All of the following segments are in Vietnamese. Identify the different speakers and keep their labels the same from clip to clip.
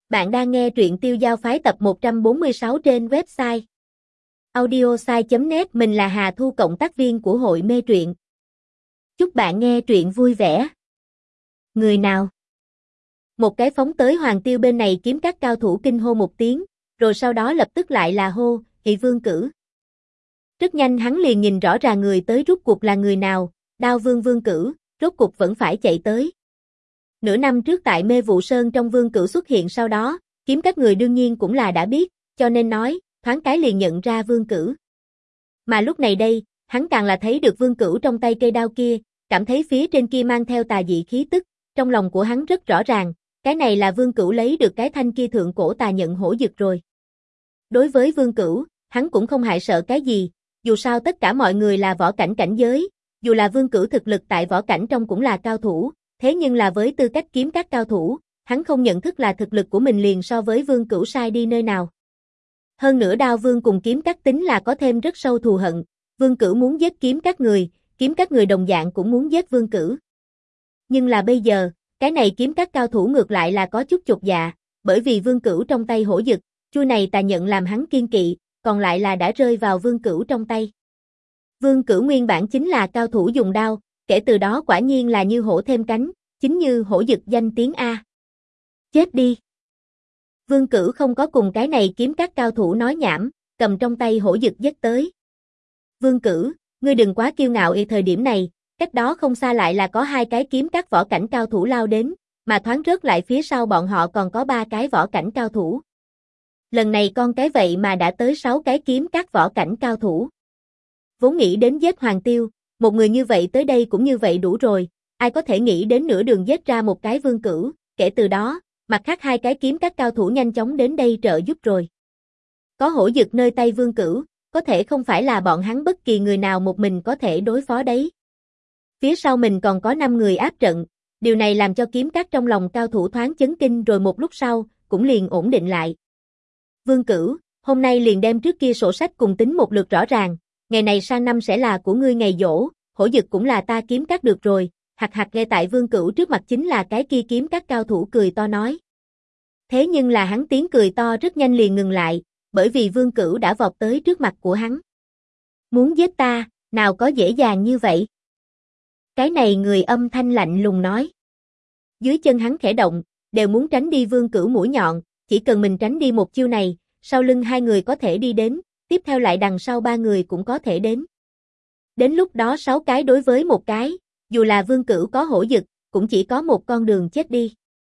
Speaker 1: Bạn đang nghe truyện Tiêu Giao Phái tập 146 trên website audiosai.net. Mình là Hà Thu, cộng tác viên của hội mê truyện. Chúc bạn nghe truyện vui vẻ. Người nào? Một cái phóng tới Hoàng Tiêu bên này, kiếm các cao thủ kinh hô một tiếng, rồi sau đó lập tức lại là hô, Hỷ Vương Cử. Rất nhanh hắn liền nhìn rõ ràng người tới rốt cuộc là người nào, Đao Vương Vương Cử, rốt cuộc vẫn phải chạy tới. Nửa năm trước tại Mê Vụ Sơn trong Vương Cửu xuất hiện sau đó, kiếm các người đương nhiên cũng là đã biết, cho nên nói, thoáng cái liền nhận ra Vương Cửu. Mà lúc này đây, hắn càng là thấy được Vương Cửu trong tay cây đao kia, cảm thấy phía trên kia mang theo tà dị khí tức, trong lòng của hắn rất rõ ràng, cái này là Vương Cửu lấy được cái thanh kia thượng cổ tà nhận hổ dực rồi. Đối với Vương Cửu, hắn cũng không hại sợ cái gì, dù sao tất cả mọi người là võ cảnh cảnh giới, dù là Vương Cửu thực lực tại võ cảnh trong cũng là cao thủ. Thế nhưng là với tư cách kiếm các cao thủ, hắn không nhận thức là thực lực của mình liền so với Vương Cửu sai đi nơi nào. Hơn nữa Đao Vương cùng kiếm các tính là có thêm rất sâu thù hận, Vương Cửu muốn giết kiếm các người đồng dạng cũng muốn giết Vương Cửu. Nhưng là bây giờ, cái này kiếm các cao thủ ngược lại là có chút chột dạ, bởi vì Vương Cửu trong tay hổ dực, chui này tà nhận làm hắn kiên kỵ, còn lại là đã rơi vào Vương Cửu trong tay. Vương Cửu nguyên bản chính là cao thủ dùng đao, kể từ đó quả nhiên là như hổ thêm cánh, chính như hổ dực danh tiếng A. Chết đi! Vương Cửu không có cùng cái này kiếm các cao thủ nói nhảm, cầm trong tay hổ dực giết tới. Vương Cửu, ngươi đừng quá kiêu ngạo. Thời điểm này, cách đó không xa lại là có hai cái kiếm các võ cảnh cao thủ lao đến, mà thoáng rớt lại phía sau bọn họ còn có ba cái võ cảnh cao thủ. Lần này con cái vậy mà đã tới 6 cái kiếm các võ cảnh cao thủ. Vốn nghĩ đến giết Hoàng Tiêu, một người như vậy tới đây cũng như vậy đủ rồi, ai có thể nghĩ đến nửa đường giết ra một cái Vương Cửu, kể từ đó, mặt khác hai cái kiếm các cao thủ nhanh chóng đến đây trợ giúp rồi. Có hổ dực nơi tay Vương Cửu, có thể không phải là bọn hắn bất kỳ người nào một mình có thể đối phó đấy. Phía sau mình còn có 5 người áp trận, điều này làm cho kiếm các trong lòng cao thủ thoáng chấn kinh, rồi một lúc sau, cũng liền ổn định lại. Vương Cửu, hôm nay liền đem trước kia sổ sách cùng tính một lượt rõ ràng. Ngày này sang năm sẽ là của ngươi ngày giỗ, hổ dực cũng là ta kiếm các được rồi. Hạc nghe tại Vương Cửu trước mặt chính là cái kia kiếm các cao thủ cười to nói. Thế nhưng là hắn tiếng cười to rất nhanh liền ngừng lại, bởi vì Vương Cửu đã vọt tới trước mặt của hắn. Muốn giết ta, nào có dễ dàng như vậy? Cái này người âm thanh lạnh lùng nói. Dưới chân hắn khẽ động, đều muốn tránh đi Vương Cửu mũi nhọn, chỉ cần mình tránh đi một chiêu này, sau lưng hai người có thể đi đến. Tiếp theo lại đằng sau 3 người cũng có thể đến. Đến lúc đó 6 cái đối với một cái, dù là Vương Cửu có hổ dực, cũng chỉ có một con đường chết đi.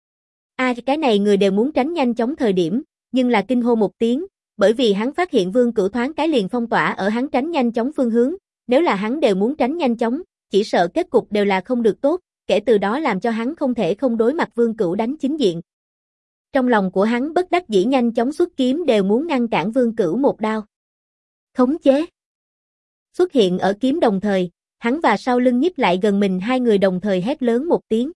Speaker 1: Cái này người đều muốn tránh nhanh chóng thời điểm, nhưng là kinh hô một tiếng, bởi vì hắn phát hiện Vương Cửu thoáng cái liền phong tỏa ở hắn tránh nhanh chóng phương hướng, nếu là hắn đều muốn tránh nhanh chóng, chỉ sợ kết cục đều là không được tốt, kể từ đó làm cho hắn không thể không đối mặt Vương Cửu đánh chính diện. Trong lòng của hắn bất đắc dĩ nhanh chóng xuất kiếm đều muốn ngăn cản Vương Cửu một đao. Khống chế. Xuất hiện ở kiếm đồng thời, hắn và sau lưng nhích lại gần mình hai người đồng thời hét lớn một tiếng.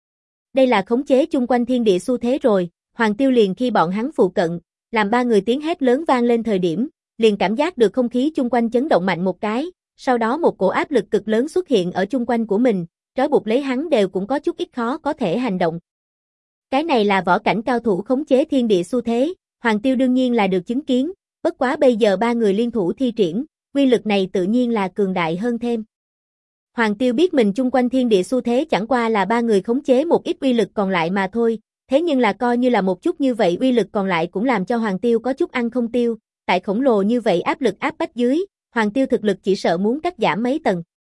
Speaker 1: Đây là khống chế chung quanh thiên địa xu thế rồi, Hoàng Tiêu liền khi bọn hắn phụ cận, làm 3 người tiếng hét lớn vang lên thời điểm, liền cảm giác được không khí chung quanh chấn động mạnh một cái, sau đó một cổ áp lực cực lớn xuất hiện ở chung quanh của mình, trói buộc lấy hắn đều cũng có chút ít khó có thể hành động. Cái này là võ cảnh cao thủ khống chế thiên địa xu thế, Hoàng Tiêu đương nhiên là được chứng kiến. Bất quá bây giờ 3 người liên thủ thi triển, uy lực này tự nhiên là cường đại hơn thêm. Hoàng Tiêu biết mình chung quanh thiên địa xu thế chẳng qua là 3 người khống chế một ít uy lực còn lại mà thôi, thế nhưng là coi như là một chút như vậy uy lực còn lại cũng làm cho Hoàng Tiêu có chút ăn không tiêu, tại khổng lồ như vậy áp lực áp bách dưới, Hoàng Tiêu thực lực chỉ sợ muốn cắt giảm mấy tầng.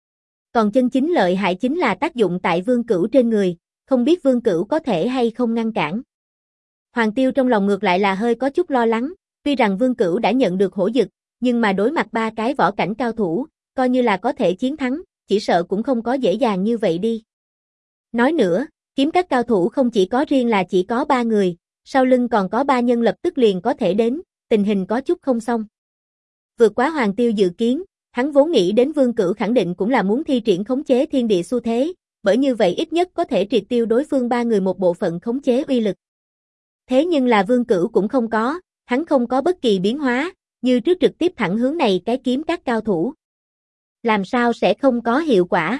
Speaker 1: Còn chân chính lợi hại chính là tác dụng tại Vương Cửu trên người, không biết Vương Cửu có thể hay không ngăn cản. Hoàng Tiêu trong lòng ngược lại là hơi có chút lo lắng. Tuy rằng Vương Cửu đã nhận được hổ dực, nhưng mà đối mặt 3 cái võ cảnh cao thủ, coi như là có thể chiến thắng, chỉ sợ cũng không có dễ dàng như vậy đi. Nói nữa, kiếm các cao thủ không chỉ có riêng là chỉ có 3 người, sau lưng còn có 3 nhân lập tức liền có thể đến, tình hình có chút không xong. Vượt quá Hoàng Tiêu dự kiến, hắn vốn nghĩ đến Vương Cửu khẳng định cũng là muốn thi triển khống chế thiên địa xu thế, bởi như vậy ít nhất có thể triệt tiêu đối phương 3 người một bộ phận khống chế uy lực. Thế nhưng là Vương Cửu cũng không có. Hắn không có bất kỳ biến hóa, như trước trực tiếp thẳng hướng này cái kiếm các cao thủ. Làm sao sẽ không có hiệu quả?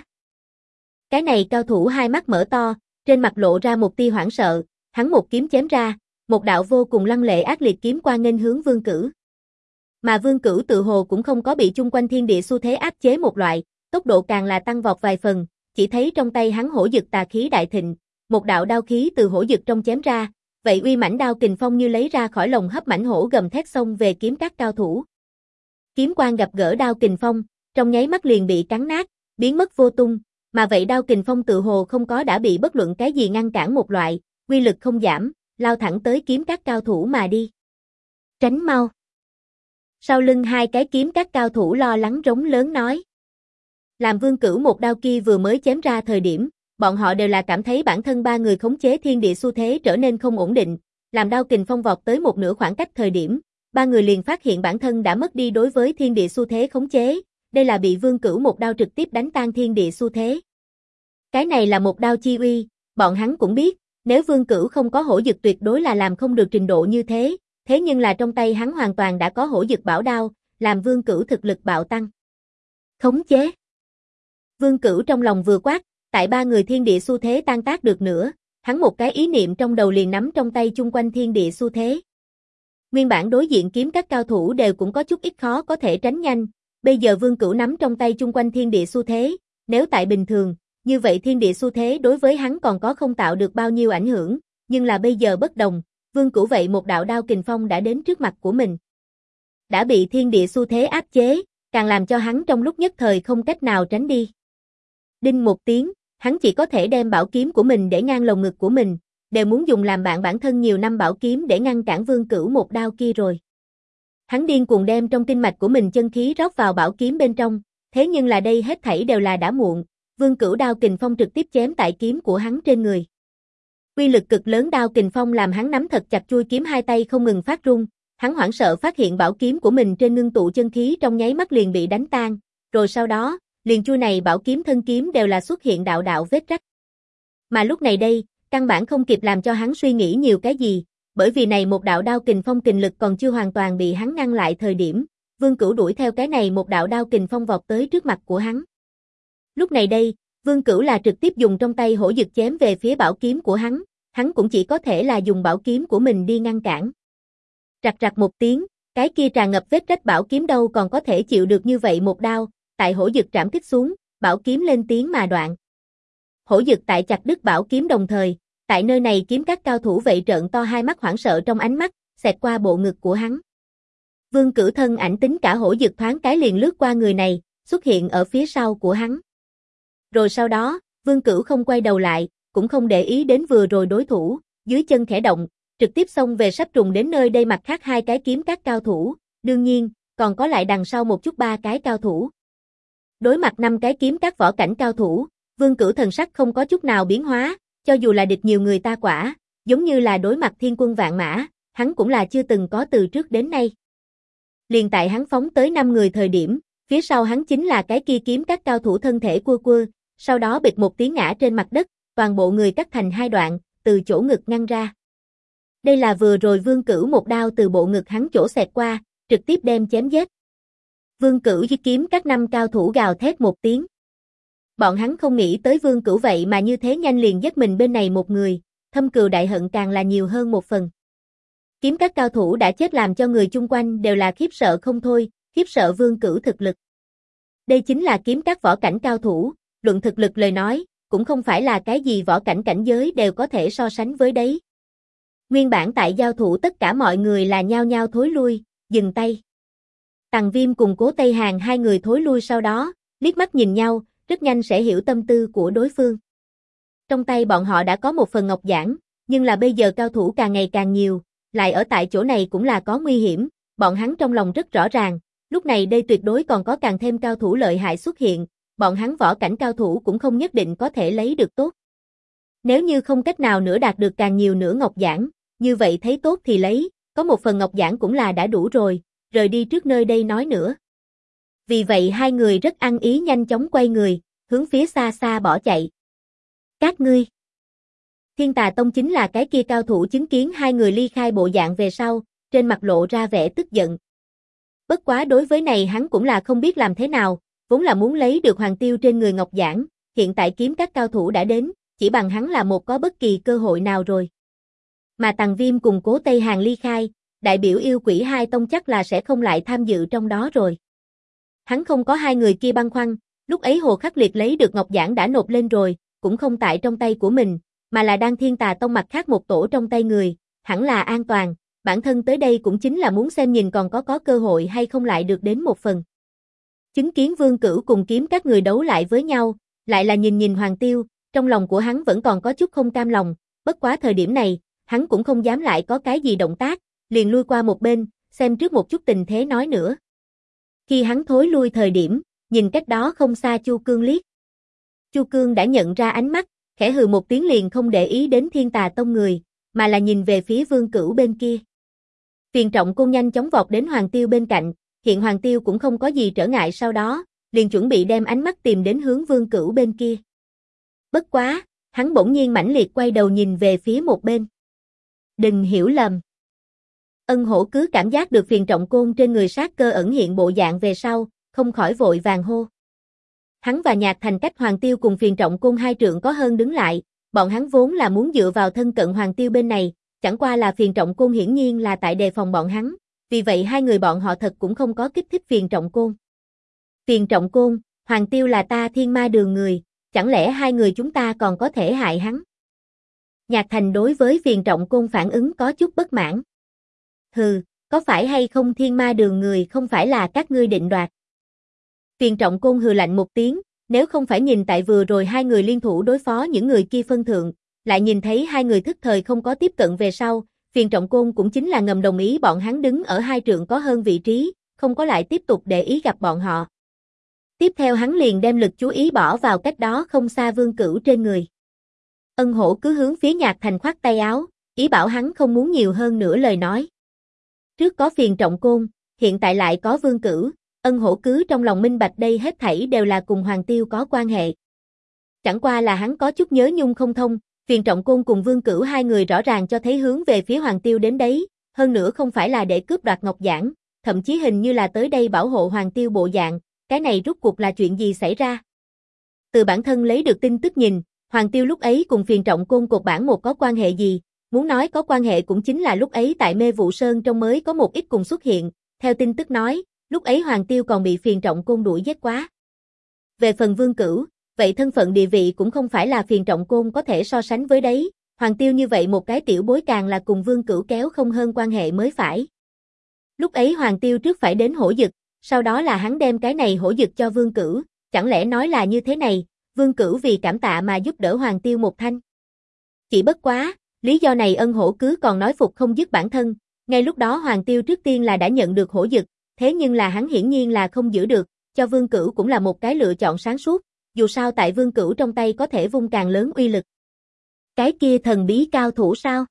Speaker 1: Cái này cao thủ hai mắt mở to, trên mặt lộ ra một tia hoảng sợ, hắn một kiếm chém ra, một đạo vô cùng lăng lệ ác liệt kiếm quang nghênh hướng Vương Cửu. Mà Vương Cửu tự hồ cũng không có bị chung quanh thiên địa xu thế áp chế một loại, tốc độ càng là tăng vọt vài phần, chỉ thấy trong tay hắn hổ dực tà khí đại thịnh, một đạo đao khí từ hổ dực trong chém ra, vậy uy mãnh đao kình phong như lấy ra khỏi lồng hấp mãnh hổ gầm thét xông về kiếm các cao thủ. Kiếm quang gặp gỡ đao kình phong, trong nháy mắt liền bị cắn nát, biến mất vô tung, mà vậy đao kình phong tự hồ không có đã bị bất luận cái gì ngăn cản một loại, uy lực không giảm, lao thẳng tới kiếm các cao thủ mà đi. Tránh mau. Sau lưng hai cái kiếm các cao thủ lo lắng rống lớn nói. Làm Vương Cửu một đao kia vừa mới chém ra thời điểm, bọn họ đều là cảm thấy bản thân ba người khống chế thiên địa xu thế trở nên không ổn định, làm đao kình phong vọt tới một nửa khoảng cách thời điểm, ba người liền phát hiện bản thân đã mất đi đối với thiên địa xu thế khống chế, đây là bị Vương Cửu một đao trực tiếp đánh tan thiên địa xu thế. Cái này là một đao chi uy, bọn hắn cũng biết, nếu Vương Cửu không có hổ dực tuyệt đối là làm không được trình độ như thế, thế nhưng là trong tay hắn hoàn toàn đã có hổ dực bảo đao, làm Vương Cửu thực lực bạo tăng. Khống chế. Vương Cửu trong lòng vừa quát, tại ba người thiên địa xu thế tan tác được nữa, hắn một cái ý niệm trong đầu liền nắm trong tay chung quanh thiên địa xu thế. Nguyên bản đối diện kiếm các cao thủ đều cũng có chút ít khó có thể tránh nhanh, bây giờ Vương Cửu nắm trong tay chung quanh thiên địa xu thế, nếu tại bình thường, như vậy thiên địa xu thế đối với hắn còn có không tạo được bao nhiêu ảnh hưởng, nhưng là bây giờ bất đồng, Vương Cửu vậy một đạo đao kình phong đã đến trước mặt của mình. Đã bị thiên địa xu thế áp chế, càng làm cho hắn trong lúc nhất thời không cách nào tránh đi. Đinh một tiếng, hắn chỉ có thể đem bảo kiếm của mình để ngang lồng ngực của mình, đều muốn dùng làm bạn bản thân nhiều năm bảo kiếm để ngăn cản Vương Cửu một đao kia rồi. Hắn điên cuồng đem trong kinh mạch của mình chân khí rót vào bảo kiếm bên trong, thế nhưng là đây hết thảy đều là đã muộn, Vương Cửu đao kình phong trực tiếp chém tại kiếm của hắn trên người. Uy lực cực lớn đao kình phong làm hắn nắm thật chặt chuôi kiếm hai tay không ngừng phát run, hắn hoảng sợ phát hiện bảo kiếm của mình trên ngưng tụ chân khí trong nháy mắt liền bị đánh tan, rồi sau đó, liền chuôi này bảo kiếm thân kiếm đều là xuất hiện đạo đạo vết rách. Mà lúc này đây, căn bản không kịp làm cho hắn suy nghĩ nhiều cái gì, bởi vì này một đạo đao kình phong kình lực còn chưa hoàn toàn bị hắn ngăn lại thời điểm, Vương Cửu đuổi theo cái này một đạo đao kình phong vọt tới trước mặt của hắn. Lúc này đây, Vương Cửu là trực tiếp dùng trong tay hổ dực chém về phía bảo kiếm của hắn cũng chỉ có thể là dùng bảo kiếm của mình đi ngăn cản. Rạc rạc một tiếng, cái kia tràn ngập vết rách bảo kiếm đâu còn có thể chịu được như vậy một đao, tại hổ dực trảm kích xuống, bảo kiếm lên tiếng mà đoạn. Hổ dực tại chặt đứt bảo kiếm đồng thời, tại nơi này kiếm các cao thủ vậy trợn to hai mắt hoảng sợ trong ánh mắt, xẹt qua bộ ngực của hắn. Vương Cửu thân ảnh tính cả hổ dực thoáng cái liền lướt qua người này, xuất hiện ở phía sau của hắn. Rồi sau đó, Vương Cửu không quay đầu lại, cũng không để ý đến vừa rồi đối thủ, dưới chân khẽ động, trực tiếp xông về sắp trùng đến nơi đây mặt khác hai cái kiếm các cao thủ, đương nhiên, còn có lại đằng sau một chút ba cái cao thủ. Đối mặt năm cái kiếm các võ cảnh cao thủ, Vương Cửu thần sắc không có chút nào biến hóa, cho dù là địch nhiều người ta quả, giống như là đối mặt thiên quân vạn mã, hắn cũng là chưa từng có từ trước đến nay. Liền tại hắn phóng tới 5 người thời điểm, phía sau hắn chính là cái kia kiếm các cao thủ thân thể cua quơ, sau đó bịch một tiếng ngã trên mặt đất, toàn bộ người cắt thành hai đoạn, từ chỗ ngực ngăn ra. Đây là vừa rồi Vương Cửu một đao từ bộ ngực hắn chỗ xẹt qua, trực tiếp đem chém giết. Vương Cửu với kiếm các năm cao thủ gào thét một tiếng. Bọn hắn không nghĩ tới Vương Cửu vậy mà như thế nhanh liền giết mình bên này một người, thâm cừu đại hận càng là nhiều hơn một phần. Kiếm các cao thủ đã chết làm cho người chung quanh đều là khiếp sợ không thôi, khiếp sợ Vương Cửu thực lực. Đây chính là kiếm các võ cảnh cao thủ, luận thực lực lời nói, cũng không phải là cái gì võ cảnh cảnh giới đều có thể so sánh với đấy. Nguyên bản tại giao thủ tất cả mọi người là nhao nhao thối lui, dừng tay. Tằng Viêm cùng Cố Tây Hàn hai người thối lui sau đó, liếc mắt nhìn nhau, rất nhanh sẽ hiểu tâm tư của đối phương. Trong tay bọn họ đã có một phần ngọc giản, nhưng là bây giờ cao thủ càng ngày càng nhiều, lại ở tại chỗ này cũng là có nguy hiểm, bọn hắn trong lòng rất rõ ràng, lúc này đây tuyệt đối còn có càng thêm cao thủ lợi hại xuất hiện, bọn hắn võ cảnh cao thủ cũng không nhất định có thể lấy được tốt. Nếu như không cách nào nữa đạt được càng nhiều nữa ngọc giản, như vậy thấy tốt thì lấy, có một phần ngọc giản cũng là đã đủ rồi, rời đi trước nơi đây nói nữa. Vì vậy hai người rất ăn ý nhanh chóng quay người, hướng phía xa xa bỏ chạy. Các ngươi. Thiên Tà Tông chính là cái kia cao thủ chứng kiến hai người ly khai bộ dạng về sau, trên mặt lộ ra vẻ tức giận. Bất quá đối với này hắn cũng là không biết làm thế nào, vốn là muốn lấy được hoàng tiêu trên người ngọc giản, hiện tại kiếm các cao thủ đã đến, chỉ bằng hắn là một có bất kỳ cơ hội nào rồi. Mà Tằng Viêm cùng Cố Tây Hàn ly khai, đại biểu yêu quỷ hai tông chắc là sẽ không lại tham dự trong đó rồi. Hắn không có hai người kia băn khoăn, lúc ấy Hồ Khắc Liệt lấy được ngọc giản đã nộp lên rồi, cũng không tại trong tay của mình, mà là đang Thiên Tà Tông mặt khác một tổ trong tay người, hẳn là an toàn, bản thân tới đây cũng chính là muốn xem nhìn còn có cơ hội hay không lại được đến một phần. Chứng kiến Vương Cửu cùng Kiếm các người đấu lại với nhau, lại là nhìn Hoàng Tiêu, trong lòng của hắn vẫn còn có chút không cam lòng, bất quá thời điểm này, hắn cũng không dám lại có cái gì động tác, liền lui qua một bên, xem trước một chút tình thế nói nữa. Khi hắn thối lui thời điểm, nhìn cách đó không xa Chu Cương liếc. Chu Cương đã nhận ra ánh mắt, khẽ hừ một tiếng liền không để ý đến Thiên Tà Tông người, mà là nhìn về phía Vương Cửu bên kia. Phiền Trọng Côn nhanh chóng vọt đến Hoàng Tiêu bên cạnh, hiện Hoàng Tiêu cũng không có gì trở ngại sau đó, liền chuẩn bị đem ánh mắt tìm đến hướng Vương Cửu bên kia. Bất quá, hắn bỗng nhiên mãnh liệt quay đầu nhìn về phía một bên. Đừng hiểu lầm. Ân Hổ cứ cảm giác được Phiền Trọng Côn trên người sát cơ ẩn hiện bộ dạng về sau, không khỏi vội vàng hô. Hắn và Nhạc Thành cách Hoàng Tiêu cùng Phiền Trọng Côn hai trượng có hơn đứng lại, bọn hắn vốn là muốn dựa vào thân cận Hoàng Tiêu bên này, chẳng qua là Phiền Trọng Côn hiển nhiên là tại đề phòng bọn hắn, vì vậy hai người bọn họ thật cũng không có kích thích Phiền Trọng Côn. Phiền Trọng Côn, Hoàng Tiêu là ta Thiên Ma Đường người, chẳng lẽ hai người chúng ta còn có thể hại hắn? Nhạc Thành đối với Phiền Trọng Côn phản ứng có chút bất mãn. Hừ, có phải hay không Thiên Ma Đường người không phải là các ngươi định đoạt? Phiền Trọng Côn hừ lạnh một tiếng, nếu không phải nhìn tại vừa rồi hai người liên thủ đối phó những người kia phân thượng, lại nhìn thấy hai người thức thời không có tiếp cận về sau, Phiền Trọng Côn cũng chính là ngầm đồng ý bọn hắn đứng ở hai trượng có hơn vị trí, không có lại tiếp tục để ý gặp bọn họ. Tiếp theo hắn liền đem lực chú ý bỏ vào cách đó không xa Vương Cửu trên người. Ân Hổ cứ hướng phía Nhạc Thành khoát tay áo, ý bảo hắn không muốn nhiều hơn nữa lời nói. Trước có Phiền Trọng Côn, hiện tại lại có Vương Cửu, Ân Hổ cứ trong lòng minh bạch đây hết thảy đều là cùng Hoàng Tiêu có quan hệ. Chẳng qua là hắn có chút nhớ nhung không thông, Phiền Trọng Côn cùng Vương Cửu hai người rõ ràng cho thấy hướng về phía Hoàng Tiêu đến đấy, hơn nữa không phải là để cướp đoạt ngọc giản, thậm chí hình như là tới đây bảo hộ Hoàng Tiêu bộ dạng, cái này rốt cuộc là chuyện gì xảy ra? Từ bản thân lấy được tin tức nhìn, Hoàng Tiêu lúc ấy cùng Phiền Trọng Côn cột bản một có quan hệ gì, muốn nói có quan hệ cũng chính là lúc ấy tại Mê Vụ Sơn trong mới có một ít cùng xuất hiện, theo tin tức nói, lúc ấy Hoàng Tiêu còn bị Phiền Trọng Côn đuổi giết quá. Về phần Vương Cửu, vậy thân phận địa vị cũng không phải là Phiền Trọng Côn có thể so sánh với đấy, Hoàng Tiêu như vậy một cái tiểu bối càng là cùng Vương Cửu kéo không hơn quan hệ mới phải. Lúc ấy Hoàng Tiêu trước phải đến hổ dực, sau đó là hắn đem cái này hổ dực cho Vương Cửu, chẳng lẽ nói là như thế này, Vương Cửu vì cảm tạ mà giúp đỡ Hoàng Tiêu một thanh. Chỉ bất quá, lý do này Ân Hổ cứ còn nói phục không dứt bản thân, ngay lúc đó Hoàng Tiêu trước tiên là đã nhận được hổ dực, thế nhưng là hắn hiển nhiên là không giữ được, cho Vương Cửu cũng là một cái lựa chọn sáng suốt, dù sao tại Vương Cửu trong tay có thể vung càng lớn uy lực. Cái kia thần bí cao thủ sao?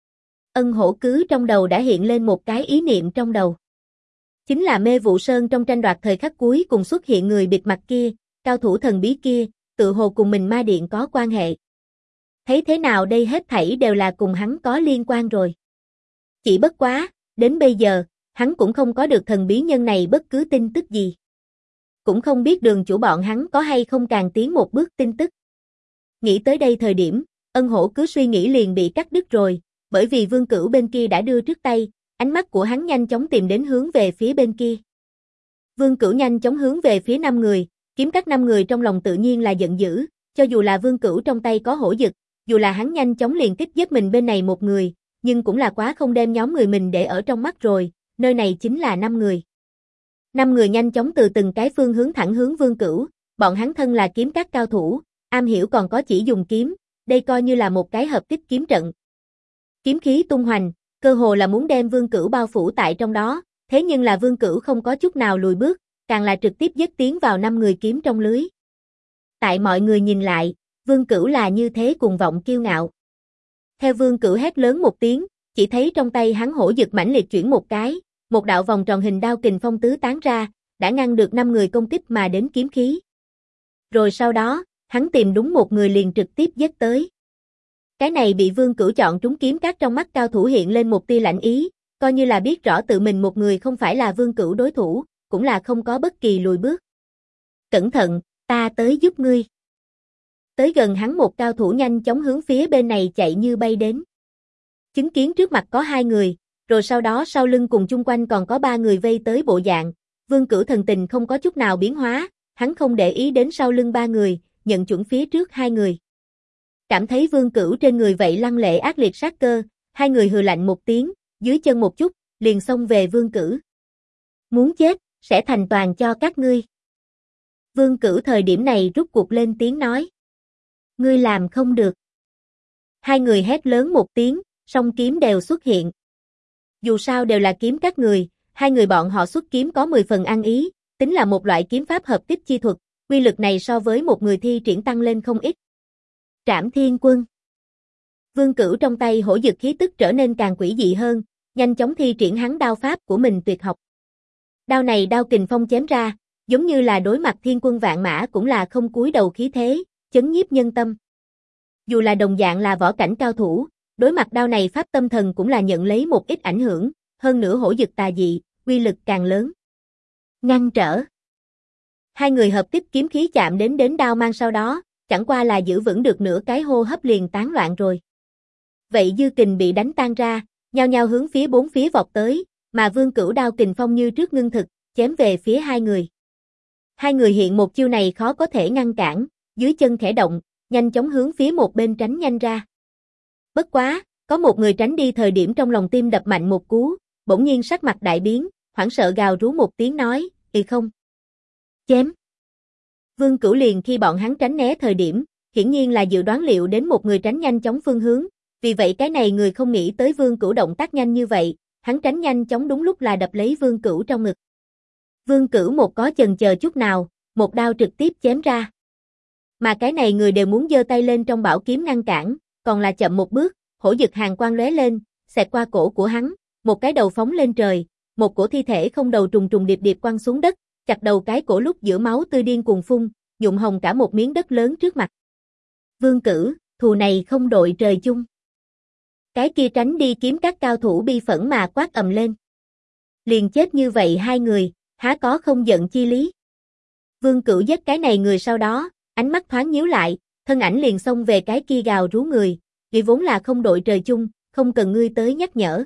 Speaker 1: Ân Hổ cứ trong đầu đã hiện lên một cái ý niệm trong đầu. Chính là Mê Vụ Sơn trong tranh đoạt thời khắc cuối cùng xuất hiện người bịt mặt kia, cao thủ thần bí kia, tự hồ cùng mình ma điện có quan hệ. Thấy thế nào đây hết thảy đều là cùng hắn có liên quan rồi. Chỉ bất quá, đến bây giờ, hắn cũng không có được thần bí nhân này bất cứ tin tức gì. Cũng không biết đường chủ bọn hắn có hay không càng tiến một bước tin tức. Nghĩ tới đây thời điểm, Ân Hổ cứ suy nghĩ liền bị cắt đứt rồi, bởi vì Vương Cửu bên kia đã đưa trước tay, ánh mắt của hắn nhanh chóng tìm đến hướng về phía bên kia. Vương Cửu nhanh chóng hướng về phía 5 người, Kiếm các 5 người trong lòng tự nhiên là giận dữ, cho dù là Vương Cửu trong tay có hổ dực, dù là hắn nhanh chóng liền kích giết mình bên này một người, nhưng cũng là quá không đem nhóm người mình để ở trong mắt rồi, nơi này chính là 5 người. 5 người nhanh chóng từ từng cái phương hướng thẳng hướng Vương Cửu, bọn hắn thân là kiếm các cao thủ, am hiểu còn có chỉ dùng kiếm, đây coi như là một cái hợp kích kiếm trận. Kiếm khí tung hoành, cơ hồ là muốn đem Vương Cửu bao phủ tại trong đó, thế nhưng là Vương Cửu không có chút nào lùi bước, càng là trực tiếp giết tiến vào 5 người kiếm trong lưới. Tại mọi người nhìn lại, Vương Cửu là như thế cuồng vọng kiêu ngạo. Theo Vương Cửu hét lớn một tiếng, chỉ thấy trong tay hắn hổ dực mãnh liệt chuyển một cái, một đạo vòng tròn hình đao kình phong tứ tán ra, đã ngăn được 5 người công kích mà đến kiếm khí. Rồi sau đó, hắn tìm đúng một người liền trực tiếp giết tới. Cái này bị Vương Cửu chọn trúng kiếm các trong mắt cao thủ hiện lên một tia lạnh ý, coi như là biết rõ tự mình một người không phải là Vương Cửu đối thủ, cũng là không có bất kỳ lùi bước. Cẩn thận, ta tới giúp ngươi. Tới gần hắn một cao thủ nhanh chóng hướng phía bên này chạy như bay đến. chứng kiến trước mặt có 2 người, rồi sau đó sau lưng cùng chung quanh còn có 3 người vây tới bộ dạng, Vương Cửu thần tình không có chút nào biến hóa, hắn không để ý đến sau lưng 3 người, nhận chuẩn phía trước 2 người. Cảm thấy Vương Cửu trên người vậy lăng lệ ác liệt sát cơ, 2 người hừ lạnh một tiếng, dưới chân một chút, liền xông về Vương Cửu. Muốn chết, sẽ thành toàn cho các ngươi. Vương Cửu thời điểm này rút cuộc lên tiếng nói. Ngươi làm không được. 2 người hét lớn một tiếng, song kiếm đều xuất hiện. Dù sao đều là kiếm các người, 2 người bọn họ xuất kiếm có 10 phần ăn ý, tính là một loại kiếm pháp hợp kích chi thuật, uy lực này so với một người thi triển tăng lên không ít. Trảm Thiên Quân. Vương Cửu trong tay hổ dực khí tức trở nên càng quỷ dị hơn, nhanh chóng thi triển hắn đao pháp của mình tuyệt học. Đao này đao kình phong chém ra, giống như là đối mặt thiên quân vạn mã cũng là không cúi đầu khí thế, chấn nhiếp nhân tâm. Dù là đồng dạng là võ cảnh cao thủ, đối mặt đao này pháp tâm thần cũng là nhận lấy một ít ảnh hưởng, hơn nữa hổ dực tà dị, uy lực càng lớn. Ngăn trở. 2 người hợp tích kiếm khí chạm đến đao mang sau đó, chẳng qua là giữ vững được nửa cái hô hấp liền tán loạn rồi. Vậy dư kình bị đánh tan ra, nhao nhao hướng phía 4 phía vọt tới, mà Vương Cửu đao kình phong như trước ngưng thực, chém về phía 2 người. 2 người hiện một chiêu này khó có thể ngăn cản, dưới chân khẽ động, nhanh chóng hướng phía một bên tránh nhanh ra. Bất quá, có một người tránh đi thời điểm trong lòng tim đập mạnh một cú, bỗng nhiên sắc mặt đại biến, hoảng sợ gào rú một tiếng nói, không. Chém. Vương Cửu liền khi bọn hắn tránh né thời điểm, hiển nhiên là dự đoán liệu đến một người tránh nhanh chóng phương hướng, vì vậy cái này người không nghĩ tới Vương Cửu động tác nhanh như vậy, hắn tránh nhanh chóng đúng lúc là đập lấy Vương Cửu trong ngực. Vương Cửu một có chần chờ chút nào, một đao trực tiếp chém ra. Mà cái này người đều muốn giơ tay lên trong bảo kiếm ngăn cản, còn là chậm một bước, hổ dực hàn quang lóe lên, xẹt qua cổ của hắn, một cái đầu phóng lên trời, một cổ thi thể không đầu trùng trùng điệp điệp quăng xuống đất, chặt đầu cái cổ lúc giữa máu tươi điên cuồng phun, nhuộm hồng cả một miếng đất lớn trước mặt. Vương Cửu, thù này không đội trời chung. Cái kia tránh đi kiếm các cao thủ bi phẫn mà quát ầm lên. Liền chết như vậy 2 người, há có không giận chi lý. Vương Cửu giết cái này người sau đó, ánh mắt thoáng nhíu lại, thân ảnh liền xông về cái kia gào rú người, vì vốn là không đội trời chung, không cần ngươi tới nhắc nhở.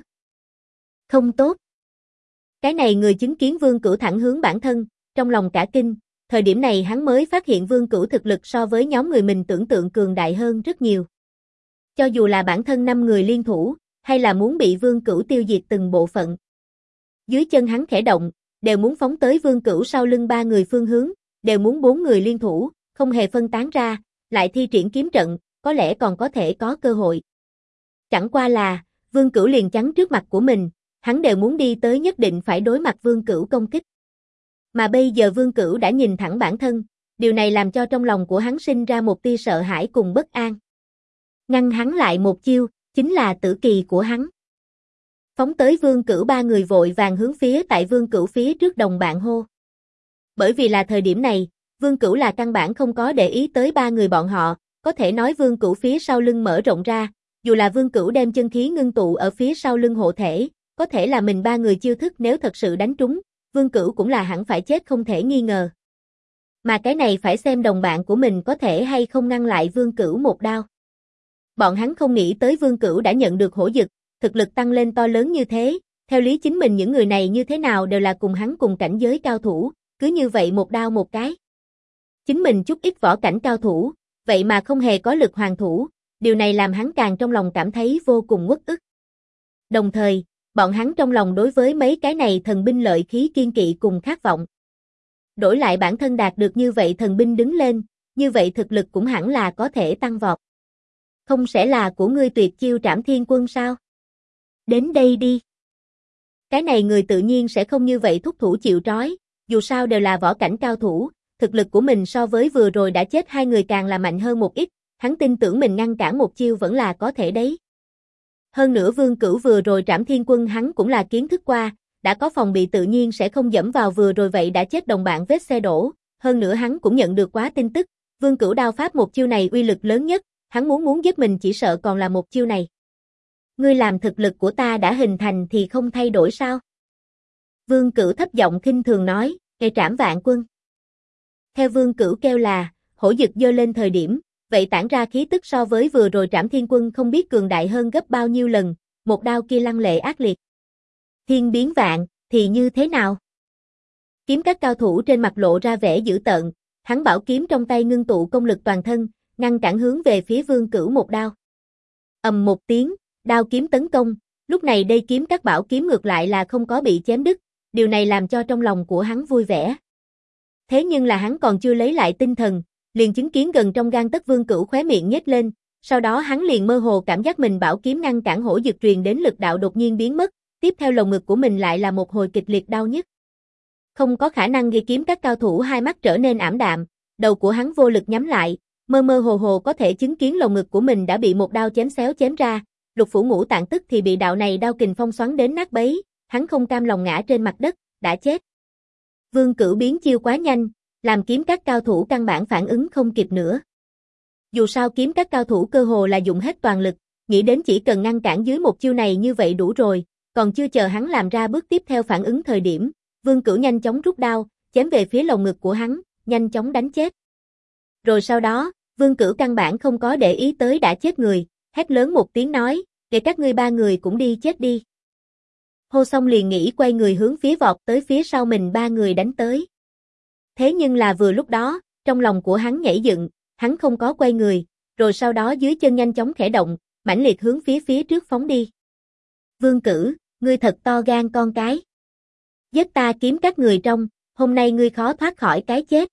Speaker 1: Không tốt. Cái này người chứng kiến Vương Cửu thẳng hướng bản thân, trong lòng cả kinh, thời điểm này hắn mới phát hiện Vương Cửu thực lực so với nhóm người mình tưởng tượng cường đại hơn rất nhiều. Cho dù là bản thân 5 người liên thủ, hay là muốn bị Vương Cửu tiêu diệt từng bộ phận. Dưới chân hắn khẽ động, đều muốn phóng tới Vương Cửu sau lưng 3 người phương hướng, đều muốn 4 người liên thủ, không hề phân tán ra, lại thi triển kiếm trận, có lẽ còn có thể có cơ hội. Chẳng qua là, Vương Cửu liền chắn trước mặt của mình, hắn đều muốn đi tới nhất định phải đối mặt Vương Cửu công kích. Mà bây giờ Vương Cửu đã nhìn thẳng bản thân, điều này làm cho trong lòng của hắn sinh ra một tia sợ hãi cùng bất an. Ngăn hắn lại một chiêu, chính là tử kỳ của hắn. Phóng tới Vương Cửu 3 người vội vàng hướng phía tại Vương Cửu phía trước đồng bạn hô. Bởi vì là thời điểm này, Vương Cửu là căn bản không có để ý tới 3 người bọn họ, có thể nói Vương Cửu phía sau lưng mở rộng ra, dù là Vương Cửu đem chân khí ngưng tụ ở phía sau lưng hộ thể, có thể là mình 3 người chiêu thức nếu thật sự đánh trúng, Vương Cửu cũng là hẳn phải chết không thể nghi ngờ. Mà cái này phải xem đồng bạn của mình có thể hay không ngăn lại Vương Cửu một đao. Bọn hắn không nghĩ tới Vương Cửu đã nhận được hổ dực, thực lực tăng lên to lớn như thế, theo lý chính mình những người này như thế nào đều là cùng hắn cùng cảnh giới cao thủ, cứ như vậy một đao một cái. Chính mình chút ít võ cảnh cao thủ, vậy mà không hề có lực hoàn thủ, điều này làm hắn càng trong lòng cảm thấy vô cùng uất ức. Đồng thời, bọn hắn trong lòng đối với mấy cái này thần binh lợi khí kiên kỵ cùng khát vọng. Đổi lại bản thân đạt được như vậy thần binh đứng lên, như vậy thực lực cũng hẳn là có thể tăng vọt. Không sẽ là của ngươi tuyệt chiêu Trảm Thiên Quân sao? Đến đây đi. Cái này người tự nhiên sẽ không như vậy thúc thủ chịu trói, dù sao đều là võ cảnh cao thủ, thực lực của mình so với vừa rồi đã chết 2 người càng là mạnh hơn một ít, hắn tin tưởng mình ngăn cản một chiêu vẫn là có thể đấy. Hơn nữa Vương Cửu vừa rồi Trảm Thiên Quân hắn cũng là kiến thức qua, đã có phòng bị tự nhiên sẽ không dẫm vào vừa rồi vậy đã chết đồng bạn vết xe đổ, hơn nữa hắn cũng nhận được quá tin tức, Vương Cửu đao pháp một chiêu này uy lực lớn nhất, hắn muốn giết mình chỉ sợ còn là một chiêu này. Ngươi làm thực lực của ta đã hình thành thì không thay đổi sao? Vương Cửu thấp giọng khinh thường nói, Trảm Vạn Quân. Theo Vương Cửu kêu là, hổ dực giơ lên thời điểm, vậy tản ra khí tức so với vừa rồi Trảm Thiên Quân không biết cường đại hơn gấp bao nhiêu lần, một đao kia lăng lệ ác liệt. Thiên biến vạn, thì như thế nào? Kiếm các cao thủ trên mặt lộ ra vẻ dữ tợn, hắn bảo kiếm trong tay ngưng tụ công lực toàn thân, ngăn cản hướng về phía Vương Cửu một đao. Ầm một tiếng, đao kiếm tấn công, lúc này đây kiếm các bảo kiếm ngược lại là không có bị chém đứt, điều này làm cho trong lòng của hắn vui vẻ. Thế nhưng là hắn còn chưa lấy lại tinh thần, liền chứng kiến gần trong gang tấc Vương Cửu khóe miệng nhếch lên, sau đó hắn liền mơ hồ cảm giác mình bảo kiếm ngăn cản hổ dược truyền đến lực đạo đột nhiên biến mất, tiếp theo lồng ngực của mình lại là một hồi kịch liệt đau nhức. Không có khả năng ghi kiếm các cao thủ hai mắt trở nên ảm đạm, đầu của hắn vô lực nhắm lại, mơ mơ hồ hồ có thể chứng kiến lồng ngực của mình đã bị một đao chém xéo chém ra, lục phủ ngũ tạng tức thì bị đạo này đao kình phong xoắn đến nát bấy, hắn không cam lòng ngã trên mặt đất, đã chết. Vương Cửu biến chiêu quá nhanh, làm kiếm các cao thủ căn bản phản ứng không kịp nữa. Dù sao kiếm các cao thủ cơ hồ là dùng hết toàn lực, nghĩ đến chỉ cần ngăn cản dưới một chiêu này như vậy đủ rồi, còn chưa chờ hắn làm ra bước tiếp theo phản ứng thời điểm, Vương Cửu nhanh chóng rút đao, chém về phía lồng ngực của hắn, nhanh chóng đánh chết. Rồi sau đó, Vương Cửu căn bản không có để ý tới đã chết người, hét lớn một tiếng nói, để các ngươi ba người cũng đi chết đi. Hô xong liền nghĩ quay người hướng phía vọt tới phía sau mình ba người đánh tới. Thế nhưng là vừa lúc đó, trong lòng của hắn nhảy dựng, hắn không có quay người, rồi sau đó dưới chân nhanh chóng khẽ động, mãnh liệt hướng phía trước phóng đi. Vương Cửu, ngươi thật to gan con cái. Giết ta kiếm các người trong, hôm nay ngươi khó thoát khỏi cái chết.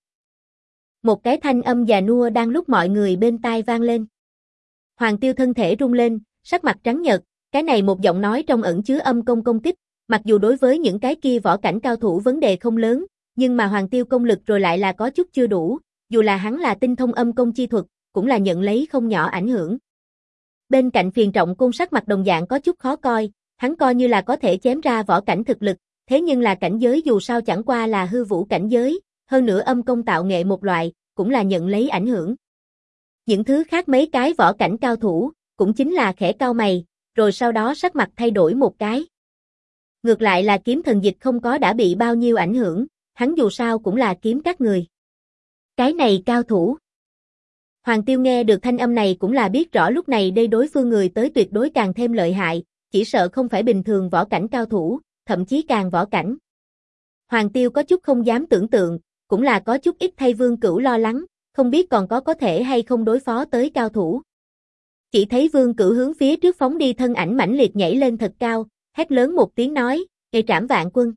Speaker 1: Một cái thanh âm già nua đang lúc mọi người bên tai vang lên. Hoàng Tiêu thân thể rung lên, sắc mặt trắng nhợt, cái này một giọng nói trong ẩn chứa âm công công kích, mặc dù đối với những cái kia võ cảnh cao thủ vấn đề không lớn, nhưng mà Hoàng Tiêu công lực rồi lại là có chút chưa đủ, dù là hắn là tinh thông âm công chi thuật, cũng là nhận lấy không nhỏ ảnh hưởng. Bên cạnh Phiền Trọng Côn sắc mặt đồng dạng có chút khó coi, hắn coi như là có thể chém ra võ cảnh thực lực, thế nhưng là cảnh giới dù sao chẳng qua là hư vũ cảnh giới, hơn nữa âm công tạo nghệ một loại, cũng là nhận lấy ảnh hưởng. Những thứ khác mấy cái võ cảnh cao thủ, cũng chính là khẽ cau mày, rồi sau đó sắc mặt thay đổi một cái. Ngược lại là kiếm thần dịch không có đã bị bao nhiêu ảnh hưởng, hắn dù sao cũng là kiếm các người. Cái này cao thủ. Hoàng Tiêu nghe được thanh âm này cũng là biết rõ lúc này đây đối phương người tới tuyệt đối càng thêm lợi hại, chỉ sợ không phải bình thường võ cảnh cao thủ, thậm chí càng võ cảnh. Hoàng Tiêu có chút không dám tưởng tượng, cũng là có chút ít thay Vương Cửu lo lắng, không biết còn có thể hay không đối phó tới cao thủ. Chỉ thấy Vương Cửu hướng phía trước phóng đi thân ảnh mãnh liệt nhảy lên thật cao, hét lớn một tiếng nói, "Ê Trảm Vạn Quân."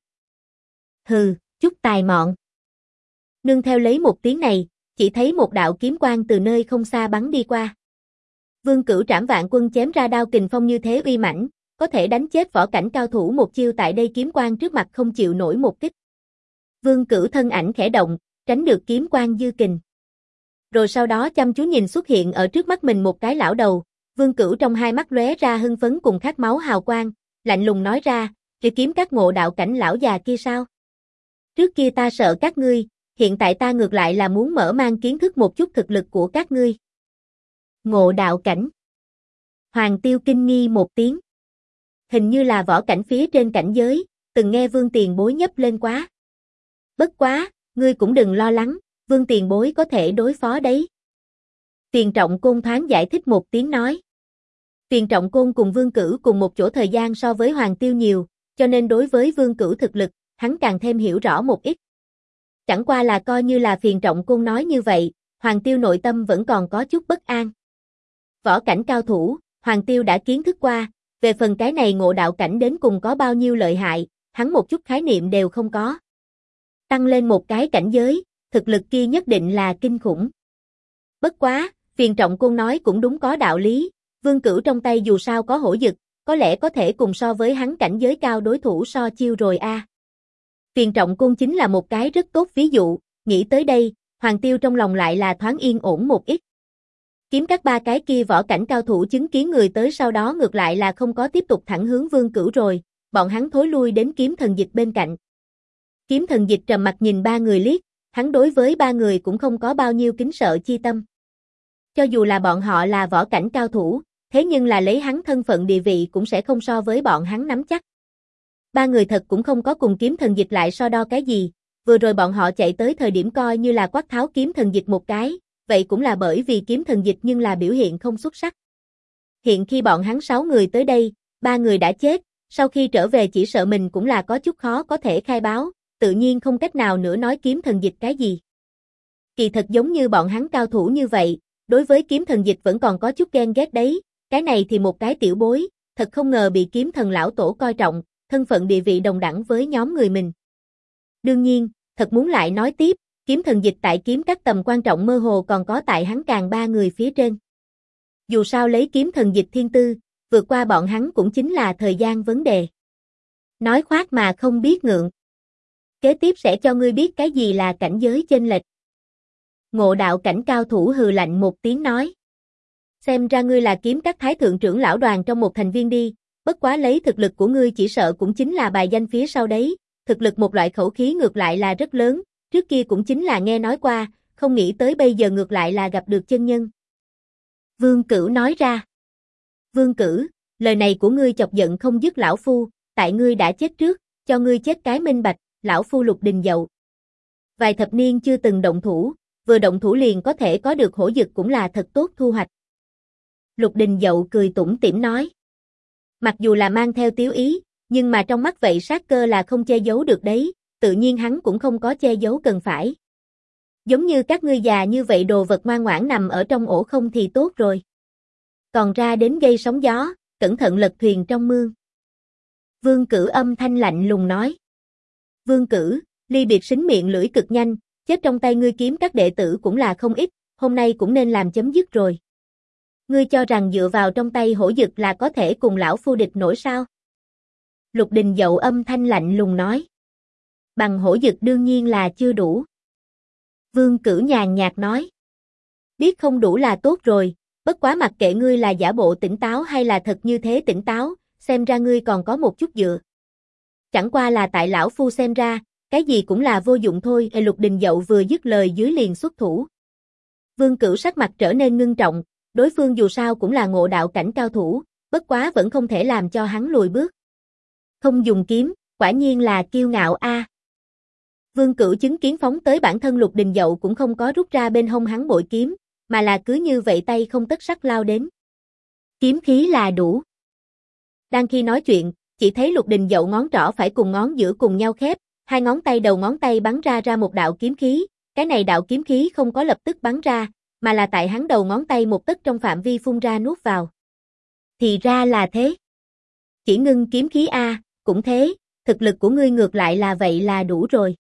Speaker 1: Hừ, chút tài mọn. Nương theo lấy một tiếng này, chỉ thấy một đạo kiếm quang từ nơi không xa bắn đi qua. Vương Cửu Trảm Vạn Quân chém ra đao kình phong như thế uy mãnh, có thể đánh chết võ cảnh cao thủ một chiêu tại đây kiếm quang trước mặt không chịu nổi một kích. Vương Cửu thân ảnh khẽ động, tránh được kiếm quang dư kình. Rồi sau đó chăm chú nhìn xuất hiện ở trước mắt mình một cái lão đầu, Vương Cửu trong hai mắt lóe ra hưng phấn cùng khát máu hào quang, lạnh lùng nói ra, "Chỉ kiếm các ngộ đạo cảnh lão già kia sao? Trước kia ta sợ các ngươi, hiện tại ta ngược lại là muốn mở mang kiến thức một chút thực lực của các ngươi." Ngộ đạo cảnh. Hoàng Tiêu kinh nghi một tiếng. Hình như là võ cảnh phía trên cảnh giới, từng nghe Vương tiền bối nhấp lên quá. Bất quá, ngươi cũng đừng lo lắng, Vương tiền bối có thể đối phó đấy. Phiền Trọng Côn thoáng giải thích một tiếng nói. Phiền Trọng Côn cùng Vương Cửu cùng một chỗ thời gian so với Hoàng Tiêu nhiều, cho nên đối với Vương Cửu thực lực, hắn càng thêm hiểu rõ một ít. Chẳng qua là coi như là Phiền Trọng Côn nói như vậy, Hoàng Tiêu nội tâm vẫn còn có chút bất an. Võ cảnh cao thủ, Hoàng Tiêu đã kiến thức qua, về phần cái này ngộ đạo cảnh đến cùng có bao nhiêu lợi hại, hắn một chút khái niệm đều không có. Tăng lên một cái cảnh giới, thực lực kia nhất định là kinh khủng. Bất quá, Phiền Trọng Côn nói cũng đúng có đạo lý, Vương Cửu trong tay dù sao có hổ dực, có lẽ có thể cùng so với hắn cảnh giới cao đối thủ so chiêu rồi a. Phiền Trọng Côn chính là một cái rất tốt ví dụ, nghĩ tới đây, Hoàng Tiêu trong lòng lại là thoáng yên ổn một ít. Kiếm các ba cái kia võ cảnh cao thủ chứng kiến người tới sau đó ngược lại là không có tiếp tục thẳng hướng Vương Cửu rồi, bọn hắn thối lui đến kiếm thần dịch bên cạnh. Kiếm thần dịch trầm mặt nhìn ba người liếc, hắn đối với ba người cũng không có bao nhiêu kính sợ chi tâm. Cho dù là bọn họ là võ cảnh cao thủ, thế nhưng là lấy hắn thân phận địa vị cũng sẽ không so với bọn hắn nắm chắc. Ba người thật cũng không có cùng kiếm thần dịch lại so đo cái gì, vừa rồi bọn họ chạy tới thời điểm coi như là quát tháo kiếm thần dịch một cái, vậy cũng là bởi vì kiếm thần dịch nhưng là biểu hiện không xuất sắc. Hiện khi bọn hắn 6 người tới đây, ba người đã chết, sau khi trở về chỉ sợ mình cũng là có chút khó có thể khai báo, tự nhiên không cách nào nữa nói kiếm thần dịch cái gì. Kỳ thật giống như bọn hắn cao thủ như vậy, đối với kiếm thần dịch vẫn còn có chút ghen ghét đấy, cái này thì một cái tiểu bối, thật không ngờ bị kiếm thần lão tổ coi trọng, thân phận địa vị đồng đẳng với nhóm người mình. Đương nhiên, thật muốn lại nói tiếp, kiếm thần dịch tại kiếm các tầm quan trọng mơ hồ còn có tại hắn càng ba người phía trên. Dù sao lấy kiếm thần dịch thiên tư, vượt qua bọn hắn cũng chính là thời gian vấn đề. Nói khoác mà không biết ngượng. Kế tiếp sẽ cho ngươi biết cái gì là cảnh giới chênh lệch. Ngộ đạo cảnh cao thủ hừ lạnh một tiếng nói. Xem ra ngươi là kiếm các thái thượng trưởng lão đoàn trong một thành viên đi, bất quá lấy thực lực của ngươi chỉ sợ cũng chính là bài danh phía sau đấy, thực lực một loại khẩu khí ngược lại là rất lớn, trước kia cũng chính là nghe nói qua, không nghĩ tới bây giờ ngược lại là gặp được chân nhân. Vương Cửu nói ra. Vương Cửu, lời này của ngươi chọc giận không dứt lão phu, tại ngươi đã chết trước, cho ngươi chết cái minh bạch, lão phu Lục Đình Dậu. Vài thập niên chưa từng động thủ, vừa động thủ liền có thể có được hổ dực cũng là thật tốt thu hoạch. Lục Đình Dậu cười tủm tỉm nói. Mặc dù là mang theo tiếu ý, nhưng mà trong mắt vậy sát cơ là không che giấu được đấy, tự nhiên hắn cũng không có che giấu cần phải. Giống như các ngươi già như vậy đồ vật ngoan ngoãn nằm ở trong ổ không thì tốt rồi. Còn ra đến gây sóng gió, cẩn thận lật thuyền trong mương. Vương Cửu âm thanh lạnh lùng nói. Vương Cửu, ly biệt xính miệng lưỡi cực nhanh, chết trong tay ngươi kiếm các đệ tử cũng là không ít, hôm nay cũng nên làm chấm dứt rồi. Ngươi cho rằng dựa vào trong tay hổ dực là có thể cùng lão phu địch nổi sao? Lục Đình Dậu âm thanh lạnh lùng nói. Bằng hổ dực đương nhiên là chưa đủ. Vương Cửu nhàn nhạt nói. Biết không đủ là tốt rồi, bất quá mặc kệ ngươi là giả bộ tỉnh táo hay là thật như thế tỉnh táo, xem ra ngươi còn có một chút dựa. Chẳng qua là tại lão phu xem ra, cái gì cũng là vô dụng thôi. Lục Đình Dậu vừa dứt lời dưới liền xuất thủ. Vương Cửu sắc mặt trở nên ngưng trọng, đối phương dù sao cũng là ngộ đạo cảnh cao thủ, bất quá vẫn không thể làm cho hắn lùi bước. Không dùng kiếm, quả nhiên là kiêu ngạo a. Vương Cửu chứng kiến phóng tới bản thân Lục Đình Dậu cũng không có rút ra bên hông hắn bội kiếm, mà là cứ như vậy tay không tất sắt lao đến. Kiếm khí là đủ. Đang khi nói chuyện, chỉ thấy Lục Đình Dậu ngón trỏ phải cùng ngón giữa cùng nhau khép, hai ngón tay đầu ngón tay bắn ra một đạo kiếm khí, cái này đạo kiếm khí không có lập tức bắn ra, mà là tại hắn đầu ngón tay một tấc trong phạm vi phun ra nuốt vào. Thì ra là thế. Chỉ ngưng kiếm khí a, cũng thế, thực lực của ngươi ngược lại là vậy là đủ rồi.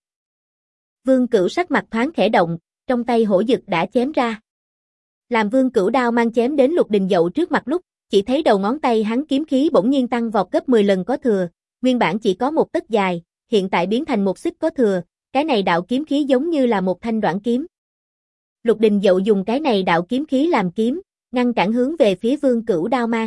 Speaker 1: Vương Cửu sắc mặt thoáng khẽ động, trong tay hổ dực đã chém ra. Làm Vương Cửu đao mang chém đến Lục Đình Dậu trước mặt lúc, chỉ thấy đầu ngón tay hắn kiếm khí bỗng nhiên tăng vọt gấp 10 lần có thừa, nguyên bản chỉ có một tấc dài, hiện tại biến thành một xích có thừa, cái này đạo kiếm khí giống như là một thanh đoạn kiếm. Lục Đình Dậu dùng cái này đạo kiếm khí làm kiếm, ngăn cản hướng về phía Vương Cửu đao mang.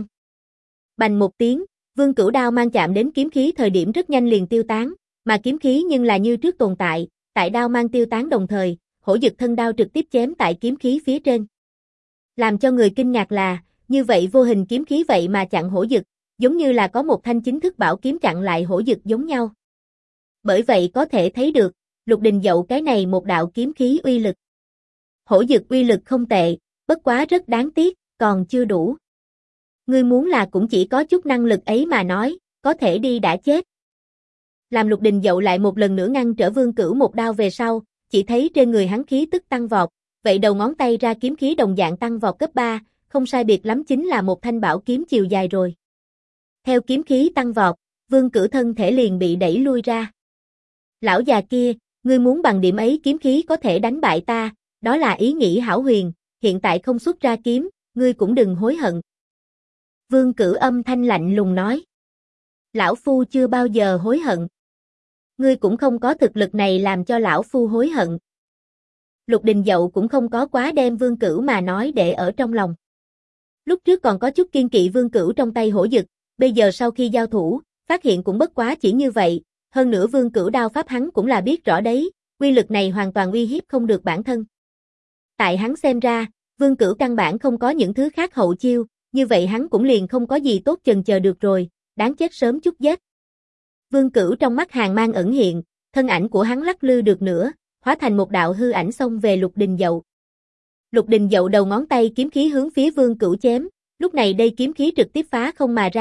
Speaker 1: Bành một tiếng, Vương Cửu đao mang chạm đến kiếm khí thời điểm rất nhanh liền tiêu tán, mà kiếm khí nhưng là như trước tồn tại, tại đao mang tiêu tán đồng thời, hổ dực thân đao trực tiếp chém tại kiếm khí phía trên. Làm cho người kinh ngạc là, như vậy vô hình kiếm khí vậy mà chặn hổ dực, giống như là có một thanh chính thức bảo kiếm chặn lại hổ dực giống nhau. Bởi vậy có thể thấy được, Lục Đình Dậu cái này một đạo kiếm khí uy lực. Hổ dực uy lực không tệ, bất quá rất đáng tiếc, còn chưa đủ. Ngươi muốn là cũng chỉ có chút năng lực ấy mà nói, có thể đi đã chết. Làm Lục Đình Dậu lại một lần nữa ngăn trở Vương Cửu một đao về sau, chỉ thấy trên người hắn khí tức tăng vọt, vậy đầu ngón tay ra kiếm khí đồng dạng tăng vọt cấp 3, không sai biệt lắm chính là một thanh bảo kiếm chiều dài rồi. Theo kiếm khí tăng vọt, Vương Cửu thân thể liền bị đẩy lui ra. Lão già kia, ngươi muốn bằng điểm ấy kiếm khí có thể đánh bại ta, đó là ý nghĩ hão huyền, hiện tại không xuất ra kiếm, ngươi cũng đừng hối hận. Vương Cửu âm thanh lạnh lùng nói. Lão phu chưa bao giờ hối hận. Ngươi cũng không có thực lực này làm cho lão phu hối hận. Lục Đình Dậu cũng không có quá đem Vương Cửu mà nói để ở trong lòng. Lúc trước còn có chút kiên kỵ Vương Cửu trong tay hổ dực, bây giờ sau khi giao thủ, phát hiện cũng bất quá chỉ như vậy, hơn nữa Vương Cửu đao pháp hắn cũng là biết rõ đấy, quy lực này hoàn toàn uy hiếp không được bản thân. Tại hắn xem ra, Vương Cửu căn bản không có những thứ khác hậu chiêu, như vậy hắn cũng liền không có gì tốt chần chờ được rồi, đáng chết sớm chút giết. Vương Cửu trong mắt hàn mang ẩn hiện, thân ảnh của hắn lắc lư được nữa, hóa thành một đạo hư ảnh xông về Lục Đình Dậu. Lục Đình Dậu đầu ngón tay kiếm khí hướng phía Vương Cửu chém, lúc này đây kiếm khí trực tiếp phá không mà ra,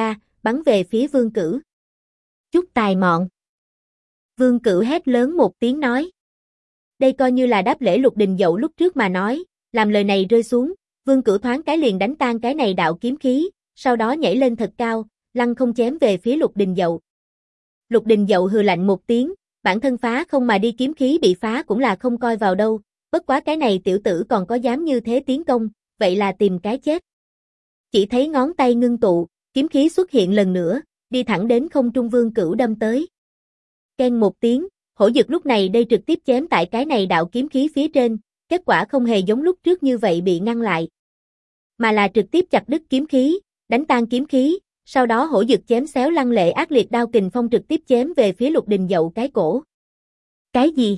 Speaker 1: bắn về phía Vương Cửu. Chút tài mọn. Vương Cửu hét lớn một tiếng nói. Đây coi như là đáp lễ Lục Đình Dậu lúc trước mà nói, làm lời này rơi xuống, Vương Cửu thoáng cái liền đánh tan cái này đạo kiếm khí, sau đó nhảy lên thật cao, lăng không chém về phía Lục Đình Dậu. Lục Đình Dậu hừ lạnh một tiếng, bản thân phá không mà đi kiếm khí bị phá cũng là không coi vào đâu, bất quá cái này tiểu tử còn có dám như thế tiến công, vậy là tìm cái chết. Chỉ thấy ngón tay ngưng tụ, kiếm khí xuất hiện lần nữa, đi thẳng đến không trung Vương Cửu đâm tới. Keng một tiếng, hổ dực lúc này đây trực tiếp chém tại cái này đạo kiếm khí phía trên, kết quả không hề giống lúc trước như vậy bị ngăn lại, mà là trực tiếp chặt đứt kiếm khí, đánh tan kiếm khí, sau đó hổ dực chém xéo lăng lệ ác liệt đao kình phong trực tiếp chém về phía Lục Đình Dậu cái cổ. Cái gì?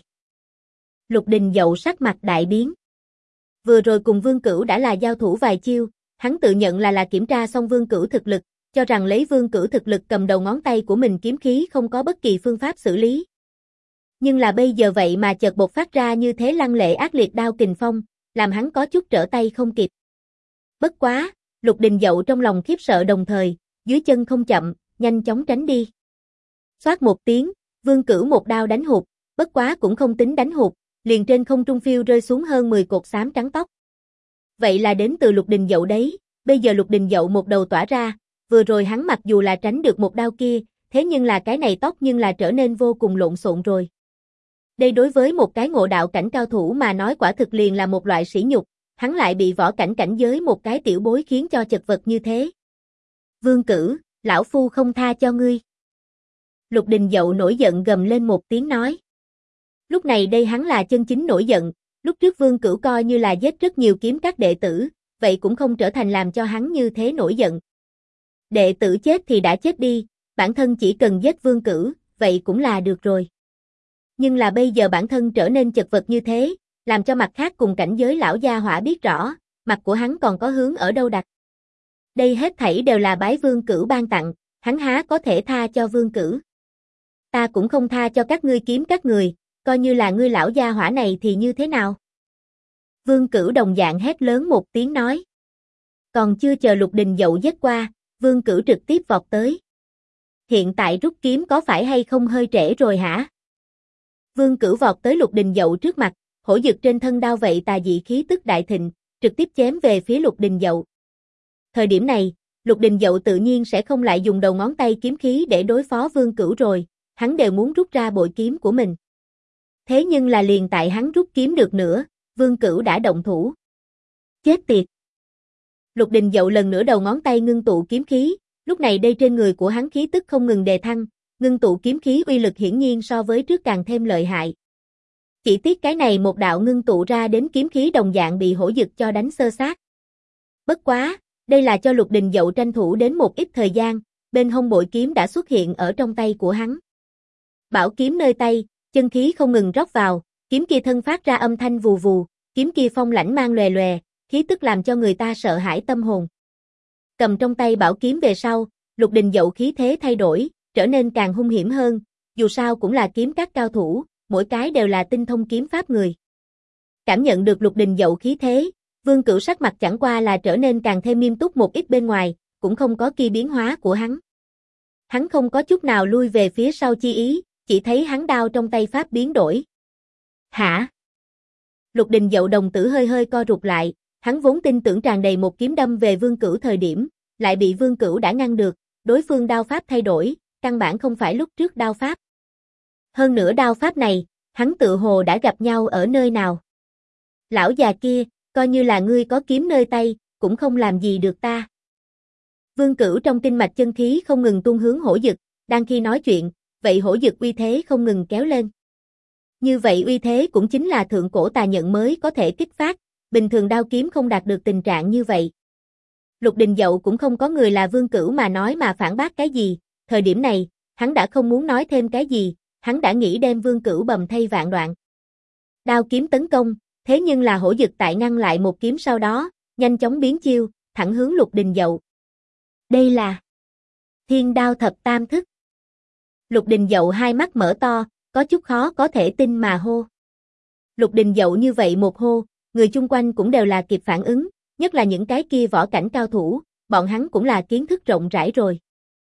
Speaker 1: Lục Đình Dậu sắc mặt đại biến. Vừa rồi cùng Vương Cửu đã là giao thủ vài chiêu, hắn tự nhận là kiểm tra xong Vương Cửu thực lực, cho rằng lấy Vương Cửu thực lực cầm đầu ngón tay của mình kiếm khí không có bất kỳ phương pháp xử lý. Nhưng là bây giờ vậy mà chợt bộc phát ra như thế lăng lệ ác liệt đao kình phong, làm hắn có chút trở tay không kịp. Bất quá, Lục Đình Dậu trong lòng khiếp sợ đồng thời, dưới chân không chậm, nhanh chóng tránh đi. Xoát một tiếng, Vương Cửu một đao đánh hụt, bất quá cũng không tính đánh hụt, liền trên không trung phiêu rơi xuống hơn 10 cột xám trắng tóc. Vậy là đến từ Lục Đình Dậu đấy, bây giờ Lục Đình Dậu một đầu tỏa ra, vừa rồi hắn mặc dù là tránh được một đao kia, thế nhưng là cái này tóc nhưng là trở nên vô cùng lộn xộn rồi. Đây đối với một cái ngộ đạo cảnh cao thủ mà nói quả thực liền là một loại sỉ nhục, hắn lại bị võ cảnh cảnh giới một cái tiểu bối khiến cho chật vật như thế. Vương Cửu, lão phu không tha cho ngươi. Lục Đình Dậu nổi giận gầm lên một tiếng nói. Lúc này đây hắn là chân chính nổi giận, lúc trước Vương Cửu coi như là giết rất nhiều kiếm các đệ tử, vậy cũng không trở thành làm cho hắn như thế nổi giận. Đệ tử chết thì đã chết đi, bản thân chỉ cần giết Vương Cửu, vậy cũng là được rồi. Nhưng là bây giờ bản thân trở nên chật vật như thế, làm cho mặt khác cùng cảnh giới lão gia hỏa biết rõ, mặt của hắn còn có hướng ở đâu đặt. Đây hết thảy đều là bái Vương Cửu ban tặng, hắn há có thể tha cho Vương Cửu. Ta cũng không tha cho các ngươi kiếm các người, coi như là ngươi lão gia hỏa này thì như thế nào? Vương Cửu đồng dạng hét lớn một tiếng nói. Còn chưa chờ Lục Đình Dậu giết qua, Vương Cửu trực tiếp vọt tới. Hiện tại rút kiếm có phải hay không hơi trễ rồi hả? Vương Cửu vọt tới Lục Đình Dậu trước mặt, hổ dực trên thân đao vậy tà dị khí tức đại thịnh, trực tiếp chém về phía Lục Đình Dậu. Thời điểm này, Lục Đình Dậu tự nhiên sẽ không lại dùng đầu ngón tay kiếm khí để đối phó Vương Cửu rồi, hắn đều muốn rút ra bội kiếm của mình. Thế nhưng là liền tại hắn rút kiếm được nữa, Vương Cửu đã động thủ. Chết tiệt! Lục Đình Dậu lần nữa đầu ngón tay ngưng tụ kiếm khí, lúc này đây trên người của hắn khí tức không ngừng đề thăng, ngưng tụ kiếm khí uy lực hiển nhiên so với trước càng thêm lợi hại. Chỉ tiếc cái này một đạo ngưng tụ ra đến kiếm khí đồng dạng bị hổ dực cho đánh xơ xác. Bất quá, đây là cho Lục Đình Dậu tranh thủ đến một ít thời gian, bên hông bội kiếm đã xuất hiện ở trong tay của hắn. Bảo kiếm nơi tay, chân khí không ngừng rót vào, kiếm kia thân phát ra âm thanh vù vù, kiếm kia phong lãnh mang lòe lòe, khí tức làm cho người ta sợ hãi tâm hồn. Cầm trong tay bảo kiếm về sau, Lục Đình Dậu khí thế thay đổi, trở nên càng hung hiểm hơn, dù sao cũng là kiếm các cao thủ, mỗi cái đều là tinh thông kiếm pháp người. Cảm nhận được Lục Đình Dậu khí thế, Vương Cửu sắc mặt chẳng qua là trở nên càng thêm nghiêm túc một ít bên ngoài, cũng không có kỳ biến hóa của hắn. Hắn không có chút nào lui về phía sau chi ý, chỉ thấy hắn đao trong tay pháp biến đổi. Hả? Lục Đình Dậu đồng tử hơi hơi co rụt lại, hắn vốn tin tưởng tràn đầy một kiếm đâm về Vương Cửu thời điểm, lại bị Vương Cửu đã ngăn được, đối phương đao pháp thay đổi, căn bản không phải lúc trước đao pháp. Hơn nữa đao pháp này, hắn tự hồ đã gặp nhau ở nơi nào. Lão già kia, coi như là ngươi có kiếm nơi tay, cũng không làm gì được ta. Vương Cửu trong kinh mạch chân khí không ngừng tuôn hướng hổ dực, đang khi nói chuyện, vậy hổ dực uy thế không ngừng kéo lên. Như vậy uy thế cũng chính là thượng cổ tà nhận mới có thể kích phát, bình thường đao kiếm không đạt được tình trạng như vậy. Lục Đình Dậu cũng không có người là Vương Cửu mà nói mà phản bác cái gì, thời điểm này, hắn đã không muốn nói thêm cái gì, hắn đã nghĩ đem Vương Cửu bầm thây vạn đoạn. Đao kiếm tấn công, thế nhưng là hổ dực tại ngăn lại một kiếm sau đó, nhanh chóng biến chiêu, thẳng hướng Lục Đình Dậu. Đây là Thiên Đao Thập Tam Thức. Lục Đình Dậu hai mắt mở to, có chút khó có thể tin mà hô. Lục Đình Dậu như vậy một hô, người chung quanh cũng đều là kịp phản ứng, nhất là những cái kia võ cảnh cao thủ, bọn hắn cũng là kiến thức rộng rãi rồi.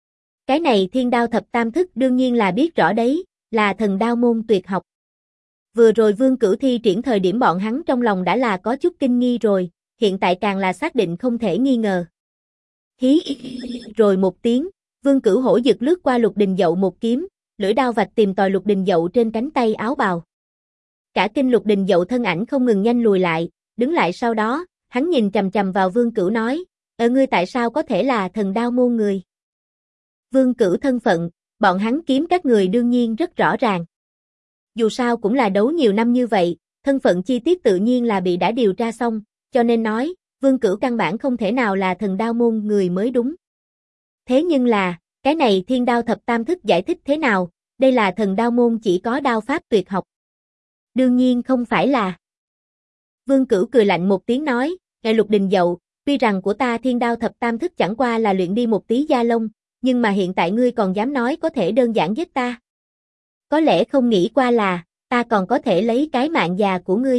Speaker 1: Cái này thiên đao thập tam thức đương nhiên là biết rõ đấy, là thần đao môn tuyệt học. Vừa rồi Vương Cửu thi triển thời điểm bọn hắn trong lòng đã là có chút kinh nghi rồi, hiện tại càng là xác định không thể nghi ngờ. Hí rồi một tiếng, Vương Cửu hổ giật lướt qua Lục Đình Dậu một kiếm, lưỡi đao vạch tìm tòi Lục Đình Dậu trên cánh tay áo bào. Cả kinh Lục Đình Dậu thân ảnh không ngừng nhanh lùi lại, đứng lại sau đó, hắn nhìn chằm chằm vào Vương Cửu nói, ngươi tại sao có thể là thần đao môn người? Vương Cửu thân phận, bọn hắn kiếm các người đương nhiên rất rõ ràng. Dù sao cũng là đấu nhiều năm như vậy, thân phận chi tiết tự nhiên là bị đã điều tra xong, cho nên nói, Vương Cửu căn bản không thể nào là thần đao môn người mới đúng. Thế nhưng là, cái này thiên đao thập tam thức giải thích thế nào, đây là thần đao môn chỉ có đao pháp tuyệt học. Đương nhiên không phải là. Vương Cửu cười lạnh một tiếng nói, ngài Lục Đình Dậu, tuy rằng của ta thiên đao thập tam thức chẳng qua là luyện đi một tí da lông, nhưng mà hiện tại ngươi còn dám nói có thể đơn giản giết ta. Có lẽ không nghĩ qua là, ta còn có thể lấy cái mạng già của ngươi.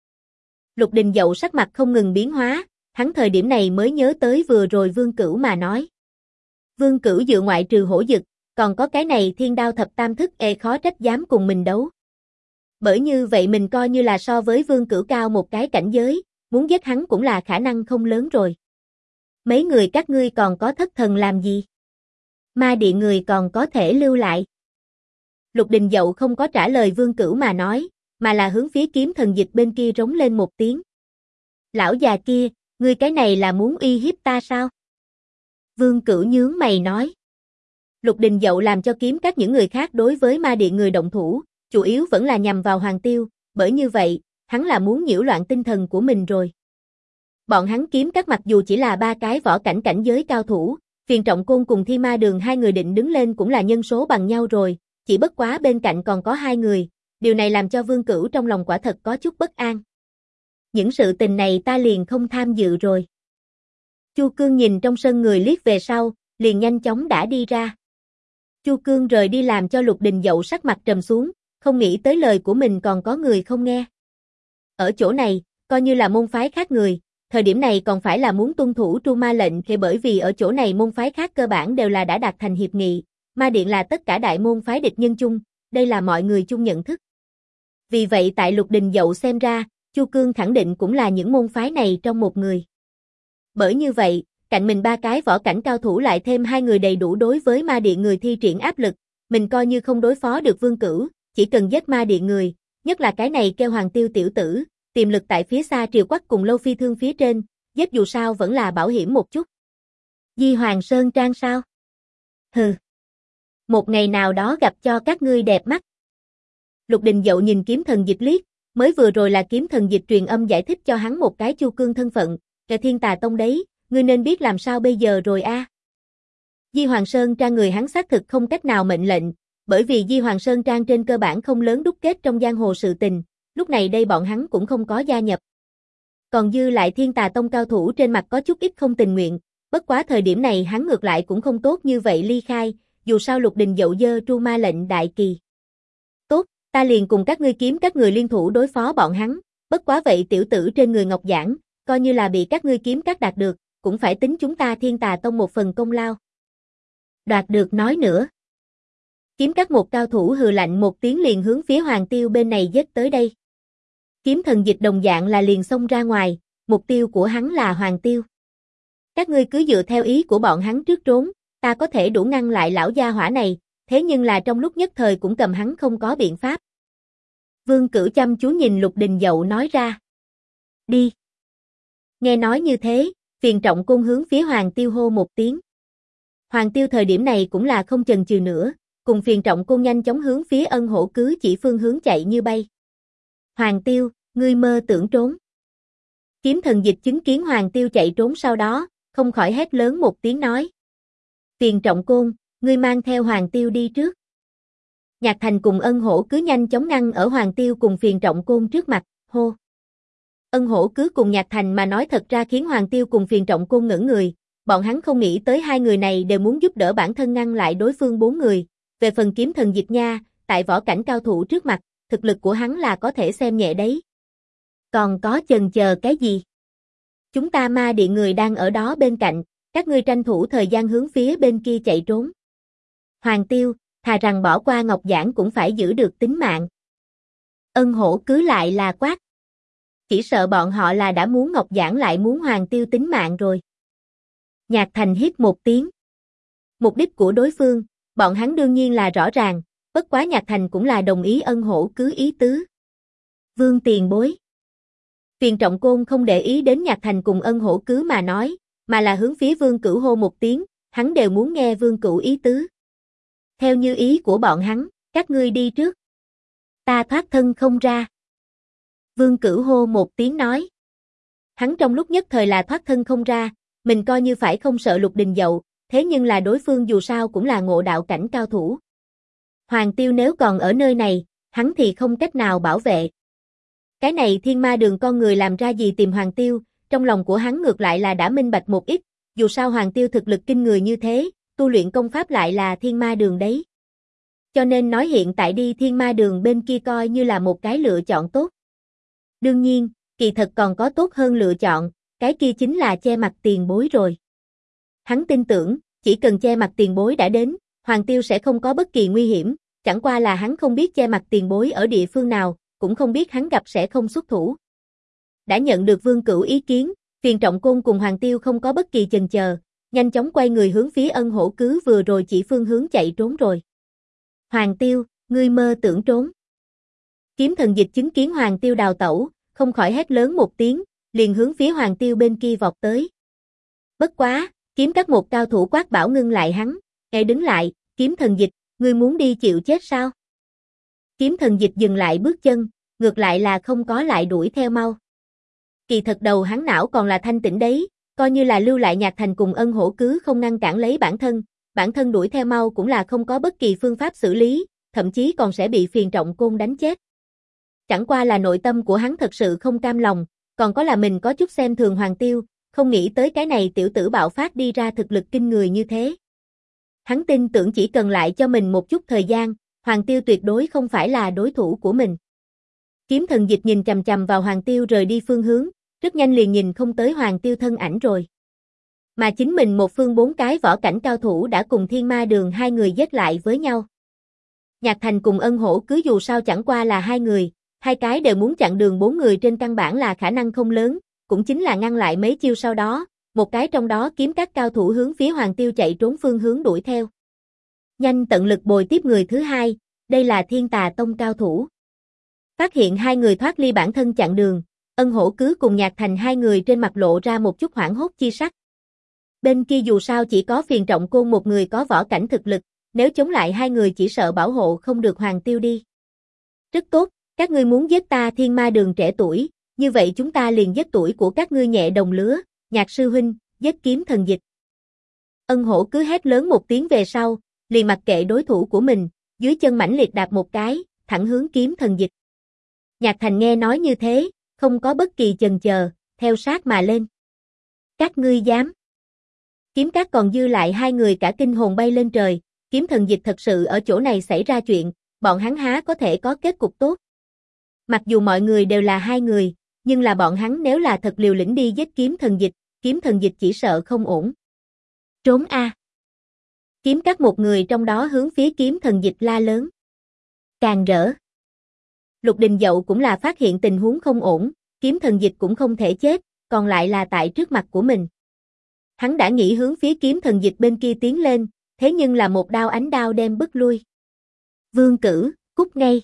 Speaker 1: Lục Đình Dậu sắc mặt không ngừng biến hóa, hắn thời điểm này mới nhớ tới vừa rồi Vương Cửu mà nói. Vương Cửu dựa ngoại trừ hổ dực, còn có cái này thiên đao thập tam thức khó trách dám cùng mình đấu. Bởi như vậy mình coi như là so với Vương Cửu cao một cái cảnh giới, muốn giết hắn cũng là khả năng không lớn rồi. Mấy người các ngươi còn có thất thần làm gì? Ma điện người còn có thể lưu lại. Lục Đình Dậu không có trả lời Vương Cửu mà nói, mà là hướng phía kiếm thần dịch bên kia rống lên một tiếng. Lão già kia, ngươi cái này là muốn uy hiếp ta sao? Vương Cửu nhướng mày nói. Lục Đình Dậu làm cho kiếm các những người khác đối với ma điện người động thủ, chủ yếu vẫn là nhằm vào Hoàng Tiêu, bởi như vậy, hắn là muốn nhiễu loạn tinh thần của mình rồi. Bọn hắn kiếm các mặc dù chỉ là ba cái võ cảnh cảnh giới cao thủ, Phiền Trọng Côn cùng Thi Ma Đường hai người định đứng lên cũng là nhân số bằng nhau rồi, chỉ bất quá bên cạnh còn có hai người, điều này làm cho Vương Cửu trong lòng quả thật có chút bất an. Những sự tình này ta liền không tham dự rồi. Chu Cương nhìn trong sân người liếc về sau, liền nhanh chóng đã đi ra. Chu Cương rời đi làm cho Lục Đình Dậu sắc mặt trầm xuống, không nghĩ tới lời của mình còn có người không nghe. Ở chỗ này, coi như là môn phái khác người, thời điểm này còn phải là muốn tuân thủ tru ma lệnh thì bởi vì ở chỗ này môn phái khác cơ bản đều là đã đạt thành hiệp nghị, ma điện là tất cả đại môn phái địch nhân chung, đây là mọi người chung nhận thức. Vì vậy tại Lục Đình Dậu xem ra, Chu Cương khẳng định cũng là những môn phái này trong một người. Bởi như vậy, cạnh mình ba cái võ cảnh cao thủ lại thêm hai người đầy đủ đối với ma điện người thi triển áp lực, mình coi như không đối phó được Vương Cửu, chỉ cần giết ma điện người, nhất là cái này kêu Hoàng Tiêu tiểu tử, tiềm lực tại phía xa Triều Quắc cùng Lâu Phi Thương phía trên, giết dù sao vẫn là bảo hiểm một chút. Di Hoàng Sơn Trang sao? Hừ. Một ngày nào đó gặp cho các ngươi đẹp mắt. Lục Đình Dậu nhìn kiếm thần dịch liếc, mới vừa rồi là kiếm thần dịch truyền âm giải thích cho hắn một cái Chu Cương thân phận, là Thiên Tà Tông đấy, ngươi nên biết làm sao bây giờ rồi a. Di Hoàng Sơn Trang người hắn xác thực không cách nào mệnh lệnh, bởi vì Di Hoàng Sơn Trang trên cơ bản không lớn đúc kết trong giang hồ sự tình, lúc này đây bọn hắn cũng không có gia nhập. Còn dư lại Thiên Tà Tông cao thủ trên mặt có chút ít không tình nguyện, bất quá thời điểm này hắn ngược lại cũng không tốt như vậy ly khai, dù sao Lục Đình Dậu dơ tru ma lệnh đại kỳ. Tốt, ta liền cùng các ngươi kiếm các người liên thủ đối phó bọn hắn, bất quá vậy tiểu tử trên người Ngọc Giảng, coi như là bị các ngươi kiếm các đạt được, cũng phải tính chúng ta Thiên Tà Tông một phần công lao. Đoạt được nói nữa. Kiếm các một cao thủ hừ lạnh một tiếng liền hướng phía Hoàng Tiêu bên này giết tới đây. Kiếm thần dịch đồng dạng là liền xông ra ngoài, mục tiêu của hắn là Hoàng Tiêu. Các ngươi cứ dựa theo ý của bọn hắn trước trốn, ta có thể đủ ngăn lại lão gia hỏa này, thế nhưng là trong lúc nhất thời cũng cầm hắn không có biện pháp. Vương Cửu chăm chú nhìn Lục Đình Dậu nói ra. Đi. Nghe nói như thế, Phiền Trọng Côn hướng phía Hoàng Tiêu hô một tiếng. Hoàng Tiêu thời điểm này cũng là không chần chừ nữa, cùng Phiền Trọng Côn nhanh chóng hướng phía Ân Hổ cứ chỉ phương hướng chạy như bay. Hoàng Tiêu, ngươi mơ tưởng trốn. Kiếm thần dịch chứng kiến Hoàng Tiêu chạy trốn sau đó, không khỏi hét lớn một tiếng nói. Phiền Trọng Côn, ngươi mang theo Hoàng Tiêu đi trước. Nhạc Thành cùng Ân Hổ cứ nhanh chóng ngăn ở Hoàng Tiêu cùng Phiền Trọng Côn trước mặt, hô. Ân Hổ cứ cùng Nhạc Thành mà nói thật ra khiến Hoàng Tiêu cùng Phiền Trọng Côn ngẩn người, bọn hắn không nghĩ tới hai người này đều muốn giúp đỡ bản thân ngăn lại đối phương bốn người. Về phần kiếm thần dịch nha, tại võ cảnh cao thủ trước mặt, thực lực của hắn là có thể xem nhẹ đấy. Còn có chần chờ cái gì? Chúng ta ma điện người đang ở đó bên cạnh, các ngươi tranh thủ thời gian hướng phía bên kia chạy trốn. Hoàng Tiêu, thà rằng bỏ qua Ngọc Giản cũng phải giữ được tính mạng. Ân Hổ cứ lại là quát. Chỉ sợ bọn họ là đã muốn Ngọc Giản lại muốn Hoàng Tiêu tính mạng rồi. Nhạc Thành hít một tiếng. Mục đích của đối phương, bọn hắn đương nhiên là rõ ràng, bất quá Nhạc Thành cũng là đồng ý Ân Hổ cứ ý tứ. Vương tiền bối. Phiền Trọng Côn không để ý đến Nhạc Thành cùng Ân Hổ cứ mà nói, mà là hướng phía Vương Cửu hô một tiếng, hắn đều muốn nghe Vương Cửu ý tứ. Theo như ý của bọn hắn, các ngươi đi trước. Ta thoát thân không ra. Vương Cửu hô một tiếng nói. Hắn trong lúc nhất thời là thoát thân không ra, mình coi như phải không sợ Lục Đình Dậu, thế nhưng là đối phương dù sao cũng là ngộ đạo cảnh cao thủ. Hoàng Tiêu nếu còn ở nơi này, hắn thì không cách nào bảo vệ. Cái này Thiên Ma Đường con người làm ra gì tìm Hoàng Tiêu, trong lòng của hắn ngược lại là đã minh bạch một ít, dù sao Hoàng Tiêu thực lực kinh người như thế, tu luyện công pháp lại là Thiên Ma Đường đấy. Cho nên nói hiện tại đi Thiên Ma Đường bên kia coi như là một cái lựa chọn tốt. Đương nhiên, kỳ thật còn có tốt hơn lựa chọn, cái kia chính là che mặt tiền bối rồi. Hắn tin tưởng, chỉ cần che mặt tiền bối đã đến, Hoàng Tiêu sẽ không có bất kỳ nguy hiểm, chẳng qua là hắn không biết che mặt tiền bối ở địa phương nào, cũng không biết hắn gặp sẽ không xuất thủ. Đã nhận được Vương Cửu ý kiến, Phiền Trọng Côn cùng Hoàng Tiêu không có bất kỳ chần chờ, nhanh chóng quay người hướng phía Ân Hổ cứ vừa rồi chỉ phương hướng chạy trốn rồi. Hoàng Tiêu, ngươi mơ tưởng trốn. Kiếm Thần Dịch chứng kiến Hoàng Tiêu đào tẩu, không khỏi hét lớn một tiếng, liền hướng phía Hoàng Tiêu bên kia vọt tới. Bất quá, Kiếm Các một cao thủ quát bảo ngưng lại hắn, "Ê đứng lại, Kiếm Thần Dịch, ngươi muốn đi chịu chết sao?" Kiếm Thần Dịch dừng lại bước chân, ngược lại là không có lại đuổi theo mau. Kỳ thật đầu hắn não còn là thanh tĩnh đấy, coi như là lưu lại Nhạc Thành cùng Ân Hổ cứ không ngăn cản lấy bản thân đuổi theo mau cũng là không có bất kỳ phương pháp xử lý, thậm chí còn sẽ bị Phiền Trọng Côn đánh chết. Chẳng qua là nội tâm của hắn thật sự không cam lòng, còn có là mình có chút xem thường Hoàng Tiêu, không nghĩ tới cái này tiểu tử bạo phát đi ra thực lực kinh người như thế. Hắn tin tưởng chỉ cần lại cho mình một chút thời gian, Hoàng Tiêu tuyệt đối không phải là đối thủ của mình. Kiếm Thần Dịch nhìn chằm chằm vào Hoàng Tiêu rời đi phương hướng, rất nhanh liền nhìn không tới Hoàng Tiêu thân ảnh rồi. Mà chính mình một phương 4 cái võ cảnh cao thủ đã cùng Thiên Ma Đường hai người giết lại với nhau. Nhạc Thành cùng Ân Hổ cứ dù sao chẳng qua là hai người, hai cái đều muốn chặn đường 4 người trên căn bản là khả năng không lớn, cũng chính là ngăn lại mấy chiêu sau đó, một cái trong đó Kiếm Các cao thủ hướng phía Hoàng Tiêu chạy trốn phương hướng đuổi theo. Nhanh tận lực bồi tiếp người thứ hai, đây là Thiên Tà Tông cao thủ. Phát hiện hai người thoát ly bản thân chặn đường, Ân Hổ cứ cùng Nhạc Thành hai người trên mặt lộ ra một chút hoảng hốt chi sắc. Bên kia dù sao chỉ có Phiền Trọng Côn một người có võ cảnh thực lực, nếu chống lại hai người chỉ sợ bảo hộ không được Hoàng Tiêu đi. Rất tốt, các ngươi muốn giết ta Thiên Ma Đường trẻ tuổi, như vậy chúng ta liền giết tuổi của các ngươi nhẹ đồng lứa, Nhạc sư huynh, giết Kiếm Thần Dịch. Ân Hổ cứ hét lớn một tiếng về sau, liền mặc kệ đối thủ của mình, dưới chân mãnh liệt đạp một cái, thẳng hướng Kiếm Thần Dịch. Nhạc Thành nghe nói như thế, không có bất kỳ chần chờ, theo sát mà lên. Các ngươi dám? Kiếm Các còn dư lại hai người cả kinh hồn bay lên trời, Kiếm Thần Dịch thật sự ở chỗ này xảy ra chuyện, bọn hắn há có thể có kết cục tốt. Mặc dù mọi người đều là hai người, nhưng là bọn hắn nếu là thật liều lĩnh đi giết Kiếm Thần Dịch chỉ sợ không ổn. Trốn a! Kiếm Các một người trong đó hướng phía Kiếm Thần Dịch la lớn. Càng rỡ. Lục Đình Dậu cũng là phát hiện tình huống không ổn, Kiếm Thần Dịch cũng không thể chết, còn lại là tại trước mặt của mình. Hắn đã nghĩ hướng phía Kiếm Thần Dịch bên kia tiến lên, thế nhưng là một đao ánh đao đem bức lui. Vương Cử, cút ngay.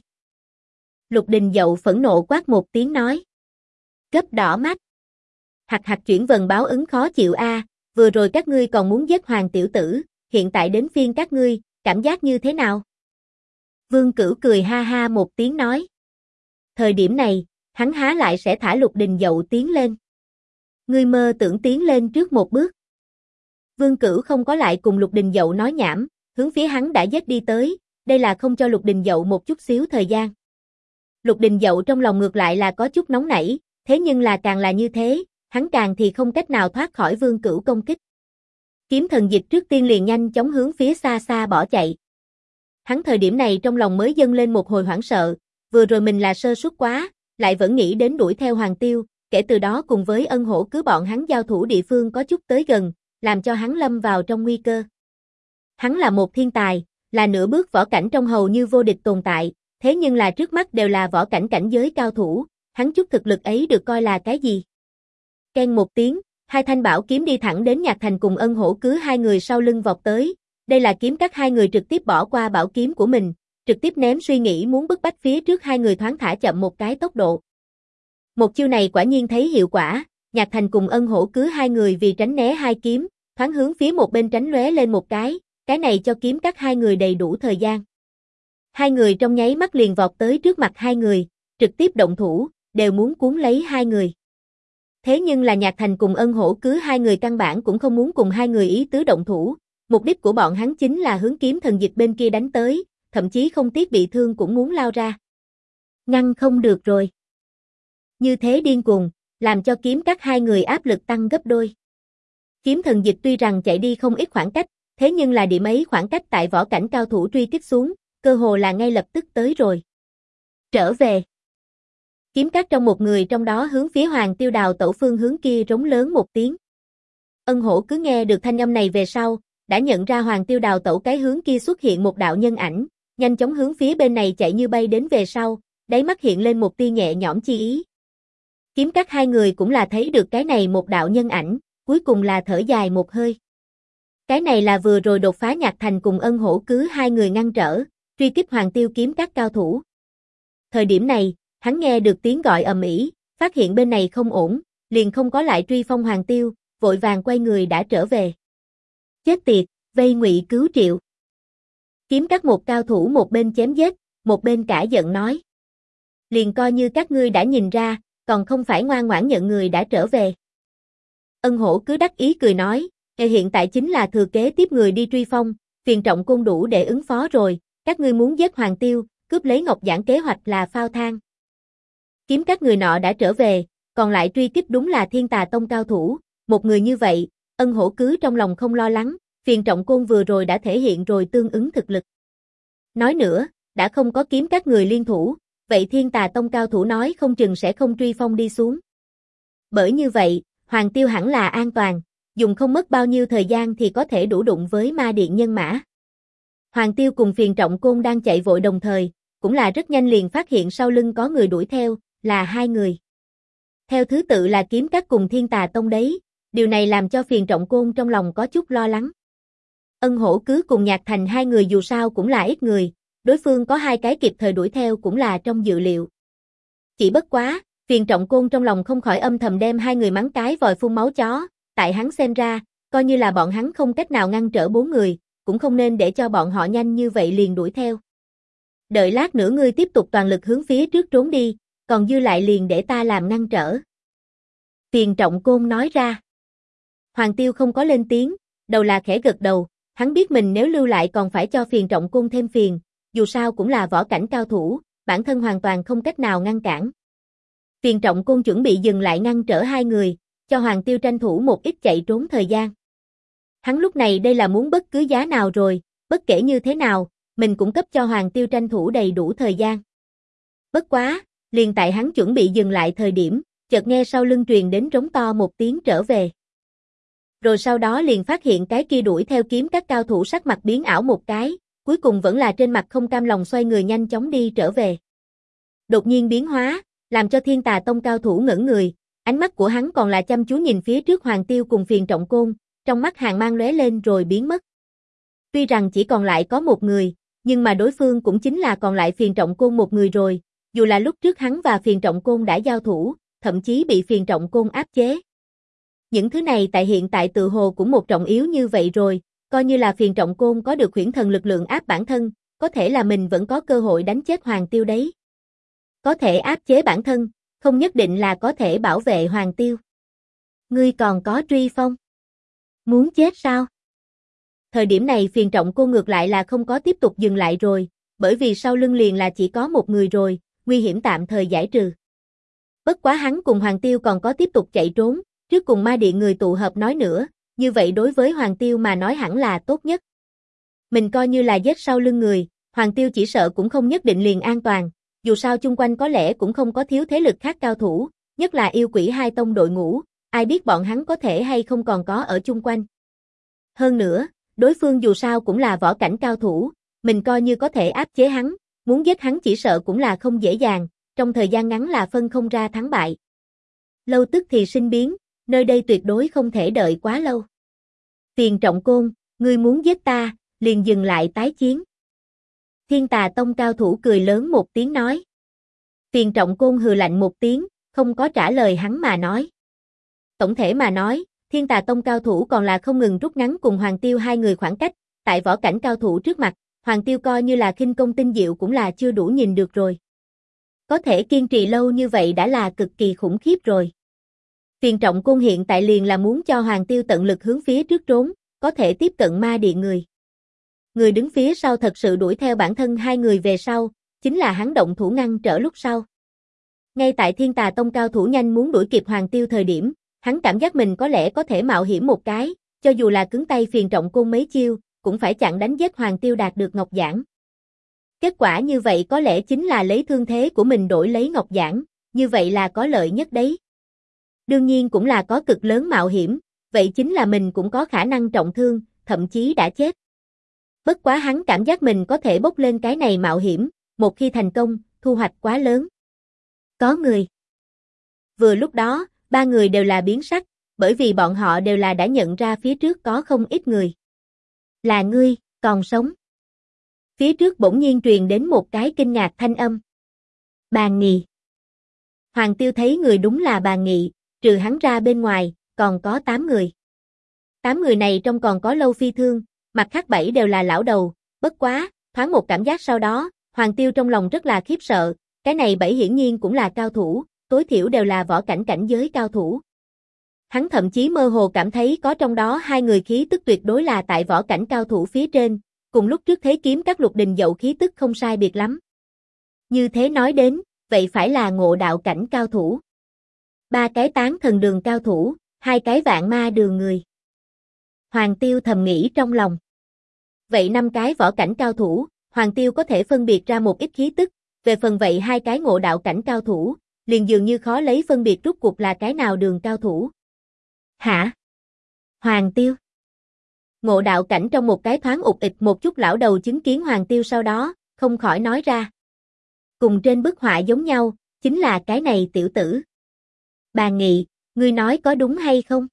Speaker 1: Lục Đình Dậu phẫn nộ quát một tiếng nói. Gấp đỏ mắt. Hạc hạc chuyển vần báo ứng khó chịu a, vừa rồi các ngươi còn muốn giết Hoàng tiểu tử, hiện tại đến phiên các ngươi, cảm giác như thế nào? Vương Cửu cười ha ha một tiếng nói. Thời điểm này, hắn há lại sẽ thả Lục Đình Dậu tiến lên. Ngươi mơ tưởng tiến lên trước một bước. Vương Cửu không có lại cùng Lục Đình Dậu nói nhảm, hướng phía hắn đã giết đi tới, đây là không cho Lục Đình Dậu một chút xíu thời gian. Lục Đình Dậu trong lòng ngược lại là có chút nóng nảy, thế nhưng là càng là như thế, hắn càng thì không cách nào thoát khỏi Vương Cửu công kích. Kiếm Thần Dịch trước tiên liền nhanh chóng hướng phía xa xa bỏ chạy. Hắn thời điểm này trong lòng mới dâng lên một hồi hoảng sợ, vừa rồi mình là sơ suất quá, lại vẫn nghĩ đến đuổi theo Hoàng Tiêu, kể từ đó cùng với Ân Hổ cứ bọn hắn giao thủ địa phương có chút tới gần, làm cho hắn lâm vào trong nguy cơ. Hắn là một thiên tài, là nửa bước võ cảnh trong hầu như vô địch tồn tại, thế nhưng là trước mắt đều là võ cảnh cảnh giới cao thủ, hắn chút thực lực ấy được coi là cái gì? Keng một tiếng, hai thanh bảo kiếm đi thẳng đến Nhạc Thành cùng Ân Hổ Cứ hai người sau lưng vọt tới, đây là kiếm các hai người trực tiếp bỏ qua bảo kiếm của mình, trực tiếp ném suy nghĩ muốn bức bách phía trước hai người thoáng thả chậm một cái tốc độ. Một chiêu này quả nhiên thấy hiệu quả, Nhạc Thành cùng Ân Hổ Cứ hai người vì tránh né hai kiếm, thoáng hướng phía một bên tránh lóe lên một cái này cho kiếm các hai người đầy đủ thời gian. Hai người trong nháy mắt liền vọt tới trước mặt hai người, trực tiếp động thủ, đều muốn cuốn lấy hai người. Thế nhưng là Nhạc Thành cùng Ân Hổ Cứ hai người căn bản cũng không muốn cùng hai người ý tứ động thủ, mục đích của bọn hắn chính là hướng kiếm thần dịch bên kia đánh tới, thậm chí không tiếc bị thương cũng muốn lao ra. Ngăn không được rồi. Như thế điên cuồng, làm cho kiếm các hai người áp lực tăng gấp đôi. Kiếm thần dịch tuy rằng chạy đi không ít khoảng cách, thế nhưng là điểm ấy khoảng cách tại võ cảnh cao thủ truy kích xuống, cơ hồ là ngay lập tức tới rồi. Trở về. Kiếm các trong một người trong đó hướng phía Hoàng Tiêu Đào tẩu phương hướng kia rống lớn một tiếng. Ân Hổ Cứ nghe được thanh âm này về sau, đã nhận ra Hoàng Tiêu Đào tẩu cái hướng kia xuất hiện một đạo nhân ảnh, nhanh chóng hướng phía bên này chạy như bay đến về sau, đáy mắt hiện lên một tia nhẹ nhõm chi ý. Kiếm các hai người cũng là thấy được cái này một đạo nhân ảnh, cuối cùng là thở dài một hơi. Cái này là vừa rồi đột phá Nhạc Thành cùng Ân Hổ Cứ hai người ngăn trở, truy kích Hoàng Tiêu kiếm các cao thủ. Thời điểm này, hắn nghe được tiếng gọi ầm ĩ, phát hiện bên này không ổn, liền không có lại truy phong Hoàng Tiêu, vội vàng quay người đã trở về. Chết tiệt, vây ngụy cứu triệu. Kiếm các một cao thủ một bên chém giết, một bên cả giận nói. Liền coi như các ngươi đã nhìn ra, còn không phải ngoan ngoãn nhận người đã trở về. Ân Hổ Cứ đắc ý cười nói, hiện tại chính là thừa kế tiếp người đi truy phong, phiền trọng côn đủ để ứng phó rồi, các ngươi muốn giết Hoàng Tiêu, cướp lấy Ngọc Giản kế hoạch là phao thang. Kiếm các người nọ đã trở về, còn lại truy kích đúng là Thiên Tà Tông cao thủ, một người như vậy, Ân Hổ Cứ trong lòng không lo lắng, phiền trọng côn vừa rồi đã thể hiện rồi tương ứng thực lực. Nói nữa, đã không có kiếm các người liên thủ, vậy Thiên Tà Tông cao thủ nói không chừng sẽ không truy phong đi xuống. Bởi như vậy, Hoàng Tiêu hẳn là an toàn, dùng không mất bao nhiêu thời gian thì có thể đủ đụng với ma điện nhân mã. Hoàng Tiêu cùng phiền trọng côn đang chạy vội đồng thời, cũng là rất nhanh liền phát hiện sau lưng có người đuổi theo, là hai người. Theo thứ tự là kiếm các cùng Thiên Tà Tông đấy, điều này làm cho phiền trọng côn trong lòng có chút lo lắng. Ân Hổ Cứ cùng Nhạc Thành hai người dù sao cũng là ít người, đối phương có hai cái kịp thời đuổi theo cũng là trong dự liệu. Chỉ bất quá, phiền trọng côn trong lòng không khỏi âm thầm đem hai người mắng cái vòi phun máu chó, tại hắn xem ra, coi như là bọn hắn không cách nào ngăn trở bốn người, cũng không nên để cho bọn họ nhanh như vậy liền đuổi theo. Đợi lát nữa ngươi tiếp tục toàn lực hướng phía trước trốn đi, còn dư lại liền để ta làm ngăn trở. Phiền trọng côn nói ra. Hoàng Tiêu không có lên tiếng, đầu là khẽ gật đầu, hắn biết mình nếu lưu lại còn phải cho phiền trọng côn thêm phiền, dù sao cũng là võ cảnh cao thủ, bản thân hoàn toàn không cách nào ngăn cản. Phiền trọng côn chuẩn bị dừng lại ngăn trở hai người, cho Hoàng Tiêu tranh thủ một ít chạy trốn thời gian. Hắn lúc này đây là muốn bất cứ giá nào rồi, bất kể như thế nào, mình cũng cấp cho Hoàng Tiêu tranh thủ đầy đủ thời gian. Bất quá, liền tại hắn chuẩn bị dừng lại thời điểm, chợt nghe sau lưng truyền đến rống to một tiếng trở về. Rồi sau đó liền phát hiện cái kia đuổi theo kiếm các cao thủ sắc mặt biến ảo một cái, cuối cùng vẫn là trên mặt không cam lòng xoay người nhanh chóng đi trở về. Đột nhiên biến hóa, làm cho Thiên Tà Tông cao thủ ngẩn người, ánh mắt của hắn còn là chăm chú nhìn phía trước Hoàng Tiêu cùng phiền trọng côn, trong mắt hàn mang lóe lên rồi biến mất. Tuy rằng chỉ còn lại có một người, nhưng mà đối phương cũng chính là còn lại phiền trọng côn một người rồi, dù là lúc trước hắn và phiền trọng côn đã giao thủ, thậm chí bị phiền trọng côn áp chế. Những thứ này tại hiện tại tự hồ cũng một trọng yếu như vậy rồi, coi như là phiền trọng côn có được huyễn thần lực lượng áp bản thân, có thể là mình vẫn có cơ hội đánh chết Hoàng Tiêu đấy. Có thể áp chế bản thân, không nhất định là có thể bảo vệ Hoàng Tiêu. Ngươi còn có truy phong? Muốn chết sao? Thời điểm này phiền trọng côn ngược lại là không có tiếp tục dừng lại rồi, bởi vì sau lưng liền là chỉ có một người rồi, nguy hiểm tạm thời giải trừ. Bất quá hắn cùng Hoàng Tiêu còn có tiếp tục chạy trốn, trước cùng ma điện người tụ hợp nói nữa, như vậy đối với Hoàng Tiêu mà nói hẳn là tốt nhất. Mình coi như là giết sau lưng người, Hoàng Tiêu chỉ sợ cũng không nhất định liền an toàn, dù sao chung quanh có lẽ cũng không có thiếu thế lực khác cao thủ, nhất là yêu quỷ hai tông đội ngũ, ai biết bọn hắn có thể hay không còn có ở chung quanh. Hơn nữa, đối phương dù sao cũng là võ cảnh cao thủ, mình coi như có thể áp chế hắn, muốn giết hắn chỉ sợ cũng là không dễ dàng, trong thời gian ngắn là phân không ra thắng bại. Lâu tức thì sinh biến, nơi đây tuyệt đối không thể đợi quá lâu. Phiền Trọng Côn, ngươi muốn giết ta, liền dừng lại tái chiến. Thiên Tà Tông cao thủ cười lớn một tiếng nói. Phiền Trọng Côn hừ lạnh một tiếng, không có trả lời hắn mà nói. Tổng thể mà nói, Thiên Tà Tông cao thủ còn là không ngừng rút ngắn cùng Hoàng Tiêu hai người khoảng cách, tại võ cảnh cao thủ trước mặt, Hoàng Tiêu coi như là khinh công tinh diệu cũng là chưa đủ nhìn được rồi. Có thể kiên trì lâu như vậy đã là cực kỳ khủng khiếp rồi. Phiền Trọng Côn hiện tại liền là muốn cho Hoàng Tiêu tận lực hướng phía trước trốn, có thể tiếp cận ma điện người. Người đứng phía sau thật sự đuổi theo bản thân hai người về sau, chính là hắn động thủ ngăn trở lúc sau. Ngay tại Thiên Tà Tông cao thủ nhanh muốn đuổi kịp Hoàng Tiêu thời điểm, hắn cảm giác mình có lẽ có thể mạo hiểm một cái, cho dù là cứng tay Phiền Trọng Côn mấy chiêu, cũng phải chặn đánh giết Hoàng Tiêu đạt được Ngọc Giản. Kết quả như vậy có lẽ chính là lấy thương thế của mình đổi lấy Ngọc Giản, như vậy là có lợi nhất đấy. Đương nhiên cũng là có cực lớn mạo hiểm, vậy chính là mình cũng có khả năng trọng thương, thậm chí đã chết. Bất quá hắn cảm giác mình có thể bốc lên cái này mạo hiểm, một khi thành công, thu hoạch quá lớn. Có người. Vừa lúc đó, ba người đều là biến sắc, bởi vì bọn họ đều là đã nhận ra phía trước có không ít người. Là ngươi, còn sống. Phía trước bỗng nhiên truyền đến một cái kinh ngạc thanh âm. Bàn Nghị. Hoàng Tiêu thấy người đúng là Bàn Nghị, trừ hắn ra bên ngoài, còn có 8 người. 8 người này trong còn có Lâu Phi Thương, mặt khác 7 đều là lão đầu, bất quá, thoáng một cảm giác sau đó, Hoàng Tiêu trong lòng rất là khiếp sợ, cái này 7 hiển nhiên cũng là cao thủ, tối thiểu đều là võ cảnh cảnh giới cao thủ. Hắn thậm chí mơ hồ cảm thấy có trong đó 2 người khí tức tuyệt đối là tại võ cảnh cao thủ phía trên, cùng lúc trước thấy kiếm các Lục Đình Dậu khí tức không sai biệt lắm. Như thế nói đến, vậy phải là ngộ đạo cảnh cao thủ. 3 cái tán thần đường cao thủ, 2 cái vạn ma đường người. Hoàng Tiêu thầm nghĩ trong lòng. Vậy 5 cái võ cảnh cao thủ, Hoàng Tiêu có thể phân biệt ra một ít khí tức, về phần vậy 2 cái ngộ đạo cảnh cao thủ, liền dường như khó lấy phân biệt rút cuộc là cái nào đường cao thủ. Hả? Hoàng Tiêu. Ngộ đạo cảnh trong một cái thoáng ụt ịch một chút lão đầu chứng kiến Hoàng Tiêu sau đó, không khỏi nói ra. Cùng trên bức họa giống nhau, chính là cái này tiểu tử. Bàn Nghị, ngươi nói có đúng hay không?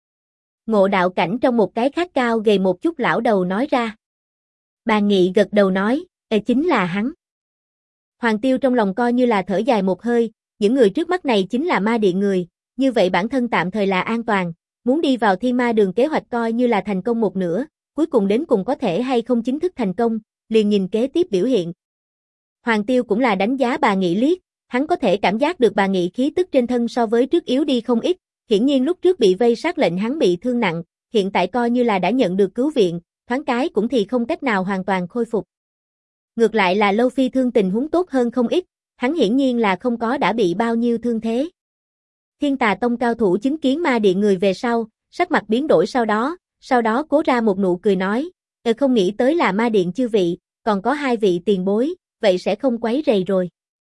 Speaker 1: Ngộ đạo cảnh trong một cái khác cao gầy một chút lão đầu nói ra. Bàn Nghị gật đầu nói, chính là hắn. Hoàng Tiêu trong lòng coi như là thở dài một hơi, những người trước mắt này chính là ma điện người, như vậy bản thân tạm thời là an toàn, muốn đi vào Thiên Ma Đường kế hoạch coi như là thành công một nửa, cuối cùng đến cùng có thể hay không chính thức thành công, liền nhìn kế tiếp biểu hiện. Hoàng Tiêu cũng là đánh giá Bà Nghị liếc, hắn có thể cảm giác được Bà Nghị khí tức trên thân so với trước yếu đi không ít, hiển nhiên lúc trước bị vây sát lệnh hắn bị thương nặng, hiện tại coi như là đã nhận được cứu viện, thoáng cái cũng thì không cách nào hoàn toàn khôi phục. Ngược lại là Lâu Phi Thương tình huống tốt hơn không ít, hắn hiển nhiên là không có đã bị bao nhiêu thương thế. Thiên Tà Tông cao thủ chứng kiến ma điện người về sau, sắc mặt biến đổi sau đó cố ra một nụ cười nói, không nghĩ tới là ma điện chư vị, còn có 2 vị tiền bối, vậy sẽ không quấy rầy rồi.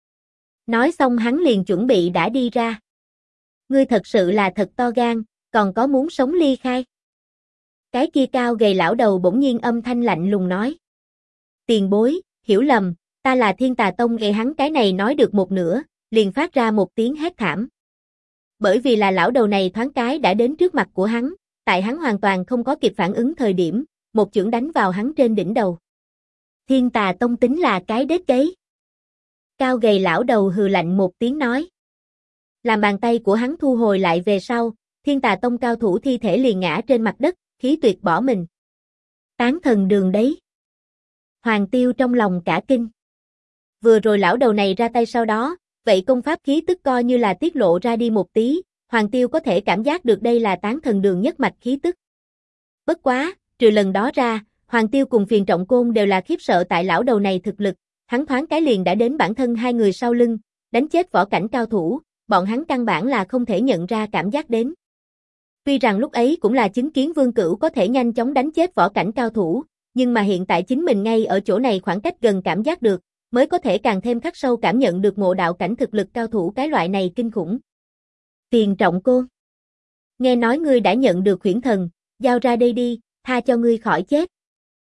Speaker 1: Nói xong hắn liền chuẩn bị đã đi ra. Ngươi thật sự là thật to gan, còn có muốn sống ly khai. Cái kia cao gầy lão đầu bỗng nhiên âm thanh lạnh lùng nói. Tiền bối, hiểu lầm, ta là Thiên Tà Tông. Hắn cái này nói được một nửa, liền phát ra một tiếng hét thảm. Bởi vì là lão đầu này thoáng cái đã đến trước mặt của hắn, tại hắn hoàn toàn không có kịp phản ứng thời điểm, một chưởng đánh vào hắn trên đỉnh đầu. Thiên Tà Tông tính là cái đết đấy. Cao gầy lão đầu hừ lạnh một tiếng nói. Làm bàn tay của hắn thu hồi lại về sau, Thiên Tà Tông cao thủ thi thể liền ngã trên mặt đất, khí tuyệt bỏ mình. Tán thần đường đấy. Hoàng Tiêu trong lòng cả kinh. Vừa rồi lão đầu này ra tay sau đó, vậy công pháp khí tức coi như là tiết lộ ra đi một tí, Hoàng Tiêu có thể cảm giác được đây là tán thần đường nhất mạch khí tức. Bất quá, trừ lần đó ra, Hoàng Tiêu cùng Phiền Trọng Côn đều là khiếp sợ tại lão đầu này thực lực, hắn thoáng cái liền đã đến bản thân 2 người sau lưng, đánh chết võ cảnh cao thủ, bọn hắn căn bản là không thể nhận ra cảm giác đến. Tuy rằng lúc ấy cũng là chứng kiến Vương Cửu có thể nhanh chóng đánh chết võ cảnh cao thủ, nhưng mà hiện tại chính mình ngay ở chỗ này khoảng cách gần cảm giác được, mới có thể càng thêm khắc sâu cảm nhận được ngộ đạo cảnh thực lực cao thủ cái loại này kinh khủng. Phiền Trọng Côn, nghe nói ngươi đã nhận được huyễn thần, giao ra đây đi, tha cho ngươi khỏi chết.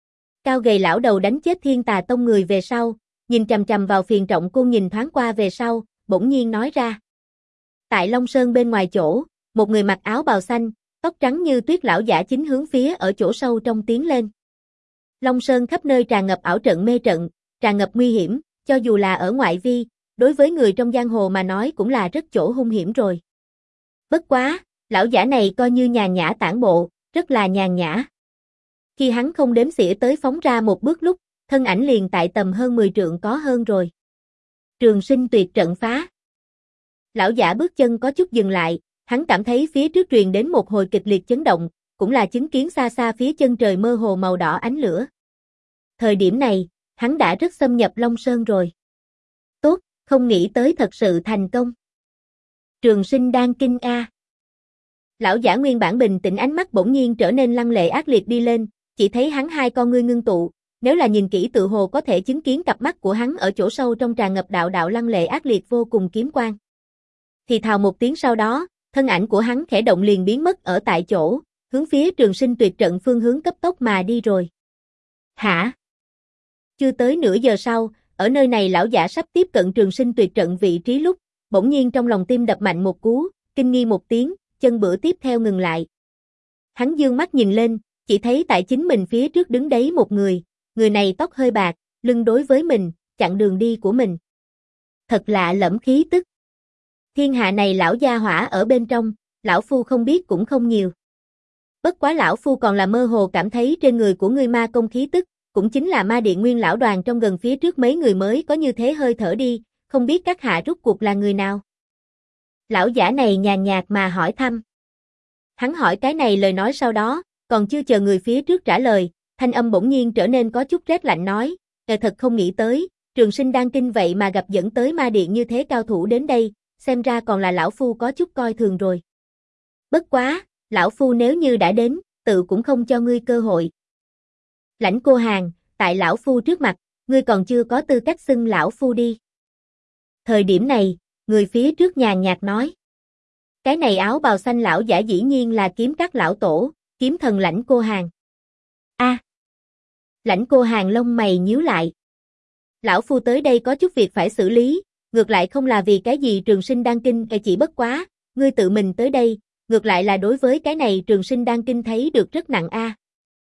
Speaker 1: Cao gầy lão đầu đánh chết Thiên Tà Tông người về sau, nhìn chằm chằm vào Phiền Trọng Côn nhìn thoáng qua về sau, bỗng nhiên nói ra. Tại Long Sơn bên ngoài chỗ, một người mặc áo bào xanh, tóc trắng như tuyết lão giả chính hướng phía ở chỗ sâu trong tiến lên. Long Sơn khắp nơi tràn ngập ảo trận mê trận, tràn ngập nguy hiểm, cho dù là ở ngoại vi, đối với người trong giang hồ mà nói cũng là rất chỗ hung hiểm rồi. Bất quá, lão giả này coi như nhàn nhã tản bộ, rất là nhàn nhã. Khi hắn không đếm xỉa tới phóng ra một bước lúc, thân ảnh liền tại tầm hơn 10 trượng có hơn rồi. Trường sinh tuyệt trận phá. Lão giả bước chân có chút dừng lại, hắn cảm thấy phía trước truyền đến một hồi kịch liệt chấn động, cũng là chứng kiến xa xa phía chân trời mơ hồ màu đỏ ánh lửa. Thời điểm này, hắn đã rất xâm nhập Long Sơn rồi. Tốt, không nghĩ tới thật sự thành công. Trường sinh đan kinh a. Lão giả nguyên bản bình tĩnh ánh mắt bỗng nhiên trở nên lăng lệ ác liệt đi lên, chỉ thấy hắn hai con ngươi ngưng tụ, nếu là nhìn kỹ tự hồ có thể chứng kiến cặp mắt của hắn ở chỗ sâu trong tràn ngập đạo đạo lăng lệ ác liệt vô cùng kiếm quang. Thì thào một tiếng sau đó, thân ảnh của hắn khẽ động liền biến mất ở tại chỗ, hướng phía trường sinh tuyệt trận phương hướng cấp tốc mà đi rồi. Hả? Chưa tới nửa giờ sau, ở nơi này lão giả sắp tiếp cận trường sinh tuyệt trận vị trí lúc, bỗng nhiên trong lòng tim đập mạnh một cú, kinh nghi một tiếng, chân bữa tiếp theo ngừng lại. Hắn dương mắt nhìn lên, chỉ thấy tại chính mình phía trước đứng đấy một người này tóc hơi bạc, lưng đối với mình, chặn đường đi của mình. Thật lạ lẫm khí tức. Thiên hạ này lão gia hỏa ở bên trong, lão phu không biết cũng không nhiều. Bất quá lão phu còn là mơ hồ cảm thấy trên người của ngươi ma công khí tức, cũng chính là ma điện nguyên lão đoàn trong gần phía trước mấy người mới có như thế hơi thở đi, không biết các hạ rút cuộc là người nào. Lão giả này nhàn nhạt mà hỏi thăm. Hắn hỏi cái này lời nói sau đó, còn chưa chờ người phía trước trả lời, thanh âm bỗng nhiên trở nên có chút rét lạnh nói, thật không nghĩ tới, trường sinh đan kinh vậy mà gặp dẫn tới ma điện như thế cao thủ đến đây, xem ra còn là lão phu có chút coi thường rồi. Bất quá, lão phu nếu như đã đến, tự cũng không cho ngươi cơ hội. Lãnh Cô Hàn, tại lão phu trước mặt, ngươi còn chưa có tư cách xưng lão phu đi. Thời điểm này, người phía trước nhàn nhạt nói. Cái này áo bào xanh lão giả dĩ nhiên là kiếm các lão tổ, kiếm thần Lãnh Cô Hàn. A. Lãnh Cô Hàn lông mày nhíu lại. Lão phu tới đây có chút việc phải xử lý, ngược lại không là vì cái gì trường sinh đan kinh, chỉ bất quá, ngươi tự mình tới đây, ngược lại là đối với cái này trường sinh đan kinh thấy được rất nặng a.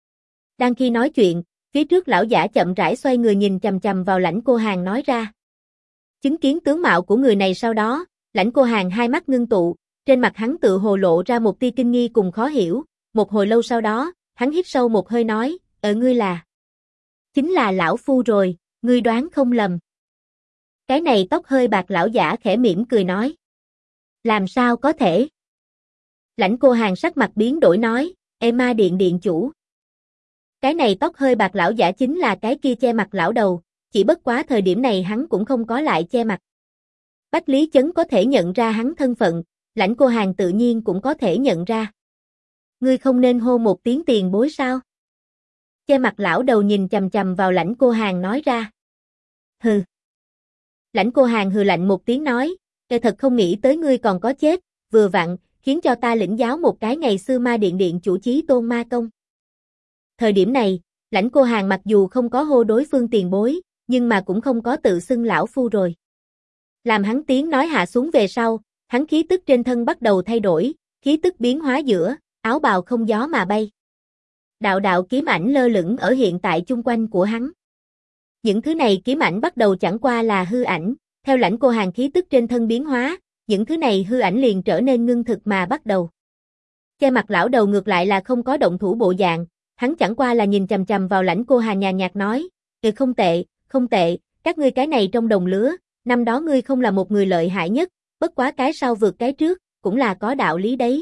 Speaker 1: Đang khi nói chuyện, phía trước lão giả chậm rãi xoay người nhìn chằm chằm vào Lãnh Cô Hàn nói ra. Chứng kiến tướng mạo của người này sau đó, Lãnh Cô Hàn hai mắt ngưng tụ, trên mặt hắn tự hồ lộ ra một tia kinh nghi cùng khó hiểu, một hồi lâu sau đó, hắn hít sâu một hơi nói, ngươi là. Chính là lão phu rồi, ngươi đoán không lầm. Cái này tóc hơi bạc lão giả khẽ mỉm cười nói. Làm sao có thể? Lãnh Cô Hàn sắc mặt biến đổi nói, ma điện điện chủ. Cái này tóc hơi bạc lão giả chính là cái kia che mặt lão đầu, chỉ bất quá thời điểm này hắn cũng không có lại che mặt. Bách Lý Chấn có thể nhận ra hắn thân phận, Lãnh Cô Hàn tự nhiên cũng có thể nhận ra. Ngươi không nên hô một tiếng tiền bối sao? Che mặt lão đầu nhìn chằm chằm vào Lãnh Cô Hàn nói ra. Hừ. Lãnh Cô Hàn hừ lạnh một tiếng nói, thật không nghĩ tới ngươi còn có chết, vừa vặn, khiến cho ta lĩnh giáo một cái ngày xưa ma điện điện chủ Chí Tôn ma công. Thời điểm này, Lãnh Cô Hàn mặc dù không có hô đối phương tiền bối, nhưng mà cũng không có tự xưng lão phu rồi. Làm hắn tiếng nói hạ xuống về sau, hắn khí tức trên thân bắt đầu thay đổi, khí tức biến hóa giữa, áo bào không gió mà bay. Đạo đạo kiếm ảnh lơ lửng ở hiện tại chung quanh của hắn. Những thứ này kiếm ảnh bắt đầu chẳng qua là hư ảnh, theo Lãnh Cô Hàn khí tức trên thân biến hóa, những thứ này hư ảnh liền trở nên ngưng thực mà bắt đầu. Che mặt lão đầu ngược lại là không có động thủ bộ dạng, hắn chẳng qua là nhìn chằm chằm vào Lãnh Cô Hàn nhàn nhạt nói, không tệ, không tệ, các ngươi cái này trong đồng lứa, năm đó ngươi không là một người lợi hại nhất, bất quá cái sau vượt cái trước, cũng là có đạo lý đấy.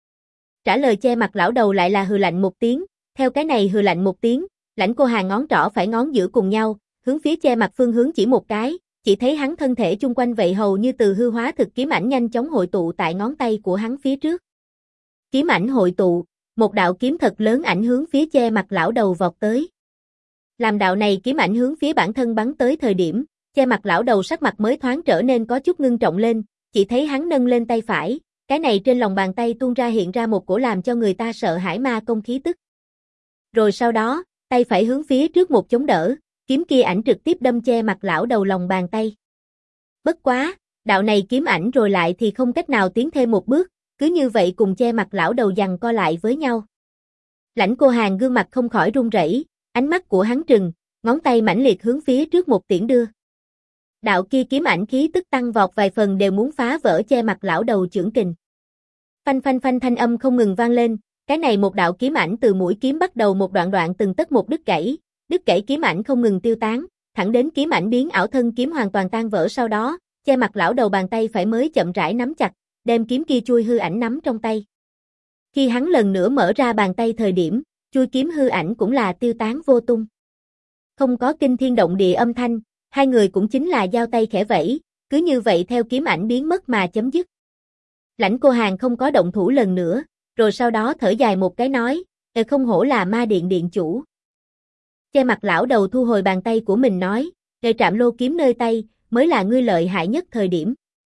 Speaker 1: Trả lời che mặt lão đầu lại là hừ lạnh một tiếng, theo cái này hừ lạnh một tiếng, Lãnh Cô Hàn ngón trỏ phải ngón giữa cùng nhau, hướng phía che mặt phương hướng chỉ một cái, chỉ thấy hắn thân thể chung quanh vậy hầu như từ hư hóa thực kiếm ảnh nhanh chóng hội tụ tại ngón tay của hắn phía trước. Kiếm ảnh hội tụ, một đạo kiếm thật lớn ảnh hướng phía che mặt lão đầu vọt tới. Làm đạo này kiếm ảnh hướng phía bản thân bắn tới thời điểm, che mặt lão đầu sắc mặt mới thoáng trở nên có chút ngưng trọng lên, chỉ thấy hắn nâng lên tay phải, cái này trên lòng bàn tay tuôn ra hiện ra một cổ làm cho người ta sợ hãi ma công khí tức. Rồi sau đó, tay phải hướng phía trước một chống đỡ, kiếm kia ảnh trực tiếp đâm che mặt lão đầu lòng bàn tay. Bất quá, đạo này kiếm ảnh rồi lại thì không cách nào tiến thêm một bước, cứ như vậy cùng che mặt lão đầu giằng co lại với nhau. Lãnh Cô Hàn gương mặt không khỏi run rẩy, ánh mắt của hắn trừng, ngón tay mãnh liệt hướng phía trước một tiễn đưa. Đạo kia kiếm ảnh khí tức tăng vọt vài phần đều muốn phá vỡ che mặt lão đầu chưởng kình. Phanh phanh phanh thanh âm không ngừng vang lên, cái này một đạo kiếm ảnh từ mũi kiếm bắt đầu một đoạn đoạn từng tấc một đứt gãy kiếm ảnh không ngừng tiêu tán, thẳng đến kiếm ảnh biến ảo thân kiếm hoàn toàn tan vỡ sau đó, che mặt lão đầu bàn tay phải mới chậm rãi nắm chặt, đem kiếm kia chui hư ảnh nắm trong tay. Khi hắn lần nữa mở ra bàn tay thời điểm, chui kiếm hư ảnh cũng là tiêu tán vô tung. Không có kinh thiên động địa âm thanh, hai người cũng chính là giao tay khẽ vẫy, cứ như vậy theo kiếm ảnh biến mất mà chấm dứt. Lãnh Cô Hàn không có động thủ lần nữa, rồi sau đó thở dài một cái nói, không hổ là ma điện điện chủ. Che mặt lão đầu thu hồi bàn tay của mình nói, trạm lô kiếm nơi tay, mới là ngươi lợi hại nhất thời điểm.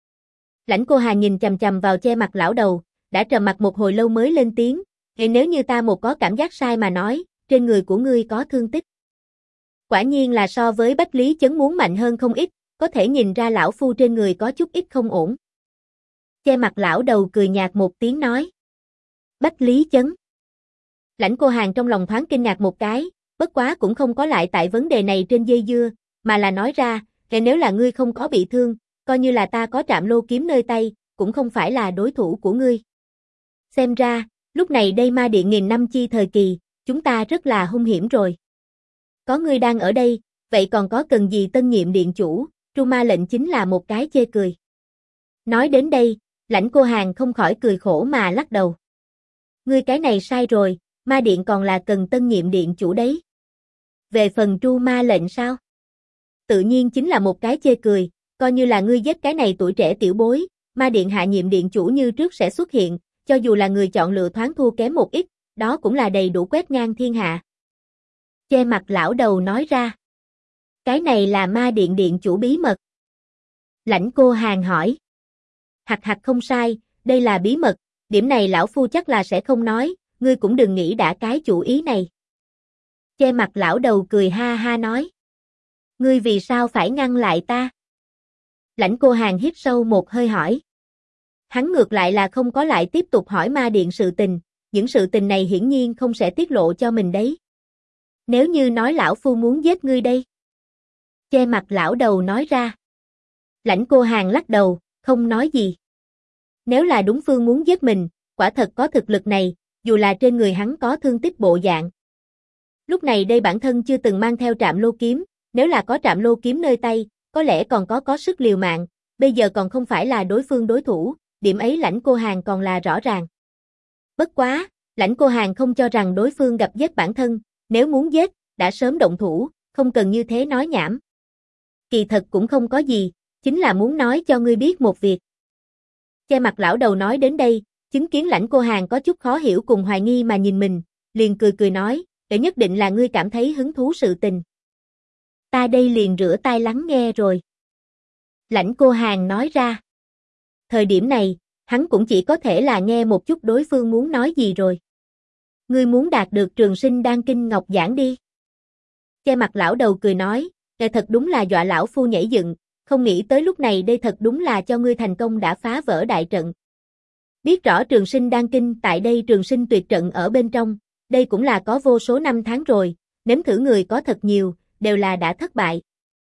Speaker 1: Lãnh Cô Hàn nhìn chằm chằm vào che mặt lão đầu, đã trầm mặt một hồi lâu mới lên tiếng, nếu như ta một có cảm giác sai mà nói, trên người của ngươi có thương tích. Quả nhiên là so với Bách Lý Chấn muốn mạnh hơn không ít, có thể nhìn ra lão phu trên người có chút ít không ổn. Che mặt lão đầu cười nhạt một tiếng nói. Bách Lý Chấn. Lãnh Cô Hàn trong lòng thoáng kinh ngạc một cái, bất quá cũng không có lại tại vấn đề này trên dây dưa, mà là nói ra, nếu là ngươi không có bị thương, coi như là ta có trạm lô kiếm nơi tay, cũng không phải là đối thủ của ngươi. Xem ra, lúc này đây ma điện nghìn năm chi thời kỳ, chúng ta rất là hung hiểm rồi. Có ngươi đang ở đây, vậy còn có cần gì tân nhiệm điện chủ, Tru Ma lệnh chính là một cái chê cười. Nói đến đây, Lãnh Cô Hàn không khỏi cười khổ mà lắc đầu. Ngươi cái này sai rồi, ma điện còn là cần tân nhiệm điện chủ đấy. Về phần Tru Ma lệnh sao? Tự nhiên chính là một cái chê cười, coi như là ngươi giết cái này tuổi trẻ tiểu bối, ma điện hạ nhiệm điện chủ như trước sẽ xuất hiện, cho dù là người chọn lựa thoáng thua kém một ít, đó cũng là đầy đủ quét ngang thiên hạ. Che mặt lão đầu nói ra. Cái này là ma điện điện chủ bí mật. Lãnh Cô Hàn hỏi. Hặc hặc không sai, đây là bí mật, điểm này lão phu chắc là sẽ không nói, ngươi cũng đừng nghĩ đã cái chủ ý này. Che mặt lão đầu cười ha ha nói. Ngươi vì sao phải ngăn lại ta? Lãnh Cô Hàn hít sâu một hơi hỏi. Hắn ngược lại là không có lại tiếp tục hỏi ma điện sự tình, những sự tình này hiển nhiên không sẽ tiết lộ cho mình đấy. Nếu như nói lão phu muốn giết ngươi đây. Che mặt lão đầu nói ra. Lãnh Cô Hàn lắc đầu, không nói gì. Nếu là đúng phương muốn giết mình, quả thật có thực lực này, dù là trên người hắn có thương tích bộ dạng. Lúc này đây bản thân chưa từng mang theo trạm lô kiếm, nếu là có trạm lô kiếm nơi tay, có lẽ còn có sức liều mạng, bây giờ còn không phải là đối phương đối thủ, điểm ấy Lãnh Cô Hàn còn là rõ ràng. Bất quá, Lãnh Cô Hàn không cho rằng đối phương gặp giết bản thân, nếu muốn giết, đã sớm động thủ, không cần như thế nói nhảm. Kỳ thật cũng không có gì, chính là muốn nói cho ngươi biết một việc. Che mặt lão đầu nói đến đây, chứng kiến Lãnh Cô Hàn có chút khó hiểu cùng hoài nghi mà nhìn mình, liền cười cười nói, để nhất định là ngươi cảm thấy hứng thú sự tình. Ta đây liền rửa tai lắng nghe rồi. Lãnh Cô Hàn nói ra. Thời điểm này, hắn cũng chỉ có thể là nghe một chút đối phương muốn nói gì rồi. Ngươi muốn đạt được Trường Sinh Đan Kinh Ngọc Giảng đi. Che mặt lão đầu cười nói, thật đúng là dọa lão phu nhảy dựng, không nghĩ tới lúc này đây thật đúng là cho ngươi thành công đã phá vỡ đại trận. Biết rõ Trường Sinh Đan Kinh tại đây Trường Sinh Tuyệt Trận ở bên trong, đây cũng là có vô số năm tháng rồi, nếm thử người có thật nhiều, đều là đã thất bại.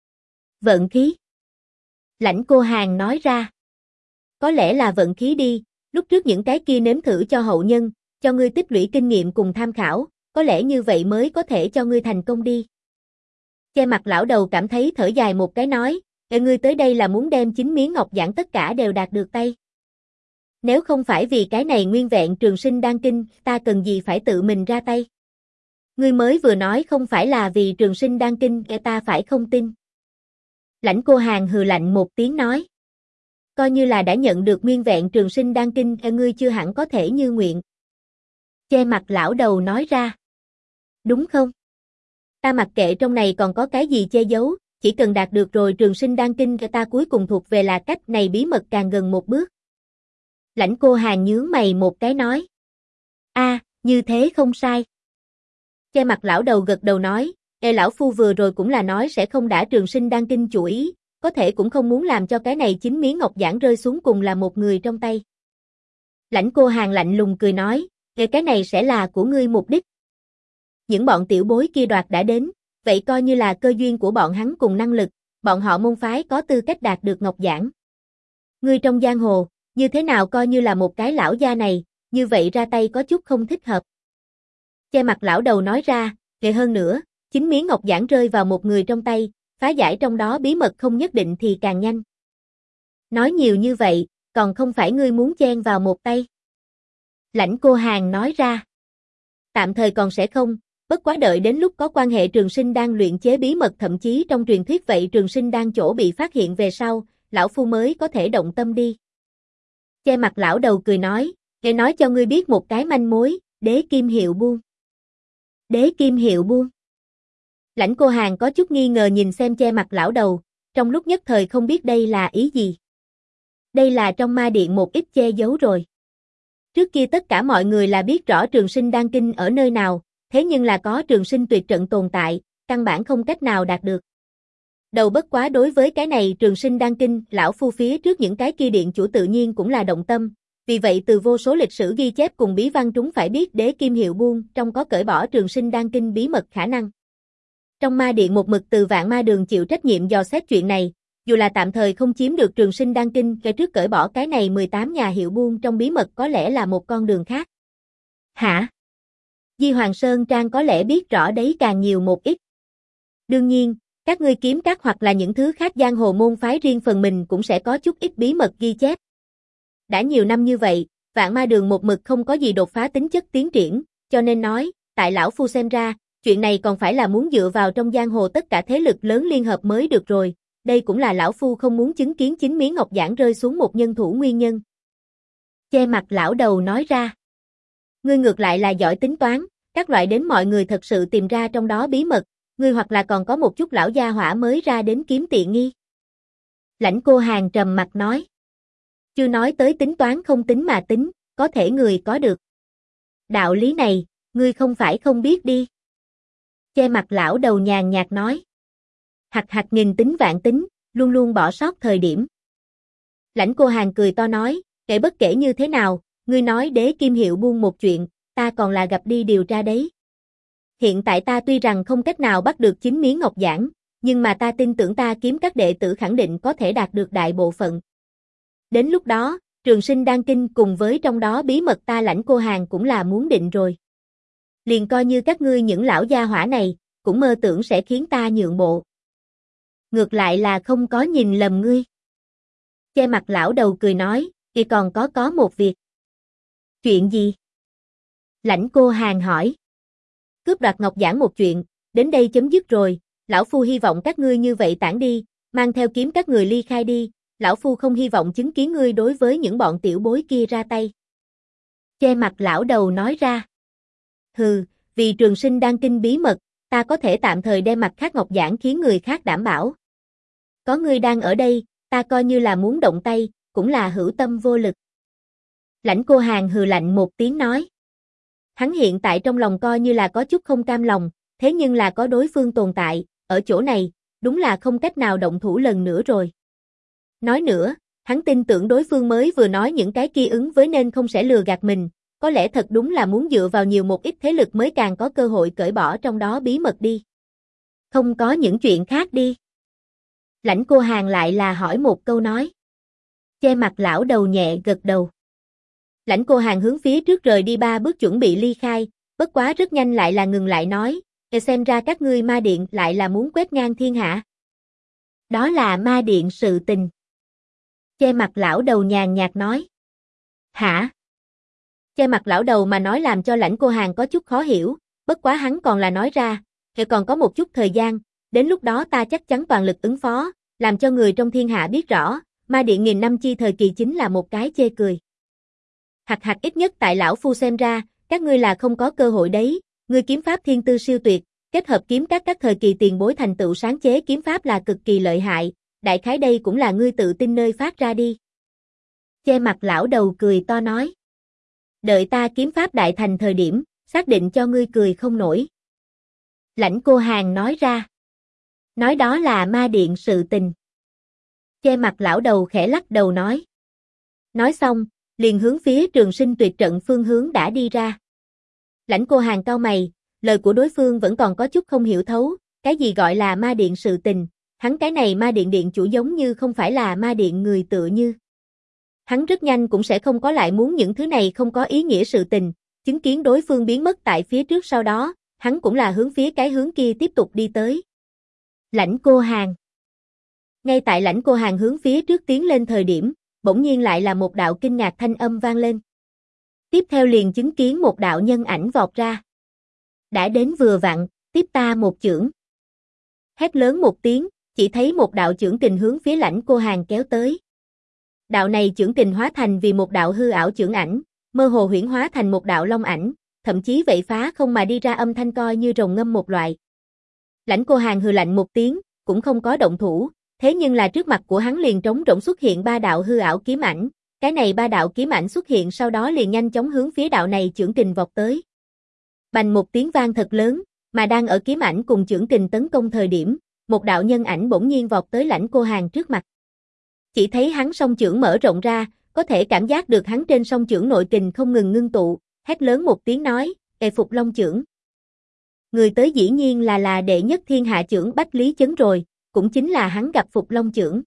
Speaker 1: Vận khí. Lãnh Cô Hàn nói ra. Có lẽ là vận khí đi, lúc trước những cái kia nếm thử cho hậu nhân, cho ngươi tích lũy kinh nghiệm cùng tham khảo, có lẽ như vậy mới có thể cho ngươi thành công đi. Che mặt lão đầu cảm thấy thở dài một cái nói, ngươi tới đây là muốn đem 9 miếng ngọc giản tất cả đều đạt được tay. Nếu không phải vì cái này nguyên vẹn Trường Sinh Đan Kinh, ta cần gì phải tự mình ra tay. Ngươi mới vừa nói không phải là vì Trường Sinh Đan Kinh, ta phải không tin. Lãnh Cô Hàn hừ lạnh một tiếng nói. Coi như là đã nhận được nguyên vẹn Trường Sinh Đan Kinh, ngươi chưa hẳn có thể như nguyện. Che mặt lão đầu nói ra. Đúng không? Ta mặc kệ trong này còn có cái gì che giấu, chỉ cần đạt được rồi Trường Sinh Đan Kinh ta cuối cùng thuộc về là cách này bí mật càng gần một bước. Lãnh Cô Hàn nhướng mày một cái nói. Như thế không sai. Che mặt lão đầu gật đầu nói, lão phu vừa rồi cũng là nói sẽ không đả Trường Sinh Đan Kinh chủ ý, có thể cũng không muốn làm cho cái này 9 miếng ngọc giản rơi xuống cùng là một người trong tay. Lãnh Cô Hàn lạnh lùng cười nói, cái này sẽ là của ngươi mục đích. Những bọn tiểu bối kia đoạt đã đến, vậy coi như là cơ duyên của bọn hắn cùng năng lực, bọn họ môn phái có tư cách đạt được ngọc giản. Ngươi trong giang hồ, như thế nào coi như là một cái lão gia này, như vậy ra tay có chút không thích hợp. Che mặt lão đầu nói ra, hơn nữa, 9 miếng ngọc giản rơi vào một người trong tay, phá giải trong đó bí mật không nhất định thì càng nhanh. Nói nhiều như vậy, còn không phải ngươi muốn chen vào một tay. Lãnh Cô Hàn nói ra. Tạm thời còn sẽ không, bất quá đợi đến lúc có quan hệ Trường Sinh Đan luyện chế bí mật thậm chí trong truyền thuyết vậy Trường Sinh Đan chỗ bị phát hiện về sau, lão phu mới có thể động tâm đi. Che mặt lão đầu cười nói, nghe nói cho ngươi biết một cái manh mối, Đế Kim Hiệu Buôn. Đế Kim Hiệu Buôn. Lãnh Cô Hàn có chút nghi ngờ nhìn xem che mặt lão đầu, trong lúc nhất thời không biết đây là ý gì. Đây là trong ma điện một ít che giấu rồi. Trước kia tất cả mọi người là biết rõ Trường Sinh Đan Kinh ở nơi nào, thế nhưng là có Trường Sinh Tuyệt Trận tồn tại, căn bản không cách nào đạt được. Đầu bất quá đối với cái này Trường Sinh Đan Kinh, lão phu phía trước những cái kia điện chủ tự nhiên cũng là động tâm, vì vậy từ vô số lịch sử ghi chép cùng bí văn chúng phải biết Đế Kim Hiệu Buôn trong có cởi bỏ Trường Sinh Đan Kinh bí mật khả năng. Trong ma điện một mực từ Vạn Ma Đường chịu trách nhiệm dò xét chuyện này, dù là tạm thời không chiếm được Trường Sinh Đan Kinh, kể trước cởi bỏ cái này 18 nhà hiệu buôn trong bí mật có lẽ là một con đường khác. Hả? Di Hoàng Sơn Trang có lẽ biết rõ đấy càng nhiều một ít. Đương nhiên, các ngươi kiếm các hoặc là những thứ khác giang hồ môn phái riêng phần mình cũng sẽ có chút ít bí mật ghi chép. Đã nhiều năm như vậy, Vạn Ma Đường một mực không có gì đột phá tính chất tiến triển, cho nên nói, tại lão phu xem ra, chuyện này còn phải là muốn dựa vào trong giang hồ tất cả thế lực lớn liên hợp mới được rồi, đây cũng là lão phu không muốn chứng kiến 9 miếng ngọc giản rơi xuống một nhân thủ nguyên nhân. Che mặt lão đầu nói ra. Ngươi ngược lại là giỏi tính toán, các loại đến mọi người thật sự tìm ra trong đó bí mật, ngươi hoặc là còn có một chút lão gia hỏa mới ra đến kiếm tiện nghi. Lãnh Cô Hàn trầm mặt nói. Chưa nói tới tính toán không tính mà tính, có thể người có được. Đạo lý này, ngươi không phải không biết đi. Che mặt lão đầu nhàn nhạt nói. Hạch hạch nghìn tính vạn tính, luôn luôn bỏ sót thời điểm. Lãnh Cô Hàn cười to nói, kể bất kể như thế nào, ngươi nói Đế Kim Hiệu Buôn một chuyện, ta còn là gặp đi điều tra đấy. Hiện tại ta tuy rằng không cách nào bắt được 9 miếng ngọc giản, nhưng mà ta tin tưởng ta kiếm các đệ tử khẳng định có thể đạt được đại bộ phận. Đến lúc đó, Trường Sinh Đan Kinh cùng với trong đó bí mật ta Lãnh Cô Hàn cũng là muốn định rồi. Liền coi như các ngươi những lão gia hỏa này, cũng mơ tưởng sẽ khiến ta nhượng bộ. Ngược lại là không có nhìn lầm ngươi. Che mặt lão đầu cười nói, thì còn có một việc. Chuyện gì? Lãnh Cô Hàn hỏi. Cướp đoạt ngọc giản một chuyện, đến đây chấm dứt rồi, lão phu hy vọng các ngươi như vậy tản đi, mang theo kiếm các người ly khai đi, lão phu không hy vọng chứng kiến ngươi đối với những bọn tiểu bối kia ra tay. Che mặt lão đầu nói ra. Hừ, vì Trường Sinh Đan Kinh bí mật, ta có thể tạm thời đem mặt khác ngọc giản khiến người khác đảm bảo. Có ngươi đang ở đây, ta coi như là muốn động tay, cũng là hữu tâm vô lực. Lãnh Cô Hàn hừ lạnh một tiếng nói. Hắn hiện tại trong lòng coi như là có chút không cam lòng, thế nhưng là có đối phương tồn tại, ở chỗ này, đúng là không cách nào động thủ lần nữa rồi. Nói nữa, hắn tin tưởng đối phương mới vừa nói những cái kia ứng với nên không sẽ lừa gạt mình, có lẽ thật đúng là muốn dựa vào nhiều một ít thế lực mới càng có cơ hội cởi bỏ trong đó bí mật đi. Không có những chuyện khác đi. Lãnh Cô Hàn lại là hỏi một câu nói. Che mặt lão đầu nhẹ gật đầu. Lãnh Cô Hàn hướng phía trước rời đi 3 bước chuẩn bị ly khai, bất quá rất nhanh lại là ngừng lại nói, xem ra các ngươi ma điện lại là muốn quét ngang thiên hạ. Đó là ma điện sự tình. Che mặt lão đầu nhàn nhạt nói. Hả? Che mặt lão đầu mà nói làm cho Lãnh Cô Hàn có chút khó hiểu, bất quá hắn còn là nói ra, còn có một chút thời gian, đến lúc đó ta chắc chắn toàn lực ứng phó, làm cho người trong thiên hạ biết rõ, ma điện nghìn năm chi thời kỳ chính là một cái chê cười. Hạch hạch ít nhất tại lão phu xem ra, các ngươi là không có cơ hội đấy, ngươi kiếm pháp thiên tư siêu tuyệt, kết hợp kiếm các thời kỳ tiền bối thành tựu sáng chế kiếm pháp là cực kỳ lợi hại, đại khái đây cũng là ngươi tự tin nơi phát ra đi. Che mặt lão đầu cười to nói. Đợi ta kiếm pháp đại thành thời điểm, xác định cho ngươi cười không nổi. Lãnh Cô Hàn nói ra. Nói đó là ma điện sự tình. Che mặt lão đầu khẽ lắc đầu nói. Nói xong, liền hướng phía Trường Sinh Tuyệt Trận phương hướng đã đi ra. Lãnh Cô Hàn cau mày, lời của đối phương vẫn còn có chút không hiểu thấu, cái gì gọi là ma điện sự tình, hắn cái này ma điện điện chủ giống như không phải là ma điện người tựa như. Hắn rất nhanh cũng sẽ không có lại muốn những thứ này không có ý nghĩa sự tình, chứng kiến đối phương biến mất tại phía trước sau đó, hắn cũng là hướng phía cái hướng kia tiếp tục đi tới. Lãnh Cô Hàn. Ngay tại Lãnh Cô Hàn hướng phía trước tiến lên thời điểm, bỗng nhiên lại là một đạo kinh ngạc thanh âm vang lên. Tiếp theo liền chứng kiến một đạo nhân ảnh vọt ra. Đã đến vừa vặn, tiếp ta một chưởng. Hét lớn một tiếng, chỉ thấy một đạo chưởng kình hướng phía Lãnh Cô Hàn kéo tới. Đạo này chưởng kình hóa thành vì một đạo hư ảo chưởng ảnh, mơ hồ huyễn hóa thành một đạo long ảnh, thậm chí vậy phá không mà đi ra âm thanh coi như rồng ngâm một loại. Lãnh Cô Hàn hừ lạnh một tiếng, cũng không có động thủ, thế nhưng là trước mặt của hắn liền trống rỗng xuất hiện ba đạo hư ảo kiếm ảnh, cái này ba đạo kiếm ảnh xuất hiện sau đó liền nhanh chóng hướng phía đạo này chưởng kình vọt tới. Bành một tiếng vang thật lớn, mà đang ở kiếm ảnh cùng chưởng kình tấn công thời điểm, một đạo nhân ảnh bỗng nhiên vọt tới Lãnh Cô Hàn trước mặt. Chỉ thấy hắn song chưởng mở rộng ra, có thể cảm giác được hắn trên song chưởng nội kình không ngừng ngưng tụ, hét lớn một tiếng nói, "Ê Phục Long chưởng." Người tới dĩ nhiên là đệ nhất thiên hạ chưởng Bách Lý Chấn rồi, cũng chính là hắn gặp Phục Long chưởng.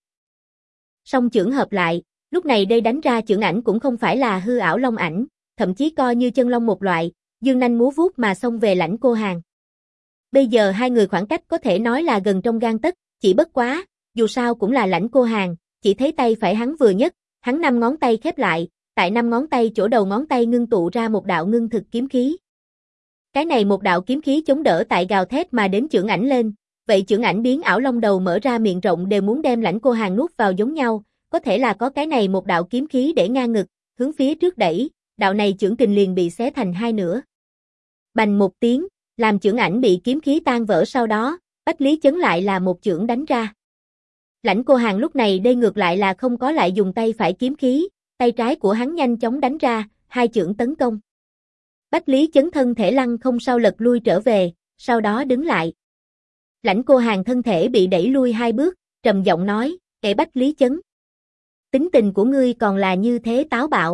Speaker 1: Song chưởng hợp lại, lúc này đây đánh ra chưởng ảnh cũng không phải là hư ảo long ảnh, thậm chí coi như chân long một loại, dương nanh múa vuốt mà xông về Lãnh Cô Hàn. Bây giờ hai người khoảng cách có thể nói là gần trong gang tấc, chỉ bất quá, dù sao cũng là Lãnh Cô Hàn, chỉ thấy tay phải hắn vừa nhấc, hắn 5 ngón tay khép lại, tại 5 ngón tay chỗ đầu ngón tay ngưng tụ ra một đạo ngưng thực kiếm khí. Cái này một đạo kiếm khí chống đỡ tại gào thét mà đến chưởng ảnh lên, vậy chưởng ảnh biến ảo long đầu mở ra miệng rộng đều muốn đem Lãnh Cô Hàn nuốt vào giống nhau, có thể là có cái này một đạo kiếm khí để ngang ngực, hướng phía trước đẩy, đạo này chưởng kình liền bị xé thành hai nửa. Bành một tiếng, làm chưởng ảnh bị kiếm khí tan vỡ sau đó, Bách Lý Chấn lại là một chưởng đánh ra. Lãnh Cô Hàn lúc này đây ngược lại là không có lại dùng tay phải kiếm khí, tay trái của hắn nhanh chóng đánh ra, hai chưởng tấn công. Bách Lý Chấn thân thể lăn không sau lật lui trở về, sau đó đứng lại. Lãnh Cô Hàn thân thể bị đẩy lui hai bước, trầm giọng nói, "Kẻ Bách Lý Chấn, tính tình của ngươi còn là như thế táo bạo.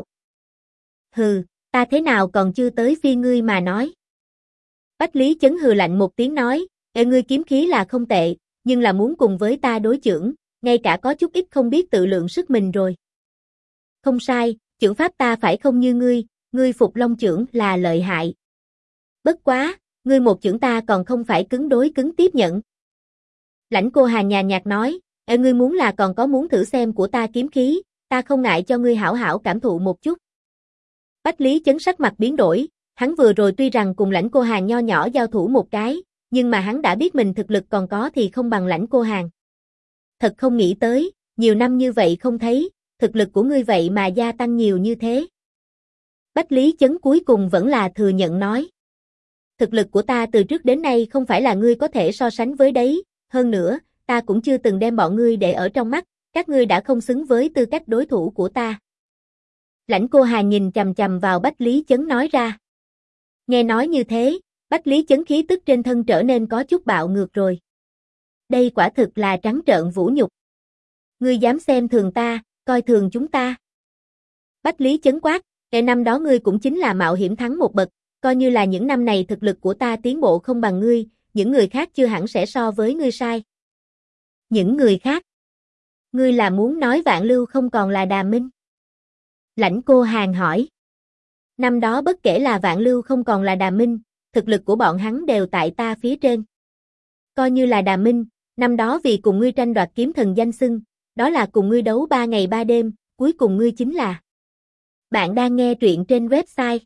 Speaker 1: Hừ, ta thế nào còn chưa tới phiên ngươi mà nói." Bách Lý Chấn hừ lạnh một tiếng nói, "Ngươi kiếm khí là không tệ, nhưng là muốn cùng với ta đối chưởng, ngay cả có chút ít không biết tự lượng sức mình rồi." "Không sai, chưởng pháp ta phải không như ngươi Phục Long chưởng là lợi hại. Bất quá, ngươi một chưởng ta còn không phải cứng đối cứng tiếp nhận." Lãnh Cô Hàn nhàn nhạt nói, "Ngươi muốn là còn có muốn thử xem của ta kiếm khí, ta không ngại cho ngươi hảo hảo cảm thụ một chút." Bách Lý Chấn sắc mặt biến đổi, hắn vừa rồi tuy rằng cùng Lãnh Cô Hàn nho nhỏ giao thủ một cái, nhưng mà hắn đã biết mình thực lực còn có thì không bằng Lãnh Cô Hàn. Thật không nghĩ tới, nhiều năm như vậy không thấy, thực lực của ngươi vậy mà gia tăng nhiều như thế. Bách Lý Chấn cuối cùng vẫn là thừa nhận nói. Thực lực của ta từ trước đến nay không phải là ngươi có thể so sánh với đấy, hơn nữa, ta cũng chưa từng đem bọn ngươi để ở trong mắt, các ngươi đã không xứng với tư cách đối thủ của ta. Lãnh Cô Hàn nhìn chằm chằm vào Bách Lý Chấn nói ra. Nghe nói như thế, Bách Lý Chấn khí tức trên thân trở nên có chút bạo ngược rồi. Đây quả thực là trắng trợn vũ nhục. Ngươi dám xem thường ta, coi thường chúng ta. Bách Lý Chấn quát, "Kẻ năm đó ngươi cũng chính là mạo hiểm thắng một bậc, coi như là những năm này thực lực của ta tiến bộ không bằng ngươi, những người khác chưa hẳn sẽ so với ngươi sai." Những người khác? Ngươi là muốn nói Vạn Lưu không còn là Đà Minh? Lãnh Cô Hàn hỏi. Năm đó bất kể là Vạn Lưu không còn là Đà Minh, thực lực của bọn hắn đều tại ta phía trên. Coi như là Đà Minh, năm đó vì cùng ngươi tranh đoạt kiếm thần danh xưng, đó là cùng ngươi đấu 3 ngày 3 đêm, cuối cùng ngươi chính là. Bạn đang nghe truyện trên website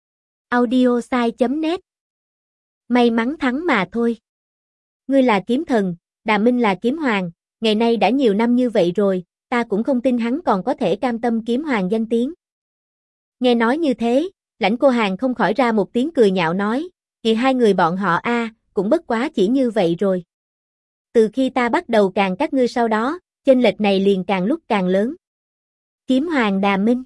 Speaker 1: audiosai.net. May mắn thắng mà thôi. Ngươi là kiếm thần, Đà Minh là kiếm hoàng, ngày nay đã nhiều năm như vậy rồi, ta cũng không tin hắn còn có thể cam tâm kiếm hoàng danh tiếng. Nghe nói như thế, Lãnh Cô Hàn không khỏi ra một tiếng cười nhạo nói, "Thì hai người bọn họ cũng bất quá chỉ như vậy rồi. Từ khi ta bắt đầu càng các ngươi sau đó, chênh lệch này liền càng lúc càng lớn." Kiếm hoàng Đà Minh.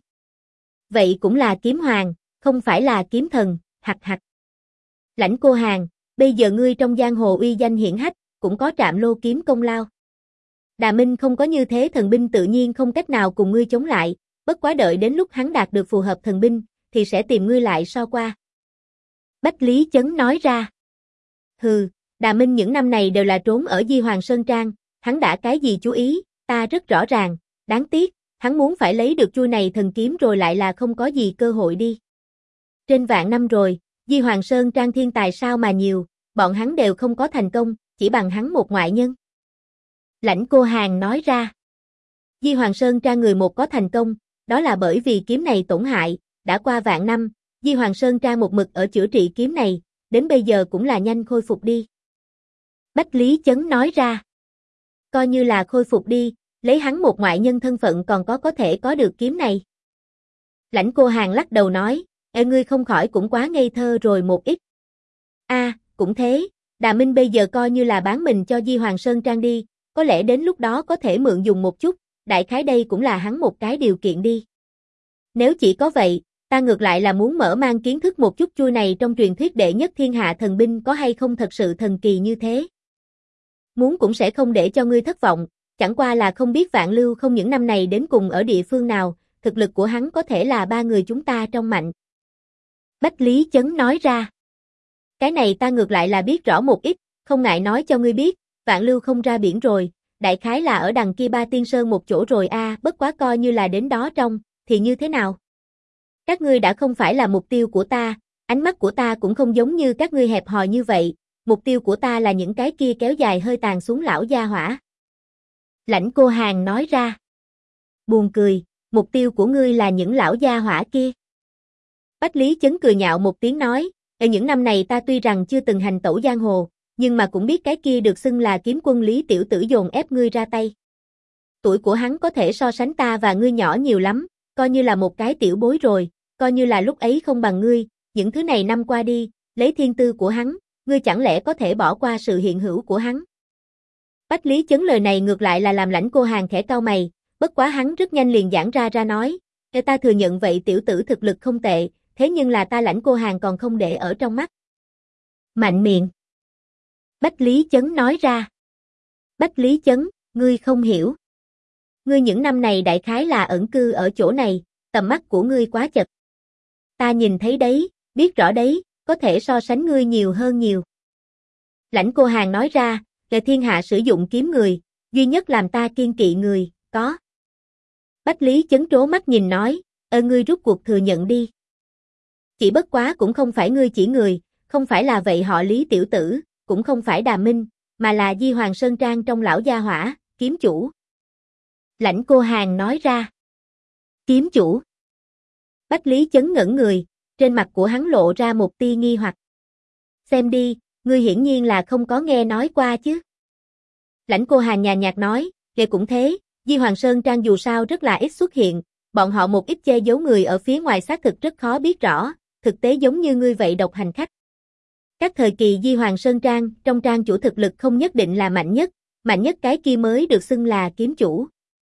Speaker 1: Vậy cũng là kiếm hoàng, không phải là kiếm thần, hặc hặc. Lãnh Cô Hàn, Bây giờ ngươi trong giang hồ uy danh hiển hách, cũng có Trạm Lô kiếm công lao. Đà Minh không có như thế thần binh tự nhiên không cách nào cùng ngươi chống lại, bất quá đợi đến lúc hắn đạt được phù hợp thần binh, thì sẽ tìm ngươi lại so qua. Bách Lý Chấn nói ra. Hừ, Đà Minh những năm này đều là trốn ở Di Hoàng Sơn Trang, hắn đã cái gì chú ý, ta rất rõ ràng, đáng tiếc, hắn muốn phải lấy được chuôi này thần kiếm rồi lại là không có gì cơ hội đi. Trên vạn năm rồi, Di Hoàng Sơn Trang thiên tài sao mà nhiều, bọn hắn đều không có thành công, chỉ bằng hắn một ngoại nhân. Lãnh Cô Hàn nói ra. Di Hoàng Sơn Trang người một có thành công, đó là bởi vì kiếm này tổn hại, đã qua vạn năm, Di Hoàng Sơn Trang một mực ở chữa trị kiếm này, đến bây giờ cũng là nhanh khôi phục đi. Bách Lý Chấn nói ra. Coi như là khôi phục đi, lấy hắn một ngoại nhân thân phận còn có thể có được kiếm này. Lãnh Cô Hàn lắc đầu nói, ngươi không khỏi cũng quá ngây thơ rồi một ít. Cũng thế, Đà Minh bây giờ coi như là bán mình cho Di Hoàng Sơn Trang đi, có lẽ đến lúc đó có thể mượn dùng một chút, đại khái đây cũng là hắn một cái điều kiện đi. Nếu chỉ có vậy, ta ngược lại là muốn mở mang kiến thức một chút chuôi này trong truyền thuyết đệ nhất thiên hạ thần binh có hay không thật sự thần kỳ như thế. Muốn cũng sẽ không để cho ngươi thất vọng, chẳng qua là không biết Vạn Lưu không những năm này đến cùng ở địa phương nào, thực lực của hắn có thể là ba người chúng ta trong mạnh. Bách Lý Chấn nói ra. Cái này ta ngược lại là biết rõ một ít, không ngại nói cho ngươi biết, Vạn Lưu không ra biển rồi, đại khái là ở đằng kia Ba Tiên Sơn một chỗ rồi bất quá coi như là đến đó trong, thì như thế nào? Các ngươi đã không phải là mục tiêu của ta, ánh mắt của ta cũng không giống như các ngươi hẹp hòi như vậy, mục tiêu của ta là những cái kia kéo dài hơi tàn xuống lão gia hỏa. Lãnh Cô Hàn nói ra. Buồn cười, mục tiêu của ngươi là những lão gia hỏa kia. Bách Lý Chấn cười nhạo một tiếng nói, ở những năm này ta tuy rằng chưa từng hành tẩu giang hồ, nhưng mà cũng biết cái kia được xưng là kiếm quân Lý tiểu tử dồn ép ngươi ra tay. Tuổi của hắn có thể so sánh ta và ngươi nhỏ nhiều lắm, coi như là một cái tiểu bối rồi, coi như là lúc ấy không bằng ngươi, những thứ này năm qua đi, lấy thiên tư của hắn, ngươi chẳng lẽ có thể bỏ qua sự hiện hữu của hắn. Bách Lý Chấn lời này ngược lại là làm Lãnh Cô Hàn khẽ cau mày, bất quá hắn rất nhanh liền giãn ra nói, ta thừa nhận vậy tiểu tử thực lực không tệ, thế nhưng là ta Lãnh Cô Hàn còn không để ở trong mắt. Mạnh miệng. Bách Lý Chấn nói ra. Bách Lý Chấn, ngươi không hiểu. Ngươi những năm này đại khái là ẩn cư ở chỗ này, tầm mắt của ngươi quá chật. Ta nhìn thấy đấy, biết rõ đấy, có thể so sánh ngươi nhiều hơn nhiều. Lãnh Cô Hàn nói ra, về thiên hạ sử dụng kiếm người, duy nhất làm ta kiên kỵ người, có. Bách Lý Chấn trố mắt nhìn nói, ngươi rút cuộc thừa nhận đi. Chỉ bất quá cũng không phải ngươi chỉ người, không phải là vậy họ Lý tiểu tử, cũng không phải Đà Minh, mà là Di Hoàng Sơn Trang trong lão gia hỏa, kiếm chủ. Lãnh Cô Hàn nói ra. Kiếm chủ. Bách Lý Chấn ngẩn người, trên mặt của hắn lộ ra một tia nghi hoặc. Xem đi, ngươi hiển nhiên là không có nghe nói qua chứ. Lãnh Cô Hàn nhàn nhạt nói, kể cũng thế, Di Hoàng Sơn Trang dù sao rất là ít xuất hiện, bọn họ một ít che giấu người ở phía ngoài xác thực rất khó biết rõ, thực tế giống như ngươi vậy độc hành khách. Các thời kỳ Di Hoàng Sơn Trang, trong trang chủ thực lực không nhất định là mạnh nhất cái kia mới được xưng là kiếm chủ.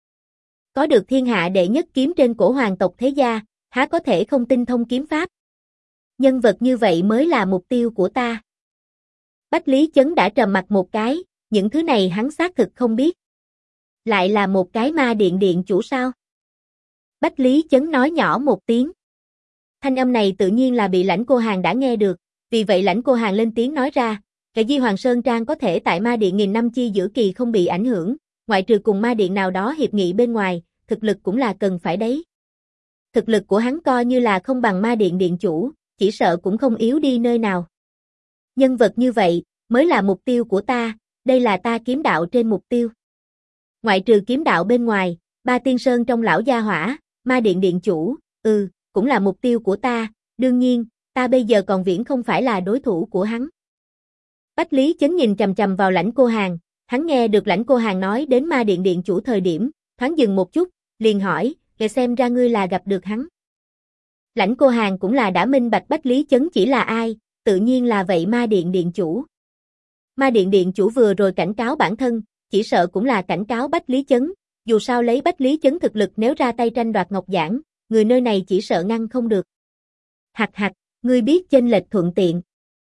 Speaker 1: Có được thiên hạ đệ nhất kiếm trên cổ hoàng tộc thế gia, há có thể không tinh thông kiếm pháp. Nhân vật như vậy mới là mục tiêu của ta. Bách Lý Chấn đã trầm mặt một cái, những thứ này hắn xác thực không biết. Lại là một cái ma điện điện chủ sao? Bách Lý Chấn nói nhỏ một tiếng. Thanh âm này tự nhiên là bị Lãnh Cô Hàn đã nghe được, vì vậy Lãnh Cô Hàn lên tiếng nói ra, cái Di Hoàng Sơn Trang có thể tại ma điện nghìn năm chi giữa kỳ không bị ảnh hưởng, ngoại trừ cùng ma điện nào đó hiệp nghị bên ngoài, thực lực cũng là cần phải đấy. Thực lực của hắn coi như là không bằng ma điện điện chủ, chỉ sợ cũng không yếu đi nơi nào. Nhân vật như vậy, mới là mục tiêu của ta, đây là ta kiếm đạo trên mục tiêu. Ngoại trừ kiếm đạo bên ngoài, Ba Tiên Sơn trong lão gia hỏa, ma điện điện chủ, cũng là mục tiêu của ta, đương nhiên, ta bây giờ còn viễn không phải là đối thủ của hắn. Bách Lý Chấn nhìn chằm chằm vào Lãnh Cô Hàn, hắn nghe được Lãnh Cô Hàn nói đến ma điện điện chủ thời điểm, thoáng dừng một chút, liền hỏi, để xem ra ngươi là gặp được hắn. Lãnh Cô Hàn cũng là đã minh bạch Bách Lý Chấn chỉ là ai, tự nhiên là vậy ma điện điện chủ. Ma điện điện chủ vừa rồi cảnh cáo bản thân, chỉ sợ cũng là cảnh cáo Bách Lý Chấn, dù sao lấy Bách Lý Chấn thực lực nếu ra tay tranh đoạt ngọc giản, người nơi này chỉ sợ ngăn không được. Hặc hặc, ngươi biết chênh lệch thuận tiện.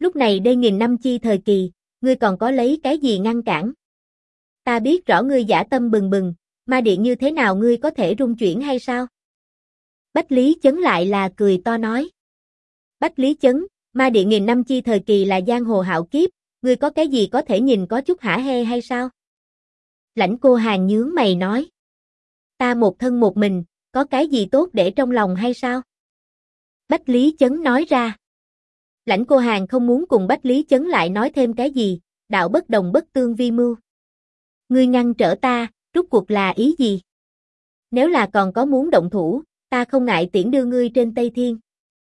Speaker 1: Lúc này đây nghìn năm chi thời kỳ, ngươi còn có lấy cái gì ngăn cản? Ta biết rõ ngươi dã tâm bừng bừng, ma điện như thế nào ngươi có thể rung chuyển hay sao? Bách Lý Chấn lại là cười to nói. Bách Lý Chấn, ma điện nghìn năm chi thời kỳ là giang hồ hạo kiếp, ngươi có cái gì có thể nhìn có chút hả hê hay sao? Lãnh Cô Hàn nhướng mày nói. Ta một thân một mình, có cái gì tốt để trong lòng hay sao? Bách Lý Chấn nói ra. Lãnh Cô Hàn không muốn cùng Bách Lý Chấn lại nói thêm cái gì, đạo bất đồng bất tương vi mưu. Ngươi ngăn trở ta, rốt cuộc là ý gì? Nếu là còn có muốn động thủ, ta không ngại tiễn đưa ngươi trên Tây Thiên.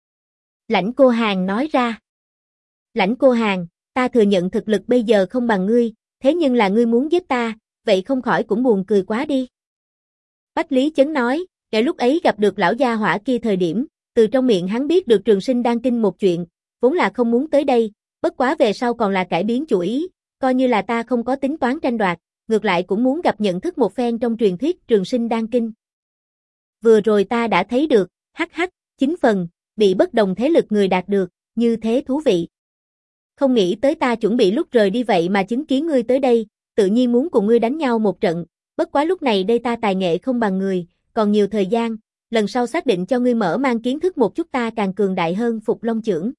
Speaker 1: Lãnh Cô Hàn nói ra. Lãnh Cô Hàn, ta thừa nhận thực lực bây giờ không bằng ngươi, thế nhưng là ngươi muốn giết ta, vậy không khỏi cũng buồn cười quá đi. Bách Lý Chấn nói, kể lúc ấy gặp được lão gia hỏa kia thời điểm, từ trong miệng hắn biết được Trường Sinh Đan Kinh một chuyện, vốn là không muốn tới đây, bất quá về sau còn là cải biến chủ ý, coi như là ta không có tính toán tranh đoạt, ngược lại cũng muốn gặp nhận thức một phen trong truyền thuyết Trường Sinh Đan Kinh. Vừa rồi ta đã thấy được, hắc hắc, 9 phần, bị bất đồng thế lực người đạt được, như thế thú vị. Không nghĩ tới ta chuẩn bị lúc rời đi vậy mà chứng kiến ngươi tới đây, tự nhiên muốn cùng ngươi đánh nhau một trận, bất quá lúc này đây ta tài nghệ không bằng người, còn nhiều thời gian, lần sau xác định cho ngươi mở mang kiến thức một chút ta càng cường đại hơn Phục Long Chưởng.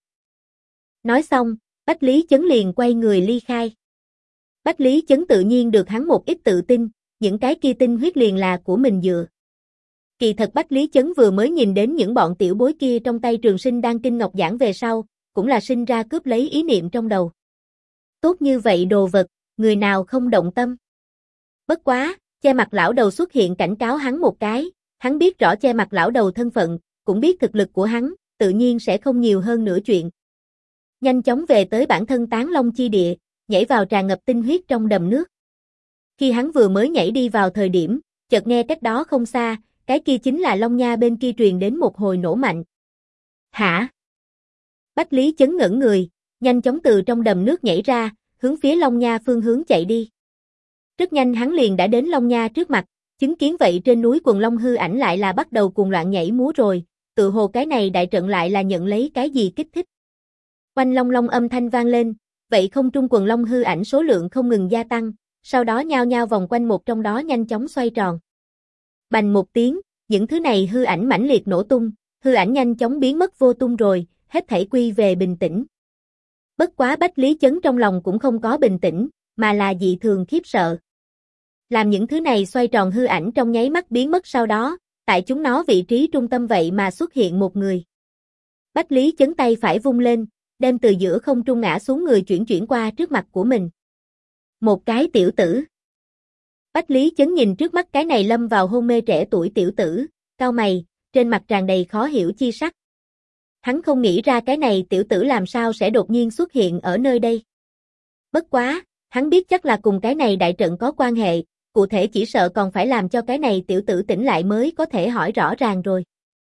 Speaker 1: Nói xong, Bách Lý Chấn liền quay người ly khai. Bách Lý Chấn tự nhiên được hắn một ít tự tin, những cái kia tinh huyết liền là của mình dựa. Kỳ thật Bách Lý Chấn vừa mới nhìn đến những bọn tiểu bối kia trong tay Trường Sinh Đan Kinh Ngọc Giản về sau, cũng là sinh ra cướp lấy ý niệm trong đầu. Tốt như vậy đồ vật, người nào không động tâm. Bất quá, che mặt lão đầu xuất hiện cảnh cáo hắn một cái, hắn biết rõ che mặt lão đầu thân phận, cũng biết thực lực của hắn, tự nhiên sẽ không nhiều hơn nửa chuyện. Nhanh chóng về tới bản thân Tán Long chi địa, nhảy vào tràn ngập tinh huyết trong đầm nước. Khi hắn vừa mới nhảy đi vào thời điểm, chợt nghe cách đó không xa, cái kia chính là Long Nha bên kia truyền đến một hồi nổ mạnh. Hả? Bách Lý Chấn ngẩn người, nhanh chóng từ trong đầm nước nhảy ra, hướng phía Long Nha phương hướng chạy đi. Rất nhanh hắn liền đã đến Long Nha trước mặt, chứng kiến vậy trên núi quần long hư ảnh lại là bắt đầu cuồng loạn nhảy múa rồi, tự hồ cái này đại trận lại là nhận lấy cái gì kích thích. Oanh long long âm thanh vang lên, vậy không trung quần long hư ảnh số lượng không ngừng gia tăng, sau đó nhao nhao vòng quanh một trong đó nhanh chóng xoay tròn. Bành một tiếng, những thứ này hư ảnh mãnh liệt nổ tung, hư ảnh nhanh chóng biến mất vô tung rồi, hết thảy quy về bình tĩnh. Bất quá Bách Lý Chấn trong lòng cũng không có bình tĩnh, mà là dị thường khiếp sợ. Làm những thứ này xoay tròn hư ảnh trong nháy mắt biến mất sau đó, tại chúng nó vị trí trung tâm vậy mà xuất hiện một người. Bách Lý Chấn tay phải vung lên, đem từ giữa không trung ngã xuống người chuyển qua trước mặt của mình. Một cái tiểu tử. Bách Lý Chấn nhìn trước mắt cái này lâm vào hôn mê trẻ tuổi tiểu tử, cau mày, trên mặt tràn đầy khó hiểu chi sắc. Hắn không nghĩ ra cái này tiểu tử làm sao sẽ đột nhiên xuất hiện ở nơi đây. Bất quá, hắn biết chắc là cùng cái này đại trận có quan hệ, cụ thể chỉ sợ còn phải làm cho cái này tiểu tử tỉnh lại mới có thể hỏi rõ ràng rồi.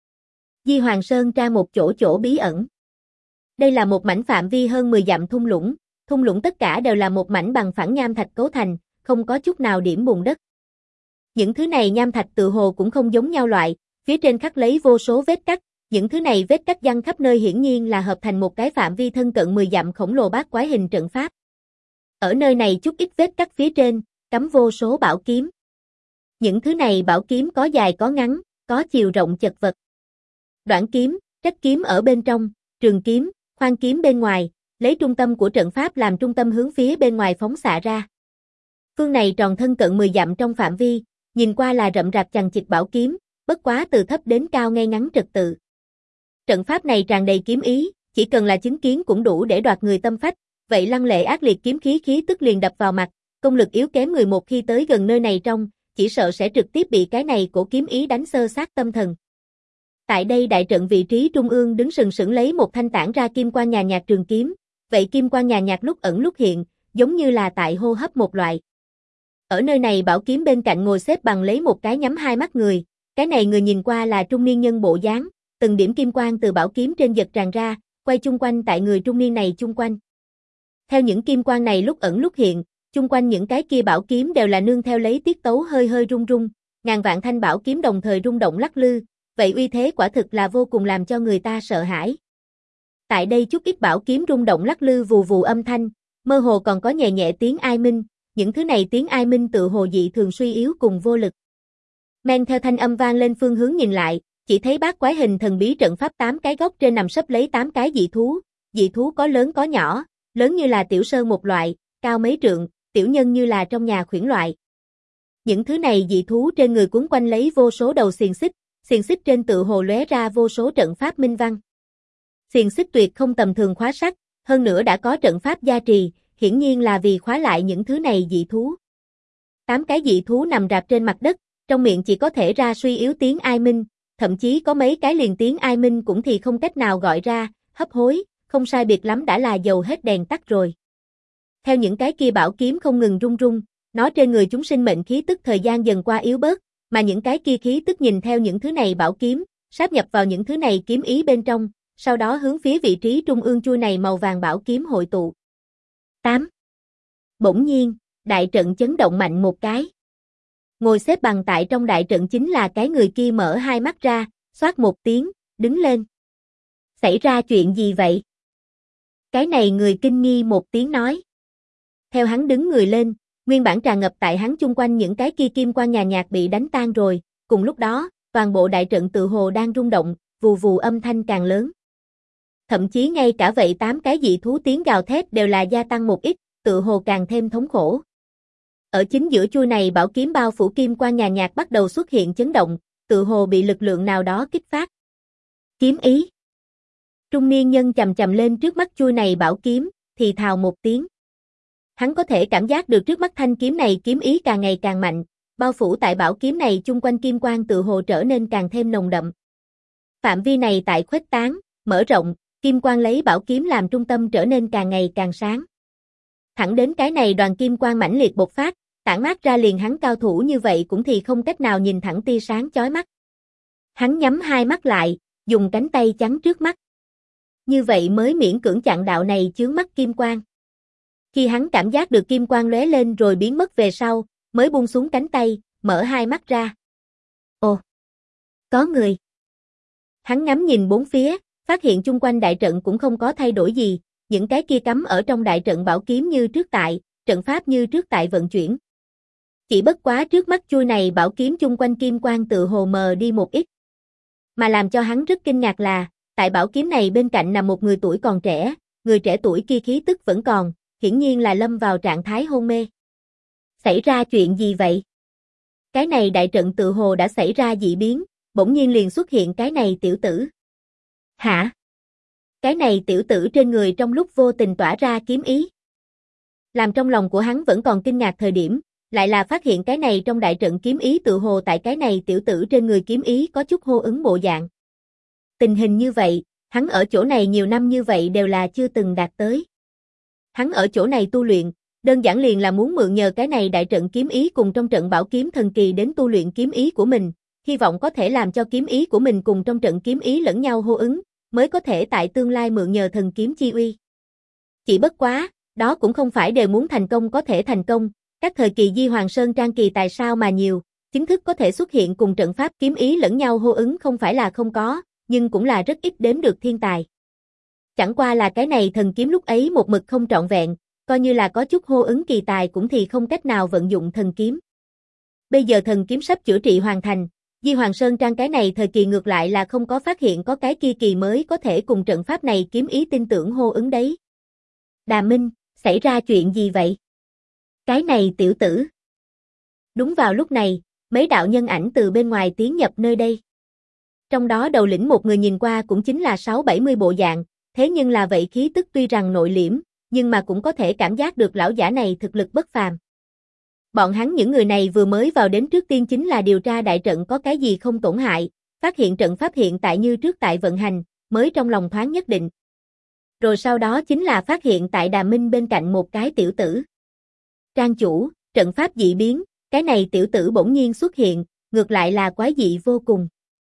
Speaker 1: Di Hoàng Sơn ra một chỗ bí ẩn. Đây là một mảnh phạm vi hơn 10 dặm thung lũng tất cả đều là một mảnh bằng phẳng nham thạch cấu thành, không có chút nào điểm bùn đất. Những thứ này nham thạch tự hồ cũng không giống nhau loại, phía trên khắc lấy vô số vết cắt, những thứ này vết cắt giăng khắp nơi hiển nhiên là hợp thành một cái phạm vi thân cận 10 dặm khổng lồ bát quái hình trận pháp. Ở nơi này chút ít vết cắt phía trên, cắm vô số bảo kiếm. Những thứ này bảo kiếm có dài có ngắn, có chiều rộng chật vật. Đoạn kiếm, trách kiếm ở bên trong, trường kiếm, khoan kiếm bên ngoài, lấy trung tâm của trận pháp làm trung tâm hướng phía bên ngoài phóng xạ ra. Phương này tròn thân cận 10 dặm trong phạm vi, nhìn qua là rậm rạp chằng chịt bảo kiếm, bất quá từ thấp đến cao ngay ngắn trật tự. Trận pháp này tràn đầy kiếm ý, chỉ cần là chứng kiến cũng đủ để đoạt người tâm phách, vậy lăng lệ ác liệt kiếm khí tức liền đập vào mặt, công lực yếu kém người một khi tới gần nơi này trong, chỉ sợ sẽ trực tiếp bị cái này cổ kiếm ý đánh xơ xác tâm thần. Tại đây đại trận vị trí trung ương đứng sừng sững lấy một thanh tản ra kim quang nhàn nhạt trường kiếm, vậy kim quang nhàn nhạt lúc ẩn lúc hiện, giống như là tại hô hấp một loại. Ở nơi này bảo kiếm bên cạnh ngồi xếp bằng lấy một cái nhắm hai mắt người, cái này người nhìn qua là trung niên nhân bộ dáng, từng điểm kim quang từ bảo kiếm trên giật tràn ra, quay chung quanh tại người trung niên này chung quanh. Theo những kim quang này lúc ẩn lúc hiện, chung quanh những cái kia bảo kiếm đều là nương theo lấy tiết tấu hơi hơi rung rung, ngàn vạn thanh bảo kiếm đồng thời rung động lắc lư, vậy uy thế quả thực là vô cùng làm cho người ta sợ hãi. Tại đây chút ít bảo kiếm rung động lắc lư vù vù âm thanh, mơ hồ còn có nhẹ nhẹ tiếng ai minh, những thứ này tiếng ai minh tự hồ dị thường suy yếu cùng vô lực. Men theo thanh âm vang lên phương hướng nhìn lại, chỉ thấy bát quái hình thần bí trận pháp 8 cái góc trên nằm sấp lấy 8 cái dị thú có lớn có nhỏ, lớn như là tiểu sơn một loại, cao mấy trượng, tiểu nhân như là trong nhà khuyển loại. Những thứ này dị thú trên người quấn quanh lấy vô số đầu xiềng xích trên tự hồ lóe ra vô số trận pháp minh văn. Xiềng xích tuyệt không tầm thường khóa sắt, hơn nữa đã có trận pháp gia trì, hiển nhiên là vì khóa lại những thứ này dị thú. 8 cái dị thú nằm rạp trên mặt đất, trong miệng chỉ có thể ra suy yếu tiếng ai minh, thậm chí có mấy cái liền tiếng ai minh cũng thì không cách nào gọi ra, hấp hối, không sai biệt lắm đã là dầu hết đèn tắt rồi. Theo những cái kia bảo kiếm không ngừng rung rung, nó trên người chúng sinh mệnh khí tức thời gian dần qua yếu bớt, mà những cái kia khí tức nhìn theo những thứ này bảo kiếm, sáp nhập vào những thứ này kiếm ý bên trong, sau đó hướng phía vị trí trung ương chui này màu vàng bảo kiếm hội tụ. 8. Bỗng nhiên, đại trận chấn động mạnh một cái. Ngồi xếp bằng tại trong đại trận chính là cái người kia mở hai mắt ra, xoát một tiếng, đứng lên. Xảy ra chuyện gì vậy? Cái này người kinh nghi một tiếng nói. Theo hắn đứng người lên, nguyên bản tràn ngập tại hắn chung quanh những cái kia kim quang nhàn nhạt bị đánh tan rồi, cùng lúc đó, toàn bộ đại trận tự hồ đang rung động, vù vù âm thanh càng lớn. Thậm chí ngay cả vậy 8 cái dị thú tiếng gào thét đều là gia tăng một ít, tự hồ càng thêm thống khổ. Ở chính giữa chuôi này bảo kiếm bao phủ kim quang nhàn nhạt bắt đầu xuất hiện chấn động, tự hồ bị lực lượng nào đó kích phát. Kiếm ý. Trung niên nhân chầm chầm lên trước mắt chuôi này bảo kiếm, thì thào một tiếng. Hắn có thể cảm giác được trước mắt thanh kiếm này kiếm ý càng ngày càng mạnh, bao phủ tại bảo kiếm này chung quanh kim quang tự hồ trở nên càng thêm nồng đậm. Phạm vi này tại khuếch tán, mở rộng, kim quang lấy bảo kiếm làm trung tâm trở nên càng ngày càng sáng. Thẳng đến cái này đoàn kim quang mãnh liệt bộc phát, tản mát ra liền hắn cao thủ như vậy cũng thì không cách nào nhìn thẳng tia sáng chói mắt. Hắn nhắm hai mắt lại, dùng cánh tay chắn trước mắt. Như vậy mới miễn cưỡng chặn đạo này chướng mắt kim quang. Khi hắn cảm giác được kim quang lóe lên rồi biến mất về sau, mới buông xuống cánh tay, mở hai mắt ra. Ồ! Có người! Hắn ngắm nhìn bốn phía, phát hiện chung quanh đại trận cũng không có thay đổi gì, những cái kia cắm ở trong đại trận bảo kiếm như trước tại, trận pháp như trước tại vận chuyển. Chỉ bất quá trước mắt chuôi này bảo kiếm chung quanh kim quang tự hồ mờ đi một ít. Mà làm cho hắn rất kinh ngạc là, tại bảo kiếm này bên cạnh nằm một người tuổi còn trẻ, người trẻ tuổi kia khí tức vẫn còn, hiển nhiên là lâm vào trạng thái hôn mê. Xảy ra chuyện gì vậy? Cái này đại trận tự hồ đã xảy ra dị biến, bỗng nhiên liền xuất hiện cái này tiểu tử. Hả? Cái này tiểu tử trên người trong lúc vô tình tỏa ra kiếm ý. Làm trong lòng của hắn vẫn còn kinh ngạc thời điểm, lại là phát hiện cái này trong đại trận kiếm ý tự hồ tại cái này tiểu tử trên người kiếm ý có chút hô ứng bộ dạng. Tình hình như vậy, hắn ở chỗ này nhiều năm như vậy đều là chưa từng đạt tới. Hắn ở chỗ này tu luyện, đơn giản liền là muốn mượn nhờ cái này đại trận kiếm ý cùng trong trận bảo kiếm thần kỳ đến tu luyện kiếm ý của mình, hy vọng có thể làm cho kiếm ý của mình cùng trong trận kiếm ý lẫn nhau hô ứng, mới có thể tại tương lai mượn nhờ thần kiếm chi uy. Chỉ bất quá, đó cũng không phải đều muốn thành công có thể thành công, các thời kỳ Di Hoàng Sơn Trang kỳ tài sao mà nhiều, chính thức có thể xuất hiện cùng trận pháp kiếm ý lẫn nhau hô ứng không phải là không có, nhưng cũng là rất ít đếm được thiên tài. Chẳng qua là cái này thần kiếm lúc ấy một mực không trọn vẹn, coi như là có chút hô ứng kỳ tài cũng thì không cách nào vận dụng thần kiếm. Bây giờ thần kiếm sắp chữa trị hoàn thành, Di Hoàng Sơn Trang cái này thời kỳ ngược lại là không có phát hiện có cái kia kỳ mới có thể cùng trận pháp này kiếm ý tin tưởng hô ứng đấy. Đà Minh, xảy ra chuyện gì vậy? Cái này tiểu tử. Đúng vào lúc này, mấy đạo nhân ảnh từ bên ngoài tiến nhập nơi đây. Trong đó đầu lĩnh một người nhìn qua cũng chính là 6-70 bộ dạng, thế nhưng là vậy khí tức tuy rằng nội liễm, nhưng mà cũng có thể cảm giác được lão giả này thực lực bất phàm. Bọn hắn những người này vừa mới vào đến trước tiên chính là điều tra đại trận có cái gì không tổn hại, phát hiện trận pháp hiện tại như trước tại vận hành, mới trong lòng thoáng nhất định. Rồi sau đó chính là phát hiện tại Đà Minh bên cạnh một cái tiểu tử. Trang chủ, trận pháp dị biến, cái này tiểu tử bỗng nhiên xuất hiện, ngược lại là quái dị vô cùng.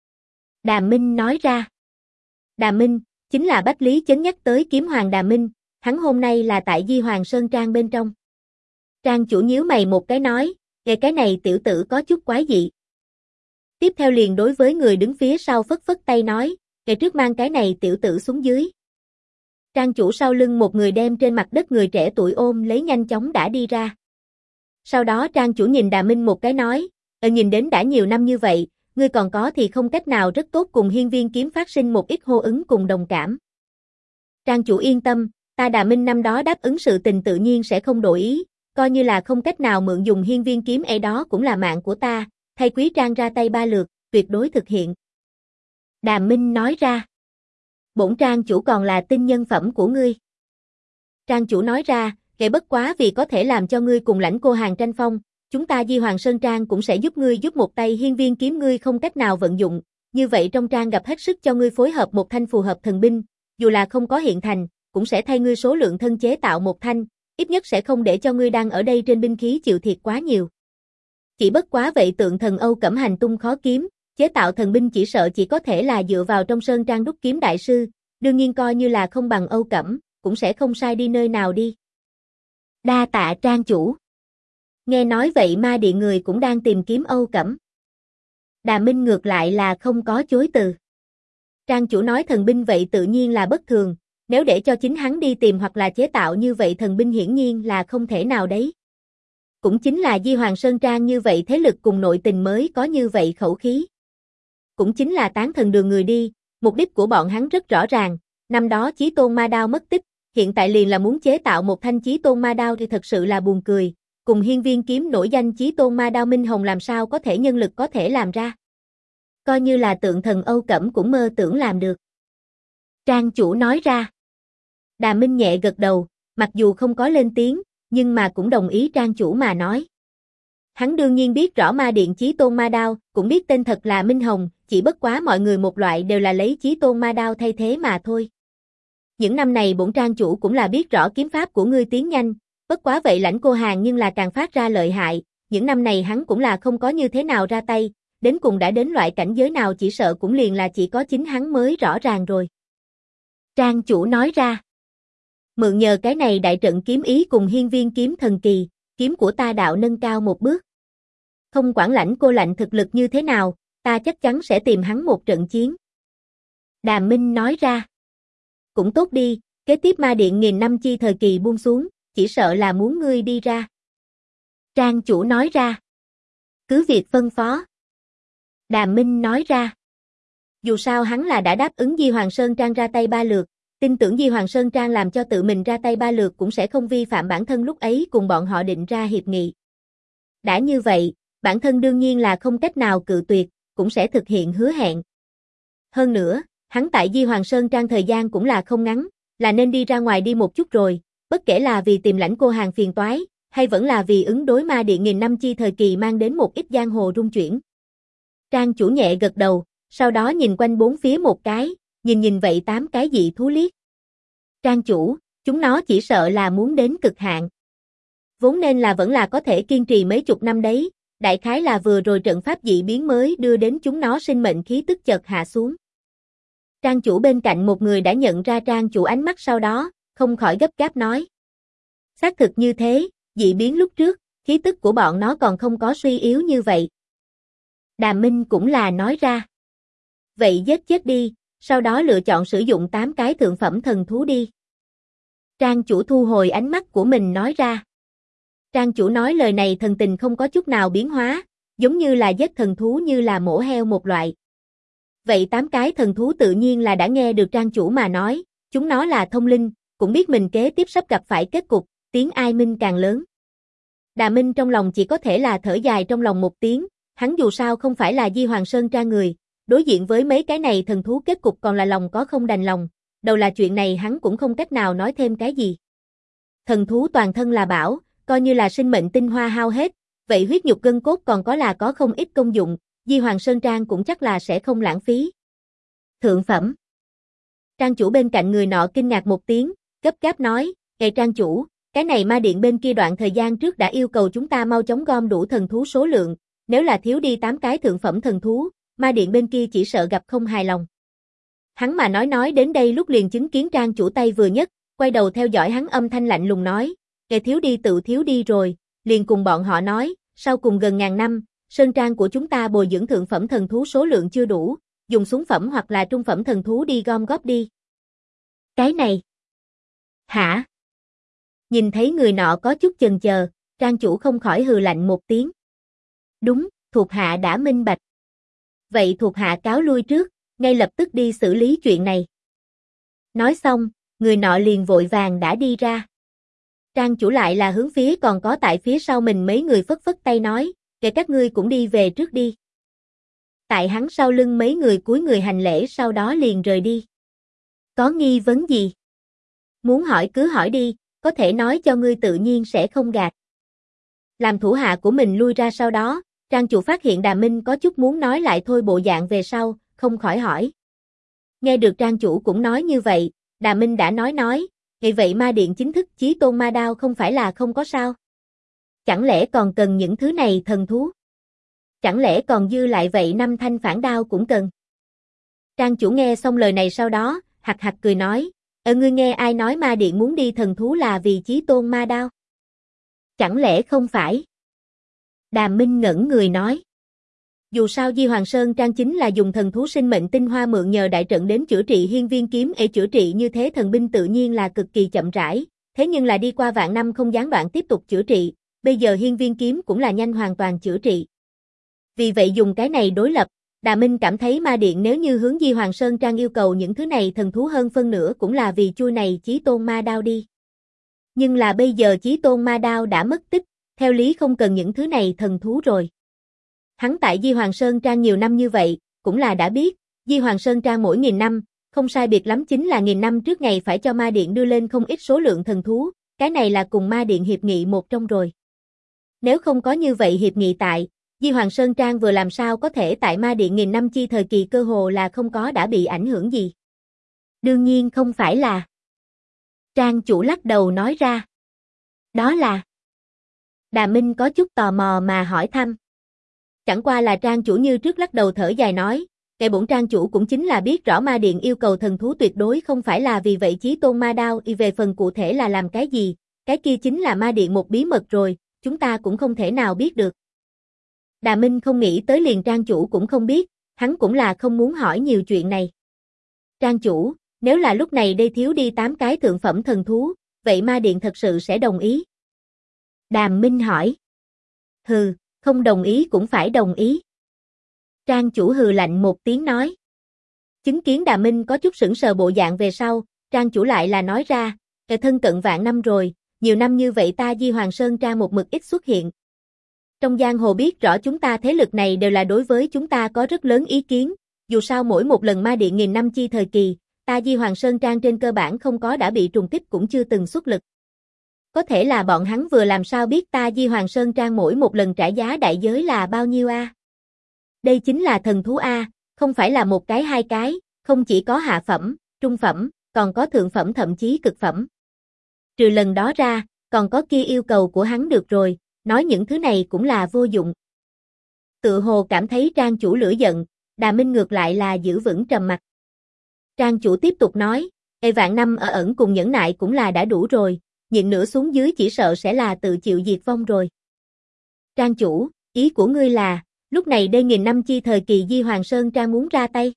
Speaker 1: Đà Minh nói ra. Đà Minh, chính là Bách Lý Chấn nhắc tới kiếm hoàng Đà Minh, hắn hôm nay là tại Di Hoàng Sơn Trang bên trong. Trang chủ nhíu mày một cái nói, nghe cái này tiểu tử có chút quái dị. Tiếp theo liền đối với người đứng phía sau phất phất tay nói, ngày trước mang cái này tiểu tử xuống dưới. Trang chủ sau lưng một người đem trên mặt đất người trẻ tuổi ôm lấy nhanh chóng đã đi ra. Sau đó trang chủ nhìn Đà Minh một cái nói, nhìn đến đã nhiều năm như vậy, ngươi còn có thì không cách nào rất tốt cùng hiên viên kiếm phát sinh một ít hô ứng cùng đồng cảm. Trang chủ yên tâm, ta Đà Minh năm đó đáp ứng sự tình tự nhiên sẽ không đổi ý, coi như là không cách nào mượn dùng hiên viên kiếm đó cũng là mạng của ta, thay quý trang ra tay 3 lượt, tuyệt đối thực hiện. Đà Minh nói ra. Bổn trang chủ còn là tin nhân phẩm của ngươi. Trang chủ nói ra, bất quá vì có thể làm cho ngươi cùng Lãnh Cô Hàn tranh phong, chúng ta Di Hoàng Sơn Trang cũng sẽ giúp ngươi giúp một tay hiên viên kiếm ngươi không cách nào vận dụng, như vậy trong trang gặp hết sức cho ngươi phối hợp một thanh phù hợp thần binh, dù là không có hiện thành, cũng sẽ thay ngươi số lượng thân chế tạo một thanh, ít nhất sẽ không để cho ngươi đang ở đây trên binh khí chịu thiệt quá nhiều. Chỉ bất quá vậy tượng thần Âu Cẩm hành tung khó kiếm, chế tạo thần binh chỉ sợ chỉ có thể là dựa vào trong Sơn Trang đúc kiếm đại sư, đương nhiên coi như là không bằng Âu Cẩm, cũng sẽ không sai đi nơi nào đi. Đa tạ trang chủ. Nghe nói vậy ma điện người cũng đang tìm kiếm Âu Cẩm. Đà Minh ngược lại là không có chối từ. Trang chủ nói thần binh vậy tự nhiên là bất thường, nếu để cho chính hắn đi tìm hoặc là chế tạo như vậy thần binh hiển nhiên là không thể nào đấy. Cũng chính là Di Hoàng Sơn Trang như vậy thế lực cùng nội tình mới có như vậy khẩu khí. Cũng chính là tán thần đường người đi, mục đích của bọn hắn rất rõ ràng, năm đó Chí Tôn Ma Đao mất tích, hiện tại liền là muốn chế tạo một thanh Chí Tôn Ma Đao thì thật sự là buồn cười, cùng hiên viên kiếm nổi danh Chí Tôn Ma Đao Minh Hồng làm sao có thể nhân lực có thể làm ra. Coi như là tượng thần Âu Cẩm cũng mơ tưởng làm được. Trang chủ nói ra. Đà Minh nhẹ gật đầu, mặc dù không có lên tiếng, nhưng mà cũng đồng ý trang chủ mà nói. Hắn đương nhiên biết rõ ma điện Chí Tôn Ma Đao, cũng biết tên thật là Minh Hồng, chỉ bất quá mọi người một loại đều là lấy Chí Tôn Ma Đao thay thế mà thôi. Những năm này bổn trang chủ cũng là biết rõ kiếm pháp của ngươi tiến nhanh, bất quá vậy Lãnh Cô Hàn nhưng là càng phát ra lợi hại, những năm này hắn cũng là không có như thế nào ra tay, đến cùng đã đến loại cảnh giới nào chỉ sợ cũng liền là chỉ có chính hắn mới rõ ràng rồi. Trang chủ nói ra. Mượn nhờ cái này đại trận kiếm ý cùng hiên viên kiếm thần kỳ, kiếm của ta đạo nâng cao một bước. Không quản Lãnh Cô lạnh thực lực như thế nào, ta chắc chắn sẽ tìm hắn một trận chiến. Đà Minh nói ra. Cũng tốt đi, kế tiếp ma điện nghìn năm chi thời kỳ buông xuống, chỉ sợ là muốn ngươi đi ra. Trang chủ nói ra. Cứ việc phân phó. Đà Minh nói ra. Dù sao hắn là đã đáp ứng Di Hoàng Sơn Trang ra tay 3 lượt, tin tưởng Di Hoàng Sơn Trang làm cho tự mình ra tay 3 lượt cũng sẽ không vi phạm bản thân lúc ấy cùng bọn họ định ra hiệp nghị. Đã như vậy, bản thân đương nhiên là không cách nào cự tuyệt, cũng sẽ thực hiện hứa hẹn. Hơn nữa, hắn tại Di Hoàng Sơn Trang thời gian cũng là không ngắn, là nên đi ra ngoài đi một chút rồi, bất kể là vì tìm Lãnh Cô Hàn phiền toái, hay vẫn là vì ứng đối ma điện nghìn năm chi thời kỳ mang đến một ít giang hồ rung chuyển. Trang chủ nhẹ gật đầu, sau đó nhìn quanh bốn phía một cái, nhìn vậy 8 cái dị thú liếc. Trang chủ, chúng nó chỉ sợ là muốn đến cực hạn. Vốn nên là vẫn là có thể kiên trì mấy chục năm đấy, đại khái là vừa rồi trận pháp dị biến mới đưa đến chúng nó sinh mệnh khí tức chợt hạ xuống. Trang chủ bên cạnh một người đã nhận ra trang chủ ánh mắt sau đó, không khỏi gấp gáp nói. Xác thực như thế, dị biến lúc trước, khí tức của bọn nó còn không có suy yếu như vậy. Đà Minh cũng là nói ra. Vậy giết chết đi, sau đó lựa chọn sử dụng 8 cái thượng phẩm thần thú đi. Trang chủ thu hồi ánh mắt của mình nói ra. Trang chủ nói lời này thần tình không có chút nào biến hóa, giống như là giết thần thú như là mổ heo một loại. Vậy 8 cái thần thú tự nhiên là đã nghe được trang chủ mà nói, chúng nó là thông linh, cũng biết mình kế tiếp sắp gặp phải kết cục, tiếng ai minh càng lớn. Đà Minh trong lòng chỉ có thể là thở dài trong lòng một tiếng, hắn dù sao không phải là Di Hoàng Sơn Trang người, đối diện với mấy cái này thần thú kết cục còn là lòng có không đành lòng, đầu là chuyện này hắn cũng không cách nào nói thêm cái gì. Thần thú toàn thân là bảo, coi như là sinh mệnh tinh hoa hao hết, vậy huyết nhục gân cốt còn có là có không ít công dụng, Di Hoàng Sơn Trang cũng chắc là sẽ không lãng phí. Thượng phẩm. Trang chủ bên cạnh người nọ kinh ngạc một tiếng, gấp gáp nói, "Ngài trang chủ, cái này ma điện bên kia đoạn thời gian trước đã yêu cầu chúng ta mau chóng gom đủ thần thú số lượng, nếu là thiếu đi 8 cái thượng phẩm thần thú, ma điện bên kia chỉ sợ gặp không hài lòng." Hắn mà nói đến đây lúc liền chứng kiến trang chủ tay vừa nhấc, quay đầu theo dõi hắn âm thanh lạnh lùng nói, "Ngài thiếu đi tự thiếu đi rồi", liền cùng bọn họ nói, sau cùng gần ngàn năm, Sơn Trang của chúng ta bồi dưỡng thượng phẩm thần thú số lượng chưa đủ, dùng xuống phẩm hoặc là trung phẩm thần thú đi gom góp đi. Cái này, Hả? Nhìn thấy người nọ có chút chần chờ, trang chủ không khỏi hừ lạnh một tiếng. Đúng, thuộc hạ đã minh bạch. Vậy thuộc hạ cáo lui trước, ngay lập tức đi xử lý chuyện này. Nói xong, người nọ liền vội vàng đã đi ra. Trang chủ lại là hướng phía còn có tại phía sau mình mấy người phất phất tay nói, kể các ngươi cũng đi về trước đi. Tại hắn sau lưng mấy người cúi người hành lễ sau đó liền rời đi. Có nghi vấn gì? Muốn hỏi cứ hỏi đi, có thể nói cho ngươi tự nhiên sẽ không gạt. Làm thủ hạ của mình lui ra sau đó, trang chủ phát hiện Đà Minh có chút muốn nói lại thôi bộ dạng về sau, không khỏi hỏi. Nghe được trang chủ cũng nói như vậy, Đà Minh đã nói, vậy ma điện chính thức chí tôn ma đao không phải là không có sao? Chẳng lẽ còn cần những thứ này thần thú? Chẳng lẽ còn dư lại vậy 5 thanh phản đao cũng cần? Trang chủ nghe xong lời này sau đó, hạc hạc cười nói, ngươi nghe ai nói ma điện muốn đi thần thú là vì chí tôn ma đao? Chẳng lẽ không phải? Đà Minh ngẩn người nói. Dù sao Di Hoàng Sơn Trang chính là dùng thần thú sinh mệnh tinh hoa mượn nhờ đại trận đến chữa trị hiên viên kiếm chữa trị như thế thần binh tự nhiên là cực kỳ chậm rãi, thế nhưng là đi qua vạn năm không gián đoạn tiếp tục chữa trị, bây giờ hiên viên kiếm cũng là nhanh hoàn toàn chữa trị. Vì vậy dùng cái này đối lập, Đà Minh cảm thấy ma điện nếu như hướng Di Hoàng Sơn Trang yêu cầu những thứ này thần thú hơn phân nửa cũng là vì chui này chí tôn ma đao đi. Nhưng là bây giờ chí tôn ma đao đã mất tích, theo lý không cần những thứ này thần thú rồi. Hắn tại Di Hoàng Sơn Trang nhiều năm như vậy, cũng là đã biết, Di Hoàng Sơn Trang mỗi 1000 năm, không sai biệt lắm chính là 1000 năm trước ngày phải cho ma điện đưa lên không ít số lượng thần thú, cái này là cùng ma điện hiệp nghị một trong rồi. Nếu không có như vậy hiệp nghị tại, Di Hoàng Sơn Trang vừa làm sao có thể tại ma điện 1000 năm chi thời kỳ cơ hồ là không có đã bị ảnh hưởng gì. Đương nhiên không phải là. Trang chủ lắc đầu nói ra. Đó là. Đà Minh có chút tò mò mà hỏi thăm. Chẳng qua là trang chủ như trước lắc đầu thở dài nói, cái bổn trang chủ cũng chính là biết rõ ma điện yêu cầu thần thú tuyệt đối không phải là vì vậy chí tôn ma đao về phần cụ thể là làm cái gì, cái kia chính là ma điện một bí mật rồi, chúng ta cũng không thể nào biết được. Đà Minh không nghĩ tới liền trang chủ cũng không biết, hắn cũng là không muốn hỏi nhiều chuyện này. Trang chủ, nếu là lúc này đây thiếu đi 8 cái thượng phẩm thần thú, vậy ma điện thật sự sẽ đồng ý? Đàm Minh hỏi. Hừ, không đồng ý cũng phải đồng ý. Trang chủ hừ lạnh một tiếng nói. Chứng kiến Đà Minh có chút sững sờ bộ dạng về sau, trang chủ lại là nói ra, thân cận vạn năm rồi, nhiều năm như vậy ta Di Hoàng Sơn Trang một mực ít xuất hiện. Trong giang hồ biết rõ chúng ta thế lực này đều là đối với chúng ta có rất lớn ý kiến, dù sao mỗi một lần ma điện 1000 năm chi thời kỳ, ta Di Hoàng Sơn Trang trên cơ bản không có đã bị trùng kích cũng chưa từng xuất lực. Có thể là bọn hắn vừa làm sao biết ta Di Hoàng Sơn Trang mỗi một lần trả giá đại giới là bao nhiêu a? Đây chính là thần thú a, không phải là một cái hai cái, không chỉ có hạ phẩm, trung phẩm, còn có thượng phẩm thậm chí cực phẩm. Trừ lần đó ra, còn có kia yêu cầu của hắn được rồi, nói những thứ này cũng là vô dụng. Tự hồ cảm thấy trang chủ lửa giận, Đà Minh ngược lại là giữ vững trầm mặc. Trang chủ tiếp tục nói, vạn năm ở ẩn cùng nhẫn nại cũng là đã đủ rồi, nhịn nữa xuống dưới chỉ sợ sẽ là tự chịu diệt vong rồi. Trang chủ, ý của ngươi là, lúc này đây 1000 năm chi thời kỳ Di Hoàng Sơn Trang muốn ra tay.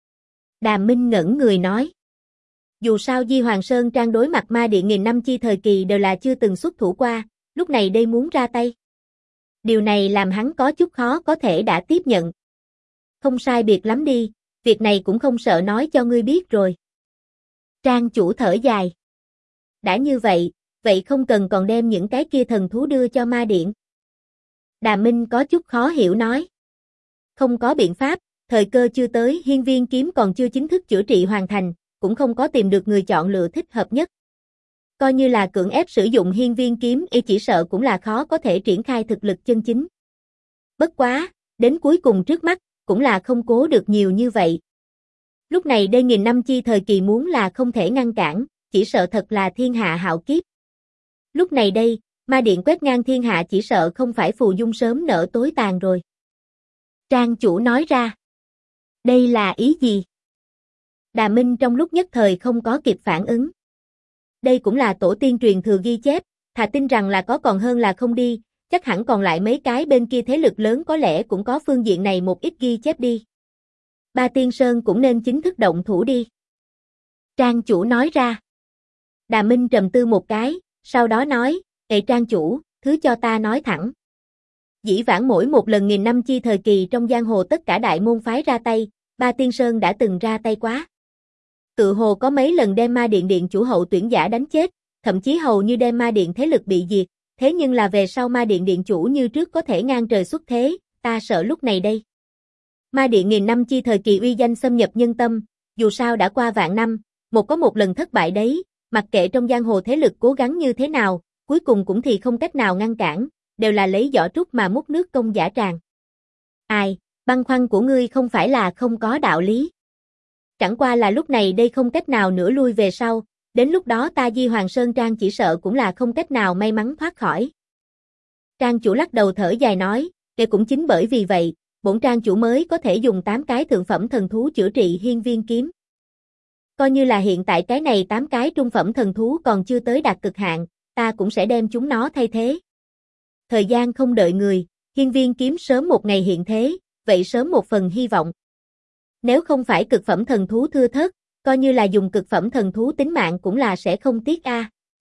Speaker 1: Đà Minh ngẩn người nói. Dù sao Di Hoàng Sơn Trang đối mặt ma điện 1000 năm chi thời kỳ đều là chưa từng xuất thủ qua, lúc này đây muốn ra tay. Điều này làm hắn có chút khó có thể đã tiếp nhận. Không sai biệt lắm đi, việc này cũng không sợ nói cho ngươi biết rồi. Trang chủ thở dài. Đã như vậy, vậy không cần còn đem những cái kia thần thú đưa cho ma điện. Đà Minh có chút khó hiểu nói. Không có biện pháp, thời cơ chưa tới, hiên viên kiếm còn chưa chính thức chữa trị hoàn thành, cũng không có tìm được người chọn lựa thích hợp nhất. Coi như là cưỡng ép sử dụng hiên viên kiếm chỉ sợ cũng là khó có thể triển khai thực lực chân chính. Bất quá, đến cuối cùng trước mắt, cũng là không cố được nhiều như vậy. Lúc này đây 1000 năm chi thời kỳ muốn là không thể ngăn cản, chỉ sợ thật là thiên hạ hạo kiếp. Lúc này đây, ma điện quét ngang thiên hạ chỉ sợ không phải phù dung sớm nở tối tàn rồi. Trang chủ nói ra. Đây là ý gì? Đà Minh trong lúc nhất thời không có kịp phản ứng. Đây cũng là tổ tiên truyền thừa ghi chép, thà tin rằng là có còn hơn là không đi, chắc hẳn còn lại mấy cái bên kia thế lực lớn có lẽ cũng có phương diện này một ít ghi chép đi. Ba Tiên Sơn cũng nên chính thức động thủ đi. Trang chủ nói ra. Đà Minh trầm tư một cái, sau đó nói, Trang chủ, thứ cho ta nói thẳng. Dĩ vãng mỗi một lần nghìn năm chi thời kỳ trong giang hồ tất cả đại môn phái ra tay, Ba Tiên Sơn đã từng ra tay quá. Tự hồ có mấy lần đem Ma Điện điện chủ hậu tuyển giả đánh chết, thậm chí hầu như đem Ma Điện thế lực bị diệt, thế nhưng là về sau Ma Điện điện chủ như trước có thể ngang trời xuất thế, ta sợ lúc này đây. Ma Điện nghìn năm chi thời kỳ uy danh xâm nhập nhân tâm, dù sao đã qua vạn năm, có một lần thất bại đấy, mặc kệ trong giang hồ thế lực cố gắng như thế nào, cuối cùng cũng thì không cách nào ngăn cản, đều là lấy vỏ trúc mà múc nước công giả tràng. Ai, băn khoăn của ngươi không phải là không có đạo lý. Chẳng qua là lúc này đây không cách nào nữa lui về sau, đến lúc đó ta Di Hoàng Sơn Trang chỉ sợ cũng là không cách nào may mắn thoát khỏi. Trang chủ lắc đầu thở dài nói, cũng chính bởi vì vậy, bổn trang chủ mới có thể dùng 8 cái thượng phẩm thần thú chữa trị hiên viên kiếm. Coi như là hiện tại cái này 8 cái trung phẩm thần thú còn chưa tới đạt cực hạn, ta cũng sẽ đem chúng nó thay thế. Thời gian không đợi người, hiên viên kiếm sớm một ngày hiện thế, vậy sớm một phần hy vọng. Nếu không phải cực phẩm thần thú thưa thớt, coi như là dùng cực phẩm thần thú tính mạng cũng là sẽ không tiếc a.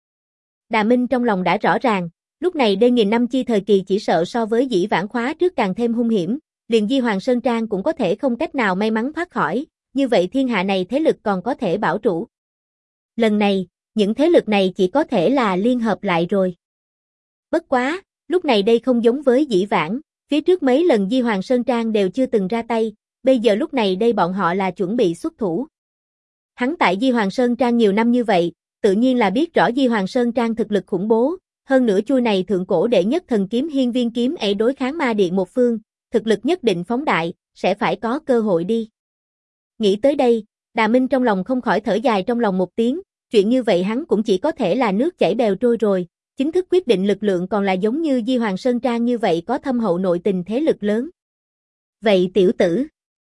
Speaker 1: Đà Minh trong lòng đã rõ ràng, lúc này đây nghìn năm chi thời kỳ chỉ sợ so với dĩ vãng khóa trước càng thêm hung hiểm, liền Di Hoàng Sơn Trang cũng có thể không cách nào may mắn thoát khỏi, như vậy thiên hạ này thế lực còn có thể bảo trụ. Lần này, những thế lực này chỉ có thể là liên hợp lại rồi. Bất quá, lúc này đây không giống với dĩ vãng, phía trước mấy lần Di Hoàng Sơn Trang đều chưa từng ra tay, bây giờ lúc này đây bọn họ là chuẩn bị xuất thủ. Hắn tại Di Hoàng Sơn Trang nhiều năm như vậy, tự nhiên là biết rõ Di Hoàng Sơn Trang thực lực khủng bố, hơn nữa chui này thượng cổ đệ nhất thần kiếm hiên viên kiếm ấy đối kháng Ma Điện một phương, thực lực nhất định phóng đại, sẽ phải có cơ hội đi. Nghĩ tới đây, Đà Minh trong lòng không khỏi thở dài trong lòng một tiếng, chuyện như vậy hắn cũng chỉ có thể là nước chảy bèo trôi rồi, chính thức quyết định lực lượng còn là giống như Di Hoàng Sơn Trang như vậy có thâm hậu nội tình thế lực lớn. Vậy tiểu tử.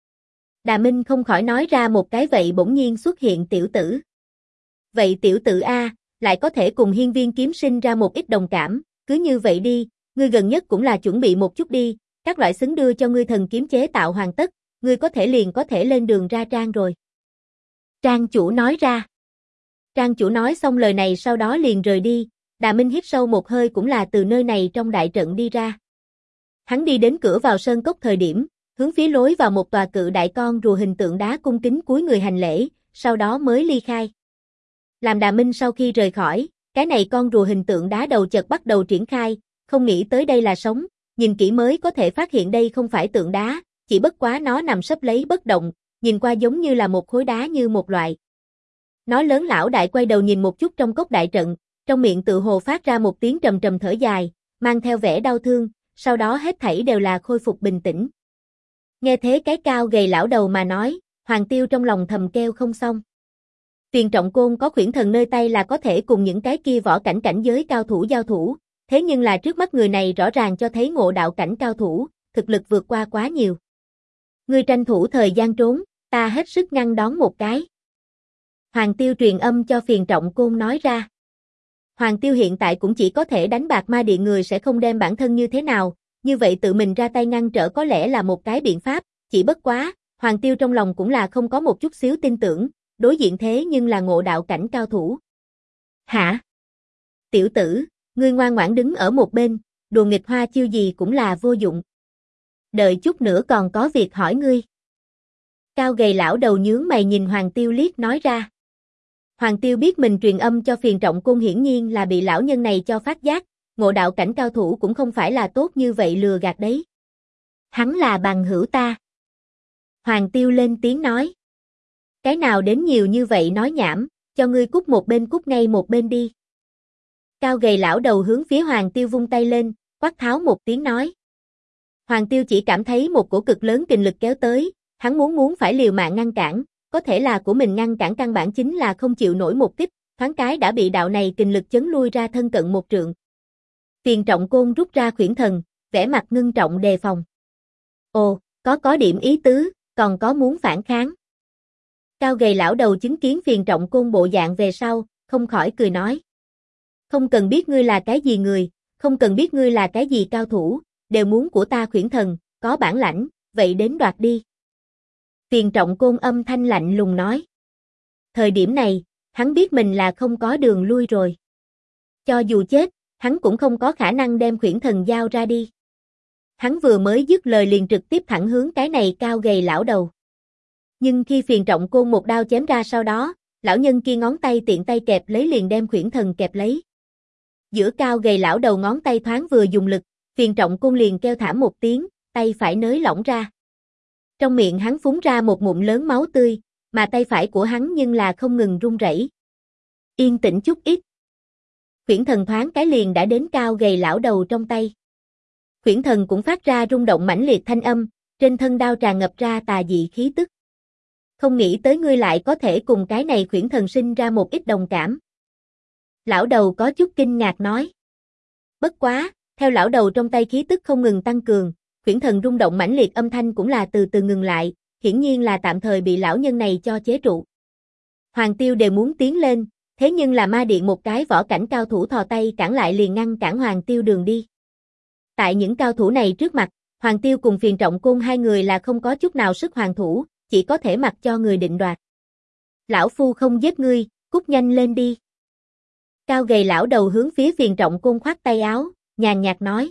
Speaker 1: Đà Minh không khỏi nói ra một cái vậy bỗng nhiên xuất hiện tiểu tử. Vậy tiểu tử A, lại có thể cùng hiên viên kiếm sinh ra một ít đồng cảm, cứ như vậy đi, ngươi gần nhất cũng là chuẩn bị một chút đi, các loại xứng đưa cho ngươi thần kiếm chế tạo hoàn tất, ngươi có thể lên đường ra trang rồi. Trang chủ nói ra. Trang chủ nói xong lời này sau đó liền rời đi, Đà Minh hít sâu một hơi cũng là từ nơi này trong đại trận đi ra. Hắn đi đến cửa vào sơn cốc thời điểm, hướng phía lối vào một tòa cự đại con rùa hình tượng đá cung kính cúi người hành lễ, sau đó mới ly khai. Làm Đà Minh sau khi rời khỏi, cái này con rùa hình tượng đá đầu chợt bắt đầu triển khai, không nghĩ tới đây là sống, nhìn kỹ mới có thể phát hiện đây không phải tượng đá, chỉ bất quá nó nằm sấp lấy bất động, nhìn qua giống như là một khối đá như một loại. Nó lớn lão đại quay đầu nhìn một chút trong cốc đại trận, trong miệng tự hồ phát ra một tiếng trầm trầm thở dài, mang theo vẻ đau thương, sau đó hết thảy đều là khôi phục bình tĩnh. Nghe thế cái cao gầy lão đầu mà nói, Hoàng Tiêu trong lòng thầm kêu không xong. Tuyền Trọng Côn có khuyển thần nơi tay là có thể cùng những cái kia võ cảnh cảnh giới cao thủ giao thủ, thế nhưng là trước mắt người này rõ ràng cho thấy ngộ đạo cảnh cao thủ, thực lực vượt qua quá nhiều. Ngươi tranh thủ thời gian trốn, ta hết sức ngăn đón một cái. Hoàng Tiêu truyền âm cho Tuyền Trọng Côn nói ra. Hoàng Tiêu hiện tại cũng chỉ có thể đánh bạc Ma Điện người sẽ không đem bản thân như thế nào, như vậy tự mình ra tay ngăn trở có lẽ là một cái biện pháp, chỉ bất quá, Hoàng Tiêu trong lòng cũng là không có một chút xíu tin tưởng, đối diện thế nhưng là ngộ đạo cảnh cao thủ. Hả? Tiểu tử, ngươi ngoan ngoãn đứng ở một bên, đùa nghịch hoa chiêu gì cũng là vô dụng. Đợi chút nữa còn có việc hỏi ngươi. Cao gầy lão đầu nhướng mày nhìn Hoàng Tiêu liếc nói ra. Hoàng Tiêu biết mình truyền âm cho Tuyền Trọng Côn hiển nhiên là bị lão nhân này cho phát giác, ngộ đạo cảnh cao thủ cũng không phải là tốt như vậy lừa gạt đấy. Hắn là bằng hữu ta. Hoàng Tiêu lên tiếng nói. Cái nào đến nhiều như vậy nói nhảm, cho ngươi cút ngay một bên đi. Cao gầy lão đầu hướng phía Hoàng Tiêu vung tay lên, quát tháo một tiếng nói. Hoàng Tiêu chỉ cảm thấy một cổ cực lớn kình lực kéo tới, hắn muốn phải liều mạng ngăn cản, có thể là của mình ngăn cản căn bản chính là không chịu nổi một kích, thoáng cái đã bị đạo này kình lực chấn lui ra thân cận một trượng. Tuyền Trọng Côn rút ra khuyển thần, vẻ mặt ngưng trọng đề phòng. Ồ, có điểm ý tứ, còn có muốn phản kháng. Cao gầy lão đầu chứng kiến Tuyền Trọng Côn bộ dạng về sau, không khỏi cười nói. Không cần biết ngươi là cái gì người, không cần biết ngươi là cái gì cao thủ, đều muốn của ta khuyển thần, có bản lãnh, vậy đến đoạt đi. Tuyền Trọng Côn âm thanh lạnh lùng nói. Thời điểm này, Hắn biết mình là không có đường lui rồi. Cho dù chết, hắn cũng không có khả năng đem Khuyển Thần giao ra đi. Hắn vừa mới dứt lời liền trực tiếp thẳng hướng cái này cao gầy lão đầu. Nhưng khi Phiền Trọng Côn một đao chém ra sau đó, lão nhân kia ngón tay tiện tay kẹp lấy liền đem Khuyển Thần kẹp lấy. Giữa cao gầy lão đầu ngón tay thoáng vừa dùng lực, Phiền Trọng Côn liền kêu thảm một tiếng, tay phải nới lỏng ra. Trong miệng hắn phun ra một ngụm lớn máu tươi, mà tay phải của hắn nhưng là không ngừng run rẩy. Yên tĩnh chút ít. Khuyển Thần thoáng cái liền đã đến cao gầy lão đầu trong tay. Khuyển Thần cũng phát ra rung động mãnh liệt thanh âm, trên thân đao tràn ngập ra tà dị khí tức. Không nghĩ tới ngươi lại có thể cùng cái này Khuyển Thần sinh ra một ít đồng cảm. Lão đầu có chút kinh ngạc nói. Bất quá, theo lão đầu trong tay khí tức không ngừng tăng cường, Khuyển Thần rung động mãnh liệt âm thanh cũng là từ từ ngừng lại, hiển nhiên là tạm thời bị lão nhân này cho chế trụ. Hoàng Tiêu đều muốn tiến lên, thế nhưng là ma điện một cái võ cảnh cao thủ thò tay cản lại liền ngăn cản Hoàng Tiêu đường đi. Tại những cao thủ này trước mặt, Hoàng Tiêu cùng Phiền Trọng Côn hai người là không có chút nào sức hoàn thủ, chỉ có thể mặc cho người định đoạt. Lão phu không giết ngươi, cút nhanh lên đi. Cao gầy lão đầu hướng phía Phiền Trọng Côn khoát tay áo, nhàn nhạt nói.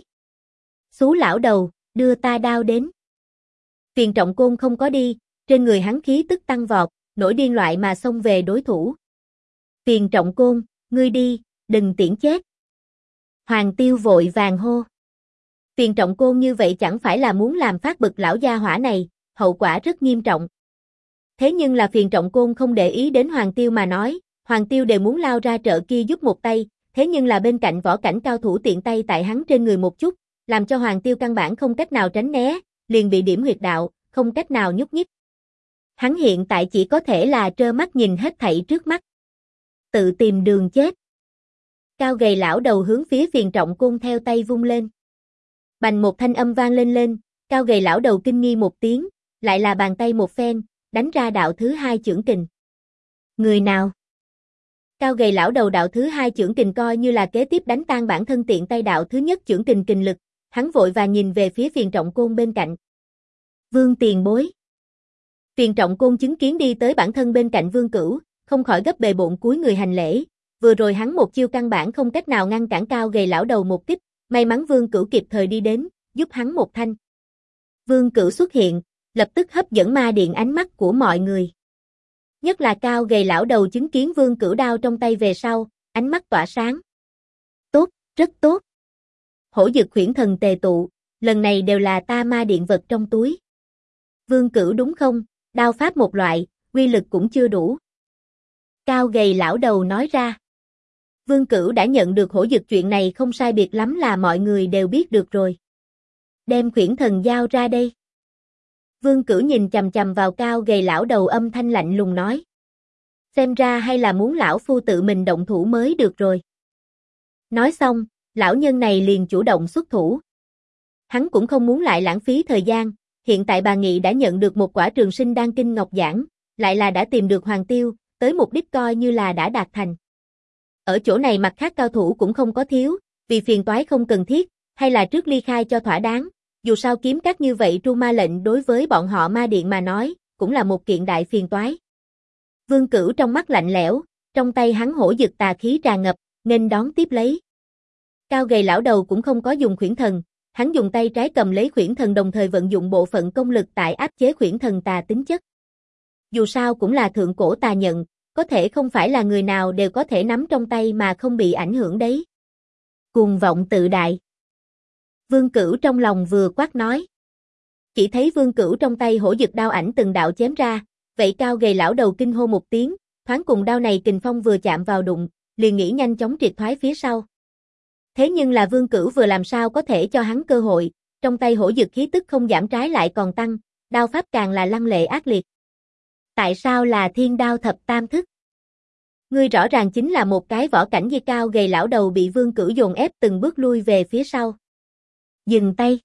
Speaker 1: Xú lão đầu, đưa ta đao đến. Phiền Trọng Côn không có đi, trên người hắn khí tức tăng vọt, nổi điên loại mà xông về đối thủ. Phiền Trọng Côn, ngươi đi, đừng tiễn chết. Hoàng Tiêu vội vàng hô. Phiền Trọng Côn như vậy chẳng phải là muốn làm phát bực lão gia hỏa này, hậu quả rất nghiêm trọng. Thế nhưng là Phiền Trọng Côn không để ý đến Hoàng Tiêu mà nói, Hoàng Tiêu đều muốn lao ra trợ kia giúp một tay, thế nhưng là bên cạnh võ cảnh cao thủ tiện tay tại hắn trên người một chút, làm cho Hoàng Tiêu căn bản không cách nào tránh né, liền bị điểm huyệt đạo, không cách nào nhúc nhích. Hắn hiện tại chỉ có thể là trơ mắt nhìn hết thảy trước mắt. Tự tìm đường chết. Cao gầy lão đầu hướng phía Phiền Trọng Côn theo tay vung lên. Bành một thanh âm vang lên, cao gầy lão đầu kinh nghi một tiếng, lại là bàn tay một phen, đánh ra đạo thứ hai chưởng kình. Người nào? Cao gầy lão đầu đạo thứ hai chưởng kình coi như là kế tiếp đánh tan bản thân tiện tay đạo thứ nhất chưởng kình kình lực, hắn vội và nhìn về phía Phiền Trọng Côn bên cạnh. Vương tiền bối. Phiền Trọng Côn chứng kiến đi tới bản thân bên cạnh Vương Cửu, không khỏi gấp bề bộn cúi người hành lễ, vừa rồi hắn một chiêu căn bản không cách nào ngăn cản cao gầy lão đầu một kích, may mắn Vương Cửu kịp thời đi đến, giúp hắn một thanh. Vương Cửu xuất hiện, lập tức hấp dẫn ma điện ánh mắt của mọi người. Nhất là cao gầy lão đầu chứng kiến Vương Cửu đao trong tay về sau, ánh mắt tỏa sáng. Tốt, rất tốt. Hổ Dực Khuyển Thần tề tụ, lần này đều là ta ma điện vật trong túi. Vương Cửu đúng không, đao pháp một loại, uy lực cũng chưa đủ. Cao gầy lão đầu nói ra. Vương Cửu đã nhận được Hổ Dực chuyện này không sai biệt lắm là mọi người đều biết được rồi. Đem Khuyển Thần giao ra đây. Vương Cửu nhìn chằm chằm vào cao gầy lão đầu âm thanh lạnh lùng nói. Xem ra hay là muốn lão phu tự mình động thủ mới được rồi. Nói xong, lão nhân này liền chủ động xuất thủ. Hắn cũng không muốn lại lãng phí thời gian, hiện tại bà Nghị đã nhận được một quả trường sinh đan kinh ngọc giản, lại là đã tìm được Hoàng Tiêu, tới mục đích coi như là đã đạt thành. Ở chỗ này mặt khác cao thủ cũng không có thiếu, vì phiền toái không cần thiết, hay là trước ly khai cho thỏa đáng, dù sao kiếm các như vậy tru ma lệnh đối với bọn họ ma điện mà nói, cũng là một kiện đại phiền toái. Vương Cửu trong mắt lạnh lẽo, trong tay hắn hổ dực tà khí tràn ngập, nên đón tiếp lấy. Cao gầy lão đầu cũng không có dùng Khuyển Thần, hắn dùng tay trái cầm lấy Khuyển Thần đồng thời vận dụng bộ phận công lực tại áp chế Khuyển Thần tà tính chất. Dù sao cũng là thượng cổ tà nhận, có thể không phải là người nào đều có thể nắm trong tay mà không bị ảnh hưởng đấy. Cuồng vọng tự đại. Vương Cửu trong lòng vừa quát nói. Chỉ thấy Vương Cửu trong tay hổ dực đao ảnh từng đạo chém ra, vậy cao gầy lão đầu kinh hô một tiếng, thoáng cùng đao này kình phong vừa chạm vào đụng, liền nghĩ nhanh chóng triệt thoái phía sau. Thế nhưng là Vương Cửu vừa làm sao có thể cho hắn cơ hội, trong tay hổ dực khí tức không giảm trái lại còn tăng, đao pháp càng là lăng lệ ác liệt. Tại sao là thiên đao thập tam thức? Ngươi rõ ràng chính là một cái võ cảnh di cao gầy lão đầu bị Vương Cửu dồn ép từng bước lui về phía sau. Dừng tay.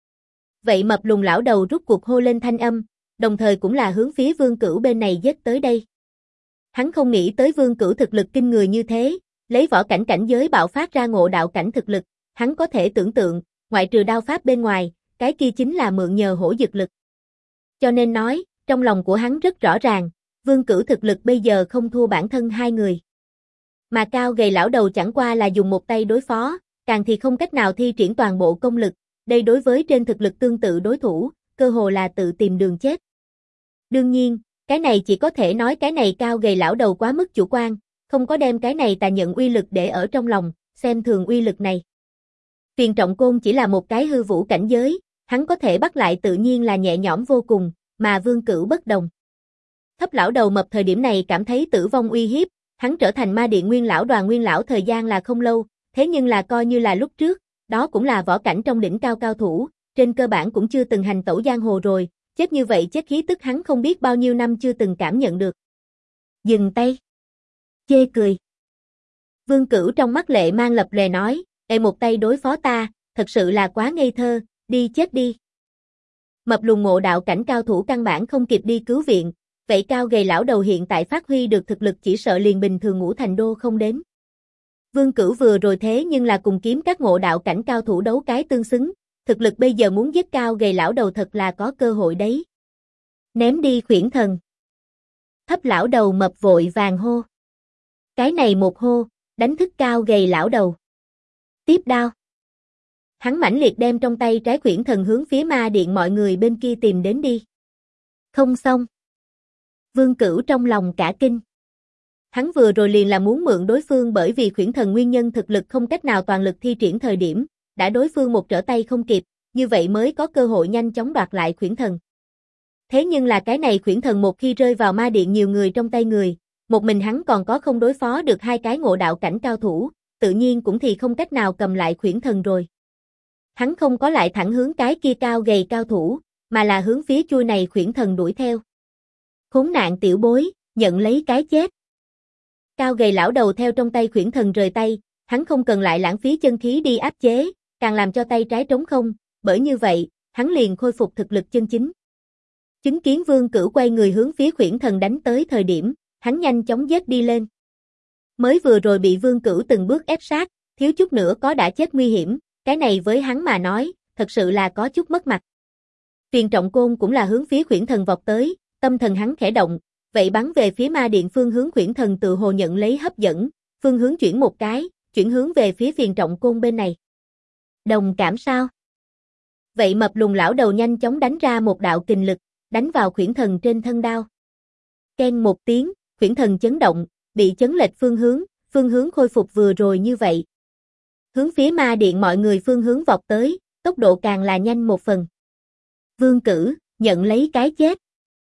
Speaker 1: Vậy mập lùn lão đầu rút cuộc hô lên thanh âm, đồng thời cũng là hướng phía Vương Cửu bên này giết tới đây. Hắn không nghĩ tới Vương Cửu thực lực kinh người như thế, lấy võ cảnh cảnh giới bạo phát ra ngộ đạo cảnh thực lực, hắn có thể tưởng tượng, ngoại trừ đao pháp bên ngoài, cái kia chính là mượn nhờ hổ dực lực. Cho nên nói, trong lòng của hắn rất rõ ràng, Vương Cửu thực lực bây giờ không thua bản thân hai người. Mà cao gầy lão đầu chẳng qua là dùng một tay đối phó, càng thì không cách nào thi triển toàn bộ công lực, đây đối với trên thực lực tương tự đối thủ, cơ hồ là tự tìm đường chết. Đương nhiên, cái này chỉ có thể nói cái này cao gầy lão đầu quá mức chủ quan, không có đem cái này tà nhận uy lực để ở trong lòng, xem thường uy lực này. Phiền Trọng Côn chỉ là một cái hư vũ cảnh giới, hắn có thể bắt lại tự nhiên là nhẹ nhõm vô cùng, mà Vương Cửu bất đồng. Thấp lão đầu mập thời điểm này cảm thấy tử vong uy hiếp, hắn trở thành ma điện nguyên lão đoàn nguyên lão thời gian là không lâu, thế nhưng là coi như là lúc trước, đó cũng là võ cảnh trong đỉnh cao cao thủ, trên cơ bản cũng chưa từng hành tẩu giang hồ rồi, chết như vậy chết khí tức hắn không biết bao nhiêu năm chưa từng cảm nhận được. Dừng tay. Chê cười. Vương Cửu trong mắt lệ mang lập lè nói, một tay đối phó ta, thật sự là quá ngây thơ, đi chết đi. Mập lùn ngộ đạo cảnh cao thủ căn bản không kịp đi cứu viện, vậy cao gầy lão đầu hiện tại phát huy được thực lực chỉ sợ liền bình thường ngũ thành đô không đến. Vương Cửu vừa rồi thế nhưng là cùng kiếm các ngộ đạo cảnh cao thủ đấu cái tương xứng, thực lực bây giờ muốn giết cao gầy lão đầu thật là có cơ hội đấy. Ném đi khuyển thần. Thấp lão đầu mập vội vàng hô. Cái này một hô, đánh thức cao gầy lão đầu. Tiếp đao. Hắn mãnh liệt đem trong tay trái khuyển thần hướng phía ma điện mọi người bên kia tìm đến đi. Không xong. Vương Cửu trong lòng cả kinh. Hắn vừa rồi liền là muốn mượn đối phương bởi vì khuyển thần nguyên nhân thực lực không cách nào toàn lực thi triển thời điểm, đã đối phương một trở tay không kịp, như vậy mới có cơ hội nhanh chóng đoạt lại khuyển thần. Thế nhưng là cái này khuyển thần một khi rơi vào ma điện nhiều người trong tay người, một mình hắn còn có không đối phó được hai cái ngộ đạo cảnh cao thủ, tự nhiên cũng thì không cách nào cầm lại khuyển thần rồi. Hắn không có lại thẳng hướng cái kia cao gầy cao thủ, mà là hướng phía chui này khuyển thần đuổi theo. Khốn nạn tiểu bối, nhận lấy cái chết. Cao gầy lão đầu theo trong tay khuyển thần rời tay, hắn không cần lại lãng phí chân khí đi áp chế, càng làm cho tay trái trống không, bởi như vậy, hắn liền khôi phục thực lực chân chính. Chứng kiến Vương Cửu quay người hướng phía khuyển thần đánh tới thời điểm, hắn nhanh chóng giết đi lên. Mới vừa rồi bị Vương Cửu từng bước ép sát, thiếu chút nữa có đã chết nguy hiểm, cái này với hắn mà nói, thật sự là có chút mất mặt. Phiền Trọng Côn cũng là hướng phía khuyển thần vọt tới, tâm thần hắn khẽ động, vậy bắn về phía ma điện phương hướng khuyển thần tự hồ nhận lấy hấp dẫn, phương hướng chuyển một cái, chuyển hướng về phía Phiền Trọng Côn bên này. Đồng cảm sao? Vậy mập lùn lão đầu nhanh chóng đánh ra một đạo kình lực, đánh vào khuyển thần trên thân đao. Keng một tiếng, khuyển thần chấn động, bị chấn lệch phương hướng khôi phục vừa rồi như vậy. Hướng phía ma điện mọi người phương hướng vọt tới, tốc độ càng là nhanh một phần. Vương Cửu, nhận lấy cái chết.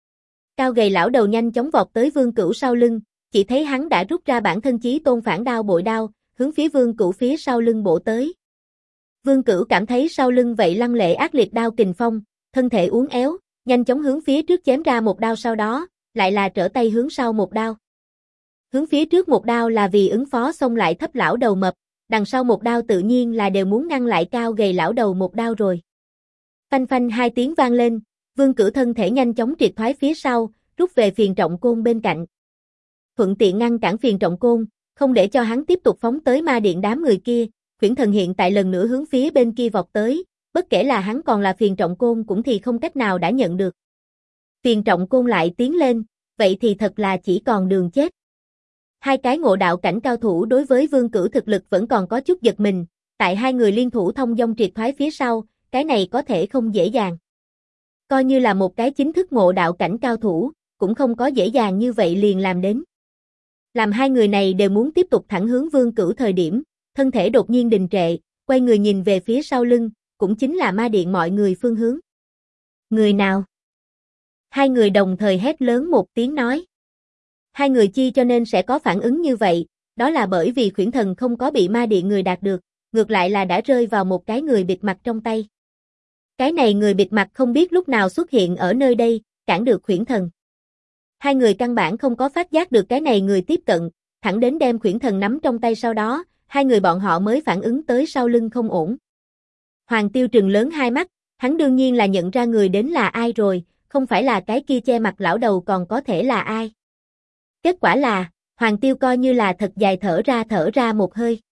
Speaker 1: Cao gầy lão đầu nhanh chóng vọt tới Vương Cửu sau lưng, chỉ thấy hắn đã rút ra bản thân chí tôn phản đao bội đao, hướng phía Vương Cửu phía sau lưng bổ tới. Vương Cửu cảm thấy sau lưng vậy lăng lệ ác liệt đao kình phong, thân thể uốn éo, nhanh chóng hướng phía trước chém ra một đao sau đó, lại là trở tay hướng sau một đao. Hướng phía trước một đao là vì ứng phó xông lại thấp lão đầu mập, đằng sau một đao tự nhiên là đều muốn ngăn lại cao gầy lão đầu một đao rồi. Phanh phanh hai tiếng vang lên, Vương Cửu thân thể nhanh chóng triệt thoái phía sau, rút về Phiền Trọng Côn bên cạnh. Thuận tiện ngăn cản Phiền Trọng Côn, không để cho hắn tiếp tục phóng tới ma điện đám người kia, khuyển thần hiện tại lần nữa hướng phía bên kia vọt tới, bất kể là hắn còn là Phiền Trọng Côn cũng thì không cách nào đã nhận được. Phiền Trọng Côn lại tiến lên, vậy thì thật là chỉ còn đường chết. Hai cái ngộ đạo cảnh cao thủ đối với Vương Cửu thực lực vẫn còn có chút giật mình, tại hai người liên thủ thông dong triệt thoái phía sau, cái này có thể không dễ dàng. Coi như là một cái chính thức ngộ đạo cảnh cao thủ, cũng không có dễ dàng như vậy liền làm đến. Làm hai người này đều muốn tiếp tục thẳng hướng Vương Cửu thời điểm, thân thể đột nhiên đình trệ, quay người nhìn về phía sau lưng, cũng chính là ma điện mọi người phương hướng. Người nào? Hai người đồng thời hét lớn một tiếng nói. Hai người chi cho nên sẽ có phản ứng như vậy, đó là bởi vì khuyển thần không có bị ma điện người đạt được, ngược lại là đã rơi vào một cái người bịt mặt trong tay. Cái này người bịt mặt không biết lúc nào xuất hiện ở nơi đây, cản được khuyển thần. Hai người căn bản không có phát giác được cái này người tiếp cận, thẳng đến đem khuyển thần nắm trong tay sau đó, hai người bọn họ mới phản ứng tới sau lưng không ổn. Hoàng Tiêu trừng lớn hai mắt, hắn đương nhiên là nhận ra người đến là ai rồi, không phải là cái kia che mặt lão đầu còn có thể là ai. Kết quả là, Hoàng Tiêu coi như là thật dài thở ra một hơi.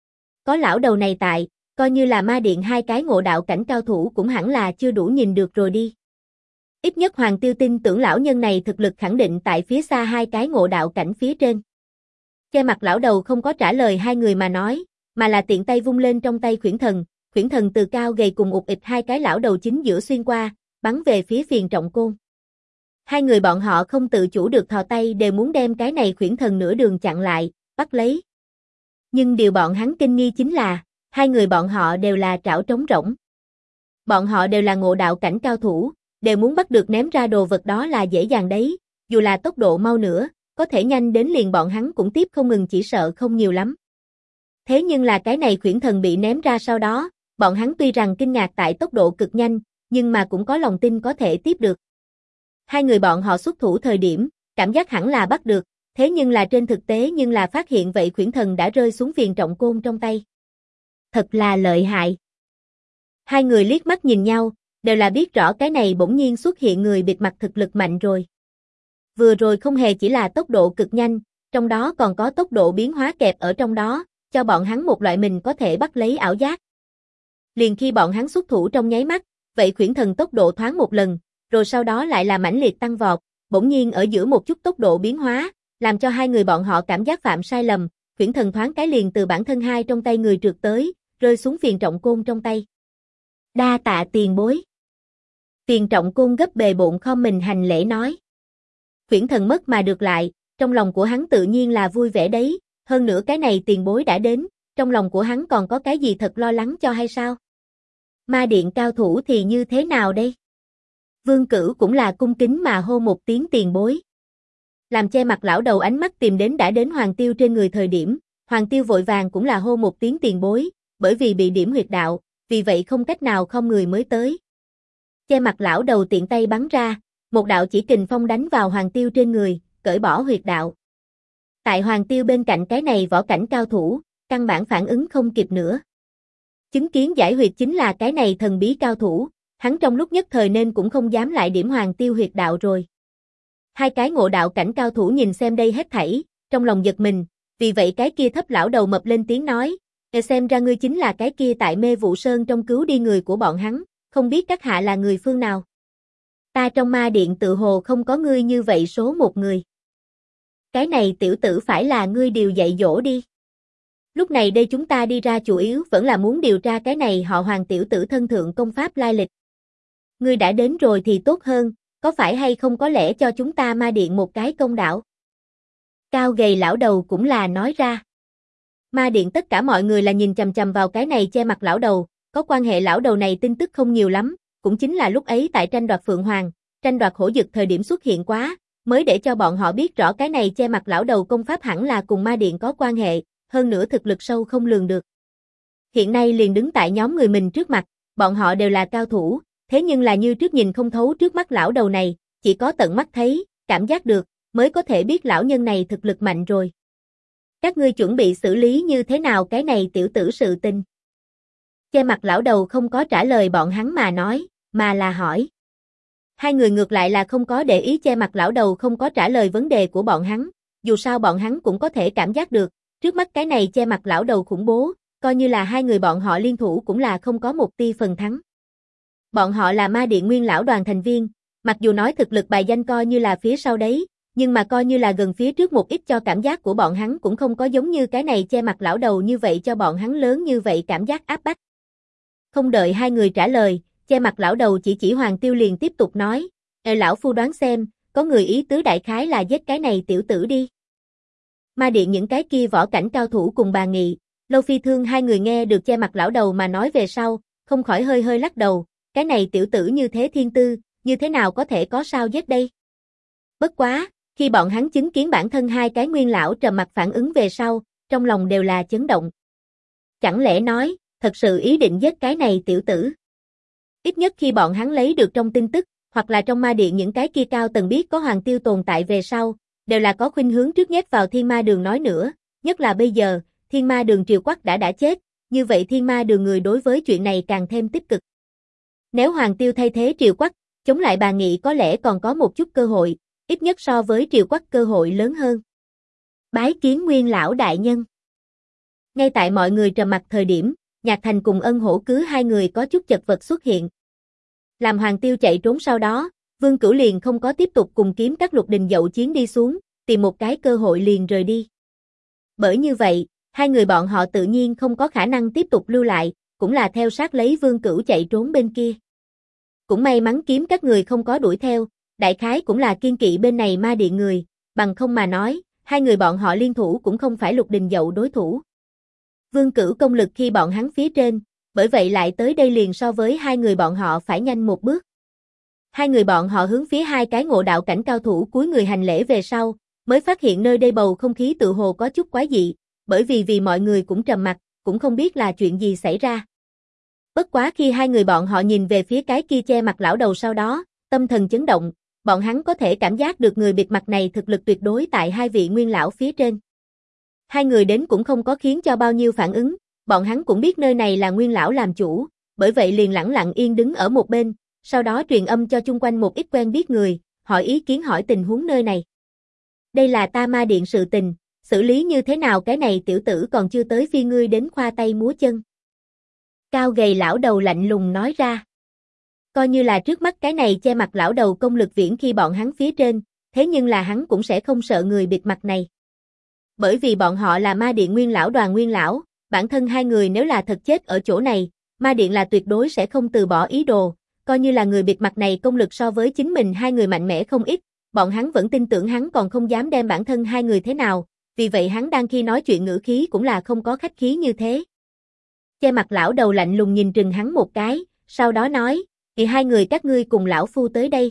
Speaker 1: Có lão đầu này tại, coi như là ma điện hai cái ngộ đạo cảnh cao thủ cũng hẳn là chưa đủ nhìn được rồi đi. Ít nhất Hoàng Tiêu tin tưởng lão nhân này thực lực khẳng định tại phía xa hai cái ngộ đạo cảnh phía trên. Che mặt lão đầu không có trả lời hai người mà nói, mà là tiện tay vung lên trong tay khuyển thần từ cao gầy cùng ụt ịch hai cái lão đầu chính giữa xuyên qua, bắn về phía Phiền Trọng Côn. Hai người bọn họ không tự chủ được thò tay đều muốn đem cái này khuyển thần nửa đường chặn lại, bắt lấy. Nhưng điều bọn hắn kinh nghi chính là, hai người bọn họ đều là trảo trống rỗng. Bọn họ đều là ngộ đạo cảnh cao thủ, đều muốn bắt được ném ra đồ vật đó là dễ dàng đấy, dù là tốc độ mau nữa, có thể nhanh đến liền bọn hắn cũng tiếp không ngừng chỉ sợ không nhiều lắm. Thế nhưng là cái này khuyển thần bị ném ra sau đó, bọn hắn tuy rằng kinh ngạc tại tốc độ cực nhanh, nhưng mà cũng có lòng tin có thể tiếp được. Hai người bọn họ xuất thủ thời điểm, cảm giác hẳn là bắt được, thế nhưng là trên thực tế nhưng là phát hiện vậy khuyển thần đã rơi xuống Phiền Trọng Côn trong tay. Thật là lợi hại. Hai người liếc mắt nhìn nhau, đều là biết rõ cái này bỗng nhiên xuất hiện người bịt mặt thực lực mạnh rồi. Vừa rồi không hề chỉ là tốc độ cực nhanh, trong đó còn có tốc độ biến hóa kẹp ở trong đó, cho bọn hắn một loại mình có thể bắt lấy ảo giác. Liền khi bọn hắn xuất thủ trong nháy mắt, vậy khuyển thần tốc độ thoáng một lần, rồi sau đó lại là mãnh liệt tăng vọt, bỗng nhiên ở giữa một chút tốc độ biến hóa, làm cho hai người bọn họ cảm giác phạm sai lầm, khuyển thần thoáng cái liền từ bản thân hai trong tay người trượt tới, rơi xuống Phiền Trọng Côn trong tay. Đa tạ tiền bối. Phiền Trọng Côn gấp bề bộn khom mình hành lễ nói. Khuyển thần mất mà được lại, trong lòng của hắn tự nhiên là vui vẻ đấy, hơn nữa cái này tiền bối đã đến, trong lòng của hắn còn có cái gì thật lo lắng cho hay sao? Ma điện cao thủ thì như thế nào đây? Vương Cửu cũng là cung kính mà hô một tiếng tiền bối. Làm che mặt lão đầu ánh mắt tìm đến đã đến Hoàng Tiêu trên người thời điểm, Hoàng Tiêu vội vàng cũng là hô một tiếng tiền bối, bởi vì bị điểm huyệt đạo, vì vậy không cách nào không người mới tới. Che mặt lão đầu tiện tay bắn ra, một đạo chỉ kình phong đánh vào Hoàng Tiêu trên người, cởi bỏ huyệt đạo. Tại Hoàng Tiêu bên cạnh cái này võ cảnh cao thủ, căn bản phản ứng không kịp nữa. Chứng kiến giải huyệt chính là cái này thần bí cao thủ, hắn trong lúc nhất thời nên cũng không dám lại điểm Hoàng Tiêu huyệt đạo rồi. Hai cái ngộ đạo cảnh cao thủ nhìn xem đây hết thảy, trong lòng giật mình, vì vậy cái kia thấp lão đầu mập lên tiếng nói, xem ra ngươi chính là cái kia tại Mê Vụ Sơn trong cứu đi người của bọn hắn, không biết các hạ là người phương nào. Ta trong ma điện tự hồ không có ngươi như vậy số một người. Cái này tiểu tử phải là ngươi điều dạy dỗ đi. Lúc này đây chúng ta đi ra chủ yếu vẫn là muốn điều tra cái này họ Hoàng tiểu tử thân thượng công pháp lai lịch. Ngươi đã đến rồi thì tốt hơn, có phải hay không có lẽ cho chúng ta ma điện một cái công đạo? Cao gầy lão đầu cũng là nói ra. Ma điện tất cả mọi người là nhìn chằm chằm vào cái này che mặt lão đầu, có quan hệ lão đầu này tin tức không nhiều lắm, cũng chính là lúc ấy tại tranh đoạt Phượng Hoàng, tranh đoạt hổ dực thời điểm xuất hiện quá, mới để cho bọn họ biết rõ cái này che mặt lão đầu công pháp hẳn là cùng ma điện có quan hệ, hơn nữa thực lực sâu không lường được. Hiện nay liền đứng tại nhóm người mình trước mặt, bọn họ đều là cao thủ, thế nhưng là như trước nhìn không thấu trước mắt lão đầu này, chỉ có tận mắt thấy, cảm giác được, mới có thể biết lão nhân này thực lực mạnh rồi. Các ngươi chuẩn bị xử lý như thế nào cái này tiểu tử sự tình? Che mặt lão đầu không có trả lời bọn hắn mà nói, mà là hỏi. Hai người ngược lại là không có để ý che mặt lão đầu không có trả lời vấn đề của bọn hắn, dù sao bọn hắn cũng có thể cảm giác được, trước mắt cái này che mặt lão đầu khủng bố, coi như là hai người bọn họ liên thủ cũng là không có một tia phần thắng. Bọn họ là ma điện nguyên lão đoàn thành viên, mặc dù nói thực lực bài danh coi như là phía sau đấy, nhưng mà coi như là gần phía trước một ít cho cảm giác của bọn hắn cũng không có giống như cái này che mặt lão đầu như vậy cho bọn hắn lớn như vậy cảm giác áp bách. Không đợi hai người trả lời, che mặt lão đầu chỉ Hoàng Tiêu liền tiếp tục nói, lão phu đoán xem, có người ý tứ đại khái là giết cái này tiểu tử đi. Ma điện những cái kia võ cảnh cao thủ cùng bà Nghị, Lâu Phi Thương hai người nghe được che mặt lão đầu mà nói về sau, không khỏi hơi hơi lắc đầu, cái này tiểu tử như thế thiên tư, như thế nào có thể có sao giết đây? Bất quá, khi bọn hắn chứng kiến bản thân hai cái nguyên lão trầm mặt phản ứng về sau, trong lòng đều là chấn động. Chẳng lẽ nói, thật sự ý định giết cái này tiểu tử? Ít nhất khi bọn hắn lấy được trong tin tức, hoặc là trong ma điện những cái kia cao tầng biết có Hoàng Tiêu tồn tại về sau, đều là có khuynh hướng trước nhét vào Thiên Ma Đường nói nữa, nhất là bây giờ, Thiên Ma Đường Triều Quắc đã chết, như vậy Thiên Ma Đường người đối với chuyện này càng thêm tích cực. Nếu Hoàng Tiêu thay thế Triều Quắc, chống lại bà Nghị có lẽ còn có một chút cơ hội, ít nhất so với Triều Quắc cơ hội lớn hơn. Bái kiến nguyên lão đại nhân. Ngay tại mọi người trầm mặc thời điểm, Nhạc Thành cùng Ân Hổ Cứ hai người có chút chật vật xuất hiện. Làm Hoàng Tiêu chạy trốn sau đó, Vương Cửu liền không có tiếp tục cùng kiếm các Lục Đình Dậu chiến đi xuống, tìm một cái cơ hội liền rời đi. Bởi như vậy, hai người bọn họ tự nhiên không có khả năng tiếp tục lưu lại, cũng là theo sát lấy Vương Cửu chạy trốn bên kia. Cũng may mắn kiếm các người không có đuổi theo, đại khái cũng là kiên kỵ bên này ma điện người, bằng không mà nói, hai người bọn họ liên thủ cũng không phải Lục Đình Dậu đối thủ. Vương Cửu công lực khi bọn hắn phía trên, bởi vậy lại tới đây liền so với hai người bọn họ phải nhanh một bước. Hai người bọn họ hướng phía hai cái ngộ đạo cảnh cao thủ cúi người hành lễ về sau, mới phát hiện nơi đây bầu không khí tự hồ có chút quái dị, bởi vì mọi người cũng trầm mặc, cũng không biết là chuyện gì xảy ra. Bất quá khi hai người bọn họ nhìn về phía cái kia che mặt lão đầu sau đó, tâm thần chấn động, bọn hắn có thể cảm giác được người bịt mặt này thực lực tuyệt đối tại hai vị nguyên lão phía trên. Hai người đến cũng không có khiến cho bao nhiêu phản ứng, bọn hắn cũng biết nơi này là nguyên lão làm chủ, bởi vậy liền lẳng lặng yên đứng ở một bên, sau đó truyền âm cho chung quanh một ít quen biết người, hỏi ý kiến hỏi tình huống nơi này. Đây là ta ma điện sự tình, xử lý như thế nào cái này tiểu tử còn chưa tới phi ngươi đến khoa tay múa chân. Cao gầy lão đầu lạnh lùng nói ra. Coi như là trước mắt cái này che mặt lão đầu công lực viễn khi bọn hắn phía trên, thế nhưng là hắn cũng sẽ không sợ người bịt mặt này. Bởi vì bọn họ là ma điện nguyên lão đoàn nguyên lão, bản thân hai người nếu là thật chết ở chỗ này, ma điện là tuyệt đối sẽ không từ bỏ ý đồ, coi như là người bịt mặt này công lực so với chính mình hai người mạnh mẽ không ít, bọn hắn vẫn tin tưởng hắn còn không dám đem bản thân hai người thế nào, vì vậy hắn đang khi nói chuyện ngữ khí cũng là không có khách khí như thế. Che mặt lão đầu lạnh lùng nhìn trừng hắn một cái, sau đó nói, thì hai người các ngươi cùng lão phu tới đây.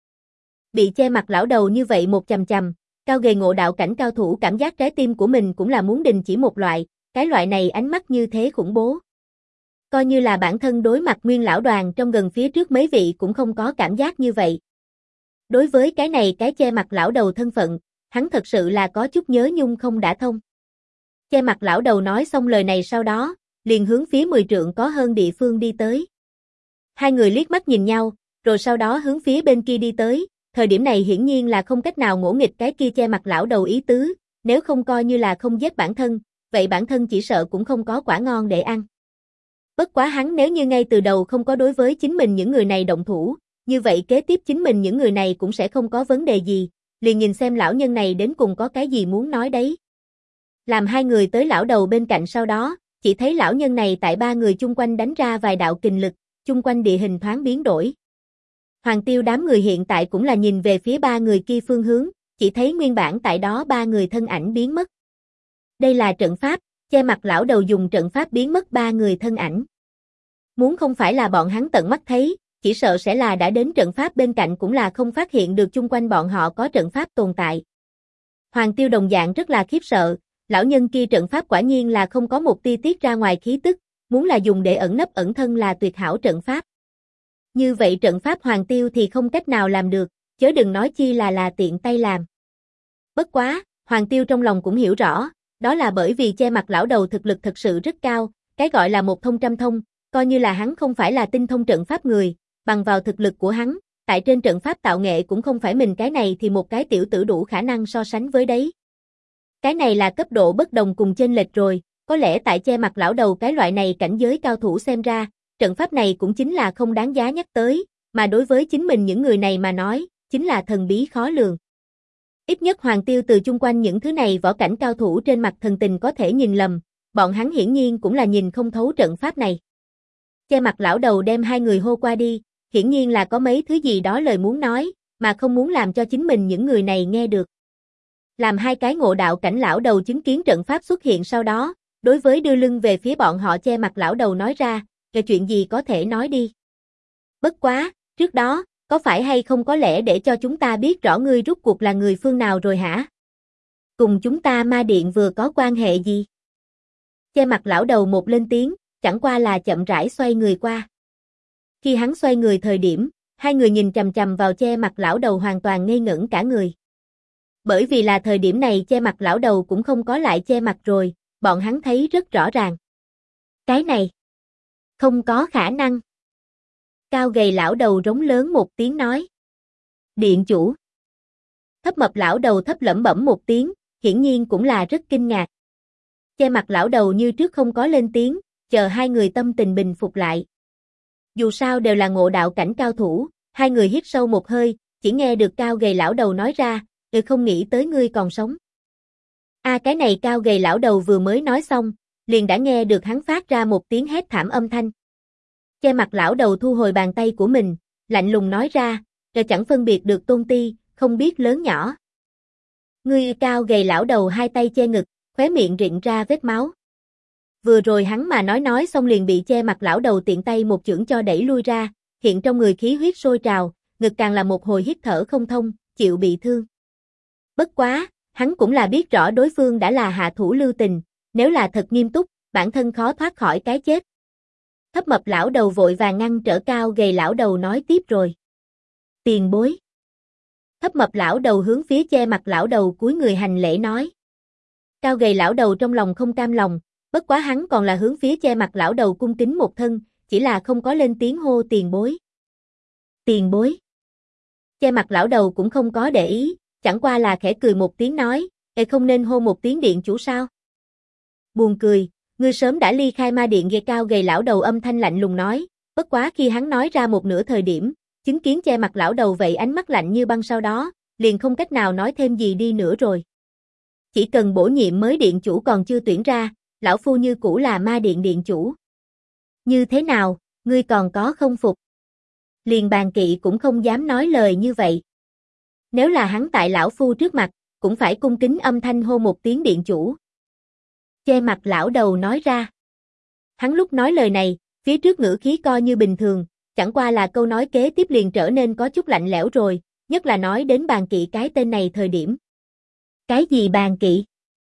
Speaker 1: Bị che mặt lão đầu như vậy một chầm chầm, cao gầy ngộ đạo cảnh cao thủ cảm giác trái tim của mình cũng là muốn đình chỉ một loại, cái loại này ánh mắt như thế khủng bố. Coi như là bản thân đối mặt nguyên lão đoàn trong gần phía trước mấy vị cũng không có cảm giác như vậy. Đối với cái này cái che mặt lão đầu thân phận, hắn thật sự là có chút nhớ nhung không đã thông. Che mặt lão đầu nói xong lời này sau đó, liền hướng phía 10 trượng có hơn địa phương đi tới. Hai người liếc mắt nhìn nhau, rồi sau đó hướng phía bên kia đi tới, thời điểm này hiển nhiên là không cách nào ngỗ nghịch cái kia che mặt lão đầu ý tứ, nếu không coi như là không giết bản thân, vậy bản thân chỉ sợ cũng không có quả ngon để ăn. Bất quá hắn nếu như ngay từ đầu không có đối với chính mình những người này động thủ, như vậy kế tiếp chính mình những người này cũng sẽ không có vấn đề gì, liền nhìn xem lão nhân này đến cùng có cái gì muốn nói đấy. Làm hai người tới lão đầu bên cạnh sau đó, chỉ thấy lão nhân này tại ba người chung quanh đánh ra vài đạo kình lực, chung quanh địa hình thoáng biến đổi. Hoàng Tiêu đám người hiện tại cũng là nhìn về phía ba người kia phương hướng, chỉ thấy nguyên bản tại đó ba người thân ảnh biến mất. Đây là trận pháp, che mặt lão đầu dùng trận pháp biến mất ba người thân ảnh. Muốn không phải là bọn hắn tận mắt thấy, chỉ sợ sẽ là đã đến trận pháp bên cạnh cũng là không phát hiện được chung quanh bọn họ có trận pháp tồn tại. Hoàng Tiêu đồng dạng rất là khiếp sợ, lão nhân kia trận pháp quả nhiên là không có một tia tiết ra ngoài khí tức, muốn là dùng để ẩn nấp ẩn thân là tuyệt hảo trận pháp. Như vậy trận pháp Hoàng Tiêu thì không cách nào làm được, chớ đừng nói chi là tiện tay làm. Bất quá, Hoàng Tiêu trong lòng cũng hiểu rõ, đó là bởi vì che mặt lão đầu thực lực thật sự rất cao, cái gọi là một thông trăm thông, coi như là hắn không phải là tinh thông trận pháp người, bằng vào thực lực của hắn, tại trên trận pháp tạo nghệ cũng không phải mình cái này thì một cái tiểu tử đủ khả năng so sánh với đấy. Cái này là cấp độ bất đồng cùng chênh lệch rồi, có lẽ tại che mặt lão đầu cái loại này cảnh giới cao thủ xem ra, trận pháp này cũng chính là không đáng giá nhắc tới, mà đối với chính mình những người này mà nói, chính là thần bí khó lường. Ít nhất Hoàng Tiêu từ chung quanh những thứ này võ cảnh cao thủ trên mặt thần tình có thể nhìn lầm, bọn hắn hiển nhiên cũng là nhìn không thấu trận pháp này. Che mặt lão đầu đem hai người hô qua đi, hiển nhiên là có mấy thứ gì đó lời muốn nói, mà không muốn làm cho chính mình những người này nghe được. Làm hai cái ngộ đạo cảnh lão đầu chứng kiến trận pháp xuất hiện sau đó, đối với đưa lưng về phía bọn họ che mặt lão đầu nói ra, về chuyện gì có thể nói đi. Bất quá, trước đó, có phải hay không có lẽ để cho chúng ta biết rõ ngươi rút cuộc là người phương nào rồi hả? Cùng chúng ta ma điện vừa có quan hệ gì? Che mặt lão đầu một lên tiếng, chẳng qua là chậm rãi xoay người qua. Khi hắn xoay người thời điểm, hai người nhìn chằm chằm vào che mặt lão đầu hoàn toàn ngây ngẩn cả người. Bởi vì là thời điểm này che mặt lão đầu cũng không có lại che mặt rồi, bọn hắn thấy rất rõ ràng. Cái này, không có khả năng. Cao gầy lão đầu rống lớn một tiếng nói. Điện chủ. Thấp mập lão đầu thấp lẩm bẩm một tiếng, hiển nhiên cũng là rất kinh ngạc. Che mặt lão đầu như trước không có lên tiếng, chờ hai người tâm tình bình phục lại. Dù sao đều là ngộ đạo cảnh cao thủ, hai người hít sâu một hơi, chỉ nghe được cao gầy lão đầu nói ra, không nghĩ tới ngươi còn sống. Cái này cao gầy lão đầu vừa mới nói xong, liền đã nghe được hắn phát ra một tiếng hét thảm âm thanh. Che mặt lão đầu thu hồi bàn tay của mình, lạnh lùng nói ra, chẳng phân biệt được tôn ti, không biết lớn nhỏ. Ngươi cao gầy lão đầu hai tay che ngực, khóe miệng rịn ra vết máu. Vừa rồi hắn mà nói xong liền bị che mặt lão đầu tiện tay một chưởng cho đẩy lui ra, hiện trong người khí huyết sôi trào, ngực càng là một hồi hít thở không thông, chịu bị thương. Bất quá, hắn cũng là biết rõ đối phương đã là hạ thủ lưu tình, nếu là thật nghiêm túc, bản thân khó thoát khỏi cái chết. Thấp mập lão đầu vội vàng ngăn trở cao gầy lão đầu nói tiếp rồi. Tiền bối. Thấp mập lão đầu hướng phía che mặt lão đầu cúi người hành lễ nói. Cao gầy lão đầu trong lòng không cam lòng, bất quá hắn còn là hướng phía che mặt lão đầu cung kính một thân, chỉ là không có lên tiếng hô tiền bối. Tiền bối. Che mặt lão đầu cũng không có để ý, chẳng qua là khẽ cười một tiếng nói, không nên hô một tiếng điện chủ sao? Buồn cười, ngươi sớm đã ly khai ma điện. Cao gầy lão đầu âm thanh lạnh lùng nói, bất quá khi hắn nói ra một nửa thời điểm, chứng kiến che mặt lão đầu vậy ánh mắt lạnh như băng sau đó, liền không cách nào nói thêm gì đi nữa rồi. Chỉ cần bổ nhiệm mới điện chủ còn chưa tuyển ra, lão phu như cũ là ma điện điện chủ. Như thế nào, ngươi còn có không phục? Liền bàn kỵ cũng không dám nói lời như vậy. Nếu là hắn tại lão phu trước mặt, cũng phải cung kính âm thanh hô một tiếng điện chủ. Che mặt lão đầu nói ra. Hắn lúc nói lời này, phía trước ngữ khí coi như bình thường, chẳng qua là câu nói kế tiếp liền trở nên có chút lạnh lẽo rồi, nhất là nói đến bàn kỵ cái tên này thời điểm. Cái gì bàn kỵ?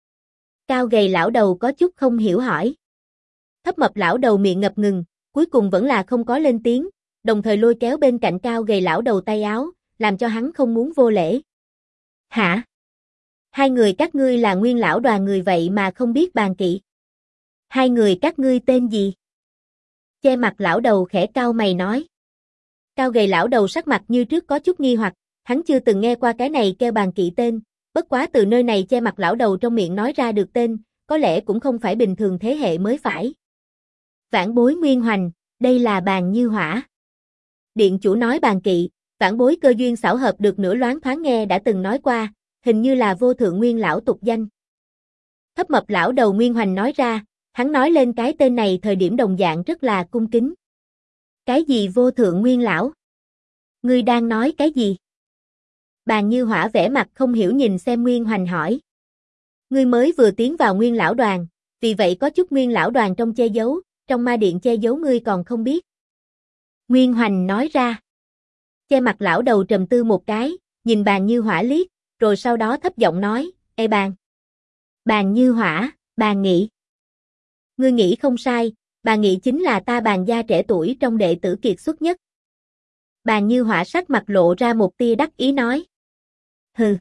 Speaker 1: Cao gầy lão đầu có chút không hiểu hỏi. Thấp mập lão đầu miệng ngập ngừng, cuối cùng vẫn là không có lên tiếng, đồng thời lôi kéo bên cạnh cao gầy lão đầu tay áo, làm cho hắn không muốn vô lễ. Hả? Hai người các ngươi là nguyên lão đoàn người vậy mà không biết bàn kỵ. Hai người các ngươi tên gì? Che mặt lão đầu khẽ cau mày nói. Cao gầy lão đầu sắc mặt như trước có chút nghi hoặc, hắn chưa từng nghe qua cái này kêu bàn kỵ tên, bất quá từ nơi này che mặt lão đầu trong miệng nói ra được tên, có lẽ cũng không phải bình thường thế hệ mới phải. Vãn bối Nguyên Hoành, đây là bàn như hỏa. Điện chủ nói bàn kỵ, vãn bối cơ duyên xảo hợp được nửa loáng thoáng nghe đã từng nói qua, hình như là vô thượng nguyên lão tục danh. Thấp mập lão đầu Nguyên Hoành nói ra, hắn nói lên cái tên này thời điểm đồng dạng rất là cung kính. Cái gì vô thượng nguyên lão? Ngươi đang nói cái gì? Bàn như hỏa vẻ mặt không hiểu nhìn xem Nguyên Hoành hỏi. Ngươi mới vừa tiến vào nguyên lão đoàn, vì vậy có chút nguyên lão đoàn trong che giấu, trong ma điện che giấu ngươi còn không biết. Nguyên Hoành nói ra. Che mặt lão đầu trầm tư một cái, nhìn bàn như hỏa liếc, rồi sau đó thấp giọng nói, ê bàn. Bàn như hỏa, bàn nghị. Ngươi nghĩ không sai, bàn nghị chính là ta bàn gia trẻ tuổi trong đệ tử kiệt xuất nhất. Bàn như hỏa sắc mặt lộ ra một tia đắc ý nói. Hừ.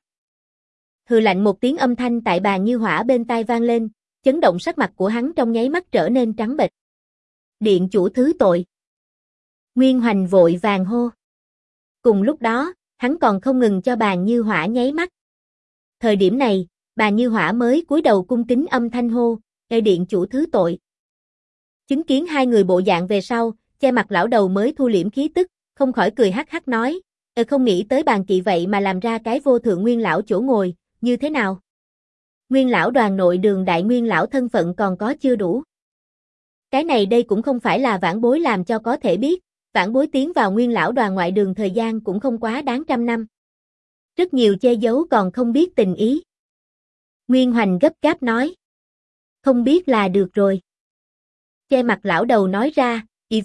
Speaker 1: Hừ lạnh một tiếng âm thanh tại bàn như hỏa bên tai vang lên, chấn động sắc mặt của hắn trong nháy mắt trở nên trắng bệch. Điện chủ thứ tội. Nguyên Hoành vội vàng hô. Cùng lúc đó, hắn còn không ngừng cho bàn như hỏa nháy mắt. Thời điểm này, bàn như hỏa mới cúi đầu cung kính âm thanh hô, ê điện chủ thứ tội. Chứng kiến hai người bộ dạng về sau, che mặt lão đầu mới thu liễm khí tức, không khỏi cười hắc hắc nói, không nghĩ tới bàn kỵ vậy mà làm ra cái vô thượng nguyên lão chỗ ngồi, như thế nào? Nguyên lão đoàn nội đường đại nguyên lão thân phận còn có chưa đủ. Cái này đây cũng không phải là vãn bối làm cho có thể biết, vãn bối tiến vào nguyên lão đoàn ngoại đường thời gian cũng không quá đáng trăm năm. Rất nhiều che giấu còn không biết tình ý. Nguyên Hoành gấp gáp nói. Không biết là được rồi. Che mặt lão đầu nói ra,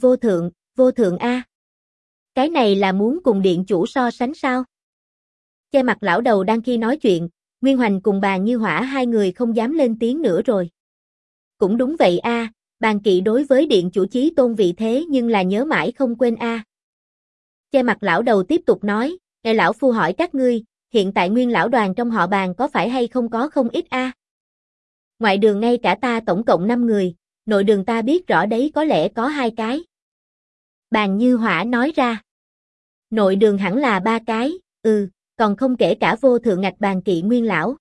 Speaker 1: vô thượng a. Cái này là muốn cùng điện chủ so sánh sao? Che mặt lão đầu đang khi nói chuyện, Nguyên Hoành cùng bàn như hỏa hai người không dám lên tiếng nữa rồi. Cũng đúng vậy a, bàn kỵ đối với điện chủ chí tôn vị thế nhưng là nhớ mãi không quên a. Che mặt lão đầu tiếp tục nói, lão phu hỏi các ngươi, hiện tại nguyên lão đoàn trong họ bàn có phải hay không có không ít a? Ngoại đường ngay cả ta tổng cộng 5 người, nội đường ta biết rõ đấy có lẽ có 2 cái. Bàn như hỏa nói ra. Nội đường hẳn là 3 cái, còn không kể cả vô thượng ngạch bàn kỵ nguyên lão.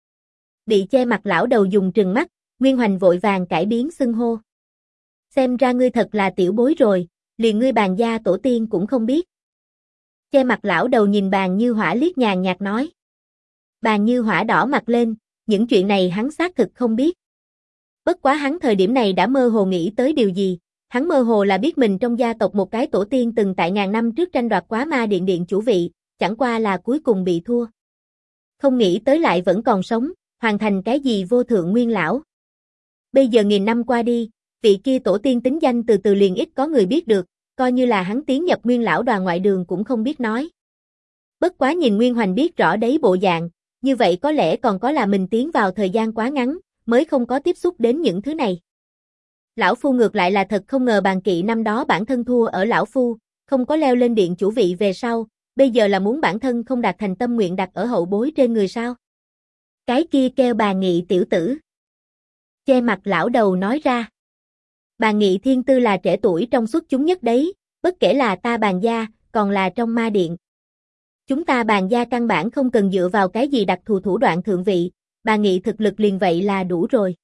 Speaker 1: Bị che mặt lão đầu dùng trừng mắt, Nguyên Hoành vội vàng cải biến xưng hô. Xem ra ngươi thật là tiểu bối rồi, liền ngươi bàn gia tổ tiên cũng không biết. Che mặt lão đầu nhìn Bàn Như Hỏa liếc nhàn nhạt nói. Bàn Như Hỏa đỏ mặt lên, những chuyện này hắn xác thực không biết. Bất quá hắn thời điểm này đã mơ hồ nghĩ tới điều gì, hắn mơ hồ là biết mình trong gia tộc một cái tổ tiên từng tại ngàn năm trước tranh đoạt quá ma điện điện chủ vị, chẳng qua là cuối cùng bị thua. Không nghĩ tới lại vẫn còn sống, hoàn thành cái gì vô thượng nguyên lão. Bây giờ nghìn năm qua đi, vị kia tổ tiên tính danh từ từ liền ít có người biết được, coi như là hắn tiến nhập nguyên lão đoàn ngoại đường cũng không biết nói. Bất quá nhìn Nguyên Hoành biết rõ đấy bộ dạng, như vậy có lẽ còn có là mình tiến vào thời gian quá ngắn, mới không có tiếp xúc đến những thứ này. Lão Phu ngược lại là thật không ngờ Bàn Kỵ năm đó bản thân thua ở Lão Phu, không có leo lên điện chủ vị về sau, bây giờ là muốn bản thân không đạt thành tâm nguyện đặt ở hậu bối trên người sao. Cái kia kêu Bàn Nghị tiểu tử. Che mặt lão đầu nói ra. Bàn Nghị thiên tư là trẻ tuổi trong xuất chúng nhất đấy, bất kể là ta Bàn gia, còn là trong ma điện. Chúng ta Bàn gia căn bản không cần dựa vào cái gì đặc thù thủ đoạn thượng vị, Bàn Nghị thực lực liền vậy là đủ rồi.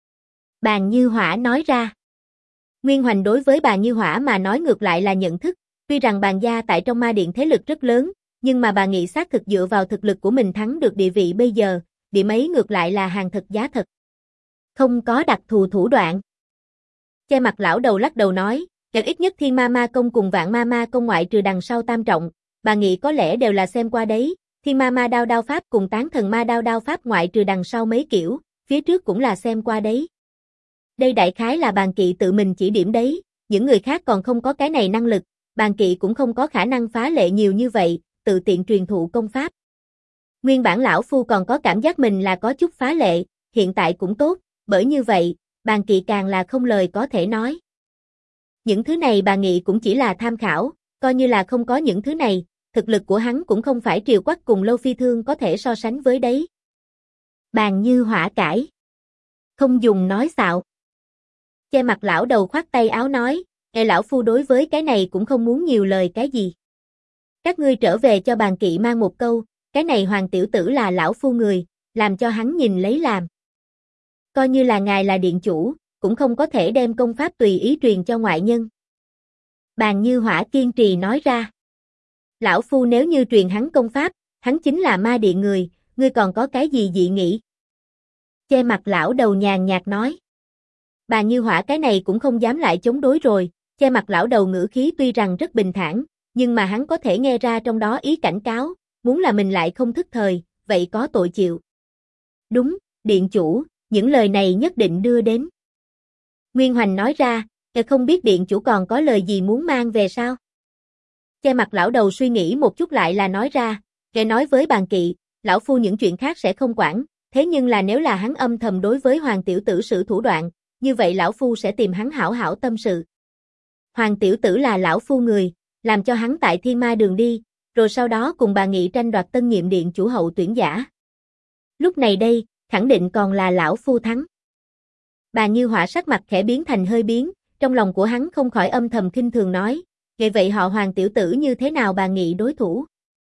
Speaker 1: Bàn Như Hỏa nói ra. Nguyên Hoành đối với Bàn Như Hỏa mà nói ngược lại là nhận thức, tuy rằng Bàn gia tại trong ma điện thế lực rất lớn, nhưng mà Bàn Nghị xác thực dựa vào thực lực của mình thắng được địa vị bây giờ, điểm ấy ngược lại là hàng thật giá thật. Không có đặc thù thủ đoạn. Che mặt lão đầu lắc đầu nói, ít nhất Thiên Ma Ma Công cùng Vạn Ma Ma Công ngoại trừ đằng sau tam trọng, Bàn Nghị có lẽ đều là xem qua đấy, Thiên Ma Ma Đao Đao Pháp cùng Tán Thần Ma Đao Đao Pháp ngoại trừ đằng sau mấy kiểu, phía trước cũng là xem qua đấy. Đây đại khái là Bàn Kỵ tự mình chỉ điểm đấy, những người khác còn không có cái này năng lực, Bàn Kỵ cũng không có khả năng phá lệ nhiều như vậy, tự tiện truyền thụ công pháp. Nguyên bản lão Phu còn có cảm giác mình là có chút phá lệ, hiện tại cũng tốt, bởi như vậy, Bàn Kỵ càng là không lời có thể nói. Những thứ này Bàn Nghị cũng chỉ là tham khảo, coi như là không có những thứ này, thực lực của hắn cũng không phải Triều Quách cùng Lâu Phi Thương có thể so sánh với đấy. Bàn Như Hỏa cãi. Không dùng nói xạo. Che mặt lão đầu khoát tay áo nói, lão Phu đối với cái này cũng không muốn nhiều lời cái gì. Các ngươi trở về cho Bàn Kỵ mang một câu, cái này Hoàng tiểu tử là lão Phu người, làm cho hắn nhìn lấy làm. Coi như là ngài là điện chủ, cũng không có thể đem công pháp tùy ý truyền cho ngoại nhân. Bàn Như Hỏa kiên trì nói ra. Lão Phu nếu như truyền hắn công pháp, hắn chính là ma điện người, ngươi còn có cái gì dị nghị? Che mặt lão đầu nhàn nhạt nói. Bàn Như Hỏa cái này cũng không dám lại chống đối rồi, che mặt lão đầu ngữ khí tuy rằng rất bình thản, nhưng mà hắn có thể nghe ra trong đó ý cảnh cáo, muốn là mình lại không thức thời, vậy có tội chịu. Đúng, điện chủ, những lời này nhất định đưa đến. Nguyên Hoành nói ra, không biết điện chủ còn có lời gì muốn mang về sao? Che mặt lão đầu suy nghĩ một chút lại là nói ra, nói với Bàn Kỵ, lão Phu những chuyện khác sẽ không quản, thế nhưng là nếu là hắn âm thầm đối với Hoàng tiểu tử sử thủ đoạn, như vậy lão Phu sẽ tìm hắn hảo hảo tâm sự. Hoàng tiểu tử là lão Phu người, làm cho hắn tại Thiên Ma đường đi, rồi sau đó cùng Bàn Nghị tranh đoạt tân nhiệm điện chủ hậu tuyển giả. Lúc này đây, khẳng định còn là lão Phu thắng. Bàn Như Hỏa sắc mặt khẽ biến thành hơi biến, trong lòng của hắn không khỏi âm thầm khinh thường nói, vậy họ Hoàng tiểu tử như thế nào Bàn Nghị đối thủ?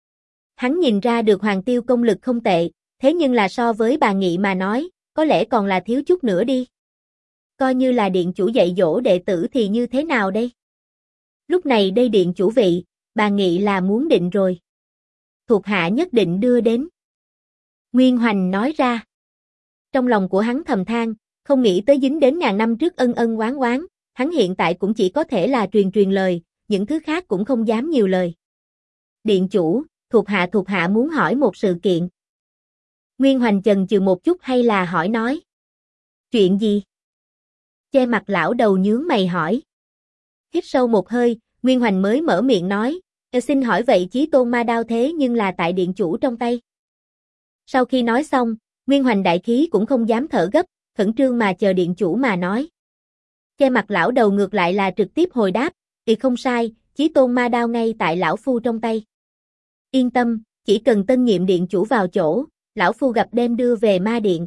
Speaker 1: Hắn nhìn ra được Hoàng Tiêu công lực không tệ, thế nhưng là so với Bàn Nghị mà nói, có lẽ còn là thiếu chút nữa đi. Coi như là điện chủ dạy dỗ đệ tử thì như thế nào đây? Lúc này đây điện chủ vị, Bàn Nghị là muốn định rồi. Thuộc hạ nhất định đưa đến. Nguyên Hoành nói ra. Trong lòng của hắn thầm than, không nghĩ tới dính đến ngàn năm trước ân ân oán oán, hắn hiện tại cũng chỉ có thể là truyền lời, những thứ khác cũng không dám nhiều lời. Điện chủ, thuộc hạ muốn hỏi một sự kiện. Nguyên Hoành chần chừ một chút hay là hỏi nói. Chuyện gì? Che mặt lão đầu nhướng mày hỏi. Hít sâu một hơi, Nguyên Hoành mới mở miệng nói, xin hỏi vậy Chí Tôn Ma Đao thế nhưng là tại điện chủ trong tay. Sau khi nói xong, Nguyên Hoành đại khí cũng không dám thở gấp, khẩn trương mà chờ điện chủ mà nói. Che mặt lão đầu ngược lại là trực tiếp hồi đáp, không sai, Chí Tôn Ma Đao ngay tại lão Phu trong tay. Yên tâm, chỉ cần tân nhiệm điện chủ vào chỗ, lão Phu gặp đem đưa về ma điện.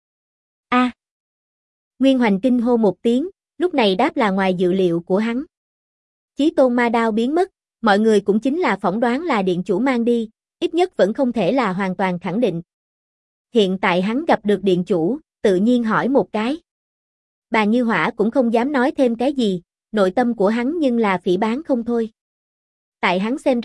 Speaker 1: A. Nguyên Hoành kinh hô một tiếng, lúc này đáp là ngoài dự liệu của hắn. Chí Tôn Ma Đao biến mất, mọi người cũng chính là phỏng đoán là điện chủ mang đi, ít nhất vẫn không thể là hoàn toàn khẳng định. Hiện tại hắn gặp được điện chủ, tự nhiên hỏi một cái. Bàn Như Hỏa cũng không dám nói thêm cái gì, nội tâm của hắn nhưng là phỉ báng không thôi. Tại hắn xem ra,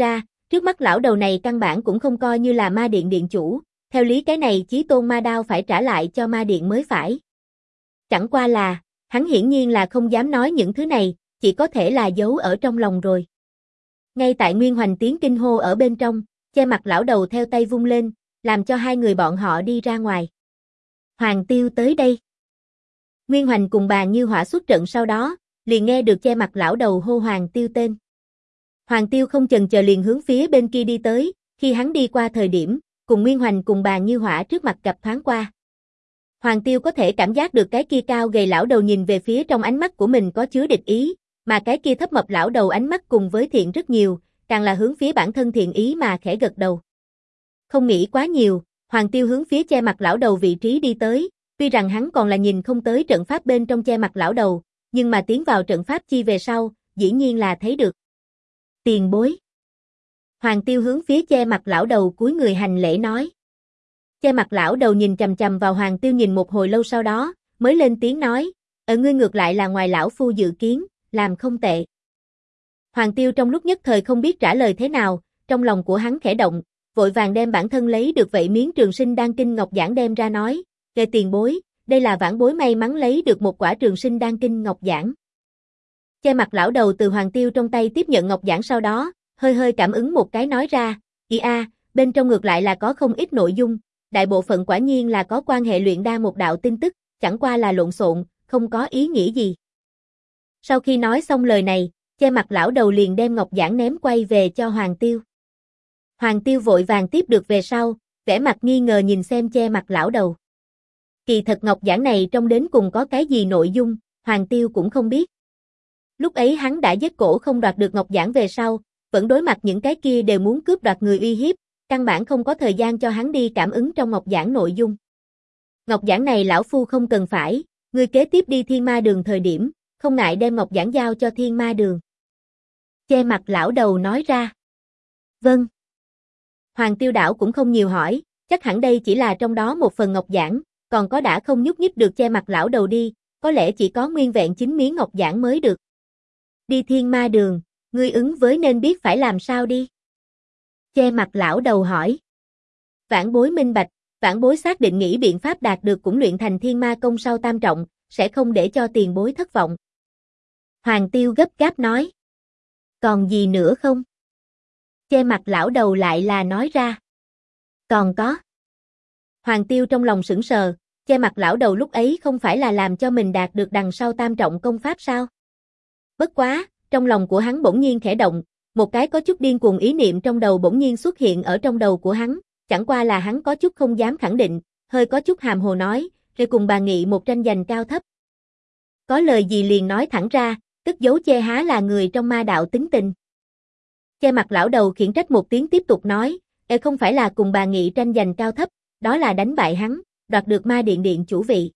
Speaker 1: Trước mắt lão đầu này căn bản cũng không coi như là ma điện điện chủ, theo lý cái này chí tôn ma đao phải trả lại cho ma điện mới phải. Chẳng qua là, hắn hiển nhiên là không dám nói những thứ này, chỉ có thể là giấu ở trong lòng rồi. Ngay tại Nguyên Hoành tiếng kinh hô ở bên trong, che mặt lão đầu theo tay vung lên, làm cho hai người bọn họ đi ra ngoài. Hoàng Tiêu tới đây. Nguyên Hoành cùng Bàn Như Hỏa xuất trận sau đó, liền nghe được che mặt lão đầu hô Hoàng Tiêu tên. Hoàng Tiêu không chần chờ liền hướng phía bên kia đi tới, khi hắn đi qua thời điểm, cùng Nguyên Hoành cùng Bàn Như Hỏa trước mặt gặp thoáng qua. Hoàng Tiêu có thể cảm giác được cái kia cao gầy lão đầu nhìn về phía trong ánh mắt của mình có chứa địch ý, mà cái kia thấp mập lão đầu ánh mắt cùng với thiện rất nhiều, càng là hướng phía bản thân thiện ý mà khẽ gật đầu. Không nghĩ quá nhiều, Hoàng Tiêu hướng phía che mặt lão đầu vị trí đi tới, tuy rằng hắn còn là nhìn không tới trận pháp bên trong che mặt lão đầu, nhưng mà tiến vào trận pháp chi về sau, dĩ nhiên là thấy được. Tiền bối. Hoàng Tiêu hướng phía che mặt lão đầu cúi người hành lễ nói. Che mặt lão đầu nhìn chằm chằm vào Hoàng Tiêu nhìn một hồi lâu sau đó, mới lên tiếng nói, ở ngươi ngược lại là ngoài lão phu dự kiến, làm không tệ. Hoàng Tiêu trong lúc nhất thời không biết trả lời thế nào, trong lòng của hắn khẽ động, vội vàng đem bản thân lấy được vậy miếng trường sinh đan kinh ngọc giản đem ra nói, về tiền bối, đây là vãn bối may mắn lấy được một quả trường sinh đan kinh ngọc giản. Che mặt lão đầu từ Hoàng Tiêu trong tay tiếp nhận ngọc giản sau đó, hơi hơi cảm ứng một cái nói ra, bên trong ngược lại là có không ít nội dung, đại bộ phận quả nhiên là có quan hệ luyện đan một đạo tin tức, chẳng qua là lộn xộn, không có ý nghĩa gì. Sau khi nói xong lời này, che mặt lão đầu liền đem ngọc giản ném quay về cho Hoàng Tiêu. Hoàng Tiêu vội vàng tiếp được về sau, vẻ mặt nghi ngờ nhìn xem che mặt lão đầu. Kỳ thật ngọc giản này trong đến cùng có cái gì nội dung, Hoàng Tiêu cũng không biết. Lúc ấy hắn đã giết cổ không đoạt được ngọc giản về sau, vẫn đối mặt những cái kia đều muốn cướp đoạt người uy hiếp, căn bản không có thời gian cho hắn đi cảm ứng trong ngọc giản nội dung. Ngọc giản này lão phu không cần phải, ngươi kế tiếp đi Thiên Ma Đường thời điểm, không ngại đem ngọc giản giao cho Thiên Ma Đường. Che mặt lão đầu nói ra. Vâng. Hoàng Tiêu đảo cũng không nhiều hỏi, chắc hẳn đây chỉ là trong đó một phần ngọc giản, còn có đã không nhúc nhích được che mặt lão đầu đi, có lẽ chỉ có nguyên vẹn 9 miếng ngọc giản mới được. Đi Thiên Ma Đường, ngươi ứng với nên biết phải làm sao đi. Che mặt lão đầu hỏi. Vãn bối minh bạch, vãn bối xác định nghĩ biện pháp đạt được cũng luyện thành thiên ma công sau tam trọng, sẽ không để cho tiền bối thất vọng. Hoàng Tiêu gấp gáp nói. Còn gì nữa không? Che mặt lão đầu lại là nói ra. Còn có. Hoàng Tiêu trong lòng sững sờ, che mặt lão đầu lúc ấy không phải là làm cho mình đạt được đằng sau tam trọng công pháp sao? Bất quá, trong lòng của hắn bỗng nhiên khẽ động, một cái có chút điên cuồng ý niệm trong đầu bỗng nhiên xuất hiện ở trong đầu của hắn, chẳng qua là hắn có chút không dám khẳng định, hơi có chút hàm hồ nói, rồi cùng bà nghị một tranh giành cao thấp. Có lời gì liền nói thẳng ra, tức giấu che há là người trong ma đạo tính tình. Che mặt lão đầu khiển trách một tiếng tiếp tục nói, không phải là cùng bà nghị tranh giành cao thấp, đó là đánh bại hắn, đoạt được ma điện điện chủ vị.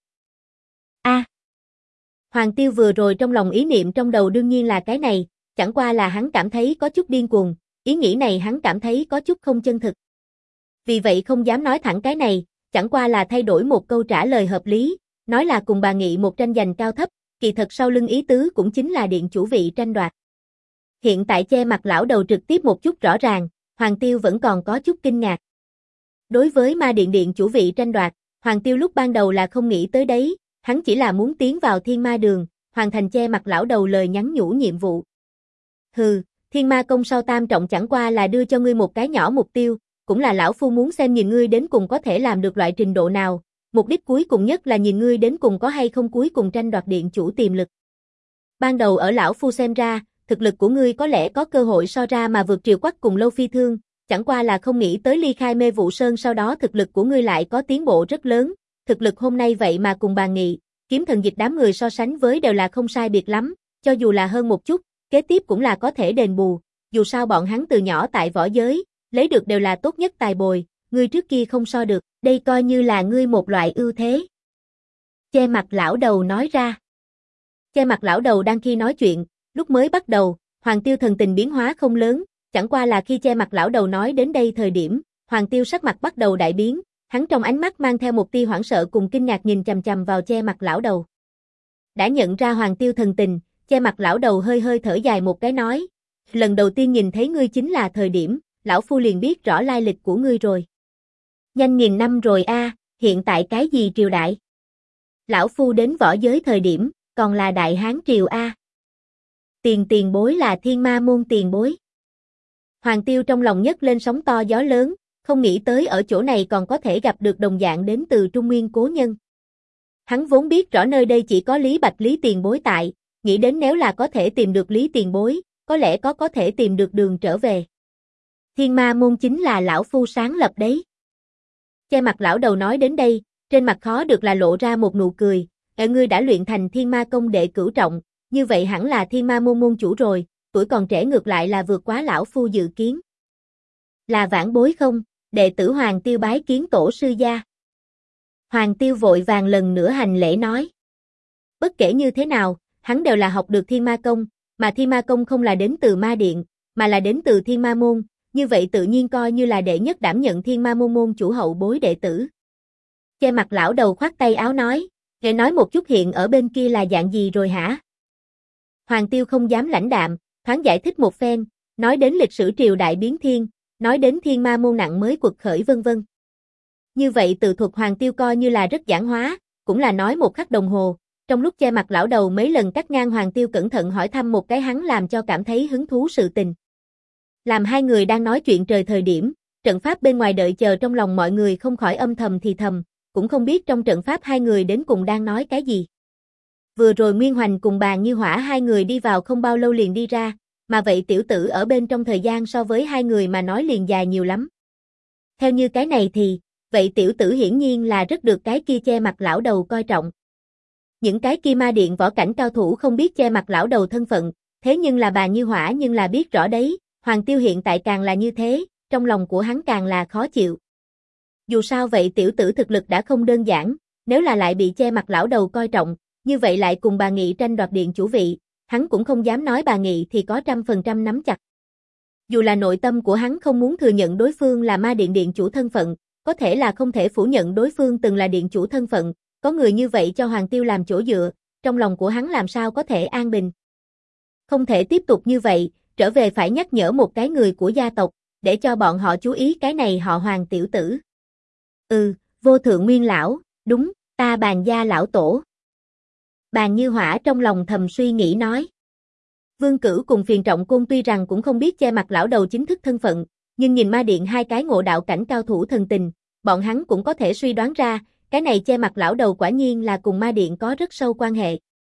Speaker 1: Hoàng Tiêu vừa rồi trong lòng ý niệm trong đầu đương nhiên là cái này, chẳng qua là hắn cảm thấy có chút điên cuồng, ý nghĩ này hắn cảm thấy có chút không chân thực. Vì vậy không dám nói thẳng cái này, chẳng qua là thay đổi một câu trả lời hợp lý, nói là cùng bà nghị một tranh giành cao thấp, kỳ thật sau lưng ý tứ cũng chính là điện chủ vị tranh đoạt. Hiện tại che mặt lão đầu trực tiếp một chút rõ ràng, Hoàng Tiêu vẫn còn có chút kinh ngạc. Đối với ma điện điện chủ vị tranh đoạt, Hoàng Tiêu lúc ban đầu là không nghĩ tới đấy, hắn chỉ là muốn tiến vào Thiên Ma Đường, hoàn thành che mặt lão đầu lời nhắn nhủ nhiệm vụ. Hừ, Thiên Ma công sau tam trọng chẳng qua là đưa cho ngươi một cái nhỏ mục tiêu, cũng là lão phu muốn xem nhìn ngươi đến cùng có thể làm được loại trình độ nào, mục đích cuối cùng nhất là nhìn ngươi đến cùng có hay không cuối cùng tranh đoạt điện chủ tiềm lực. Ban đầu ở lão phu xem ra, thực lực của ngươi có lẽ có cơ hội so ra mà vượt Triều Quách cùng Lâu Phi Thương, chẳng qua là không nghĩ tới ly khai Mê Vụ Sơn sau đó thực lực của ngươi lại có tiến bộ rất lớn, thực lực hôm nay vậy mà cùng Bàn Nghị, Kiếm Thần Dịch đám người so sánh với đều là không sai biệt lắm, cho dù là hơn một chút, kế tiếp cũng là có thể đền bù, dù sao bọn hắn từ nhỏ tại võ giới, lấy được đều là tốt nhất tài bồi, ngươi trước kia không so được, đây coi như là ngươi một loại ưu thế. Che mặt lão đầu nói ra. Che mặt lão đầu đang khi nói chuyện, lúc mới bắt đầu, Hoàng Tiêu thần tình biến hóa không lớn, chẳng qua là khi che mặt lão đầu nói đến đây thời điểm, Hoàng Tiêu sắc mặt bắt đầu đại biến, hắn trong ánh mắt mang theo một tia hoảng sợ cùng kinh ngạc nhìn chằm chằm vào che mặt lão đầu. Đã nhận ra Hoàng Tiêu thần tình, che mặt lão đầu hơi hơi thở dài một cái nói, lần đầu tiên nhìn thấy ngươi chính là thời điểm, lão phu liền biết rõ lai lịch của ngươi rồi. Nhanh nghìn năm rồi a, hiện tại cái gì triều đại? Lão phu đến võ giới thời điểm, còn là Đại Hán triều a. Tiền bối là Thiên Ma môn tiền bối. Hoàng Tiêu trong lòng nhấc lên sóng to gió lớn, không nghĩ tới ở chỗ này còn có thể gặp được đồng dạng đến từ Trung Nguyên cố nhân. Hắn vốn biết rõ nơi đây chỉ có Lý Bạch Lý tiền bối tại, nghĩ đến nếu là có thể tìm được Lý tiền bối, có lẽ có thể tìm được đường trở về. Thiên Ma môn chính là lão phu sáng lập đấy. Che mặt lão đầu nói đến đây, trên mặt khó được là lộ ra một nụ cười, ngươi đã luyện thành Thiên Ma công đệ cửu trọng, như vậy hẳn là Thiên Ma môn môn chủ rồi, tuổi còn trẻ ngược lại là vượt quá lão phu dự kiến. Là vãn bối không, đệ tử Hoàng Tiêu bái kiến tổ sư gia. Hoàng Tiêu vội vàng lần nữa hành lễ nói. Bất kể như thế nào, hắn đều là học được Thiên Ma công, mà Thiên Ma công không là đến từ Ma Điện, mà là đến từ Thiên Ma môn, như vậy tự nhiên coi như là đệ nhất đảm nhận Thiên Ma môn môn chủ hậu bối đệ tử. Che mặt lão đầu khoát tay áo nói, nghe nói một chút hiện ở bên kia là dạng gì rồi hả? Hoàng Tiêu không dám lãnh đạm, thoáng giải thích một phen, nói đến lịch sử triều đại biến thiên, nói đến Thiên Ma môn nặng mới quật khởi vân vân. Như vậy tự thuật Hoàng Tiêu coi như là rất giản hóa, cũng là nói một khắc đồng hồ, trong lúc che mặt lão đầu mấy lần cắt ngang Hoàng Tiêu cẩn thận hỏi thăm một cái hắn làm cho cảm thấy hứng thú sự tình. Làm hai người đang nói chuyện trời thời điểm, trận pháp bên ngoài đợi chờ trong lòng mọi người không khỏi âm thầm thì thầm, cũng không biết trong trận pháp hai người đến cùng đang nói cái gì. Vừa rồi Nguyên Hoành cùng Bàn Như Hỏa hai người đi vào không bao lâu liền đi ra, mà vậy tiểu tử ở bên trong thời gian so với hai người mà nói liền dài nhiều lắm. Theo như cái này thì, vậy tiểu tử hiển nhiên là rất được cái kia che mặt lão đầu coi trọng. Những cái kia Ma Điện võ cảnh cao thủ không biết che mặt lão đầu thân phận, thế nhưng là Bàn Như Hỏa nhưng là biết rõ đấy, Hoàng Tiêu hiện tại càng là như thế, trong lòng của hắn càng là khó chịu. Dù sao vậy tiểu tử thực lực đã không đơn giản, nếu là lại bị che mặt lão đầu coi trọng, như vậy lại cùng bà Nghị tranh đoạt điện chủ vị, hắn cũng không dám nói bà Nghị thì có 100% nắm chặt. Dù là nội tâm của hắn không muốn thừa nhận đối phương là Ma Điện điện chủ thân phận, có thể là không thể phủ nhận đối phương từng là điện chủ thân phận, có người như vậy cho Hoàng Tiêu làm chỗ dựa, trong lòng của hắn làm sao có thể an bình. Không thể tiếp tục như vậy, trở về phải nhắc nhở một cái người của gia tộc, để cho bọn họ chú ý cái này họ Hoàng tiểu tử. Vô thượng nguyên lão, đúng, ta Bàn gia lão tổ. Bàn Như Hỏa trong lòng thầm suy nghĩ nói. Vương Cửu cùng Phiền Trọng Côn tuy rằng cũng không biết che mặt lão đầu chính thức thân phận, nhưng nhìn Ma Điện hai cái ngộ đạo cảnh cao thủ thần tình, bọn hắn cũng có thể suy đoán ra, cái này che mặt lão đầu quả nhiên là cùng Ma Điện có rất sâu quan hệ.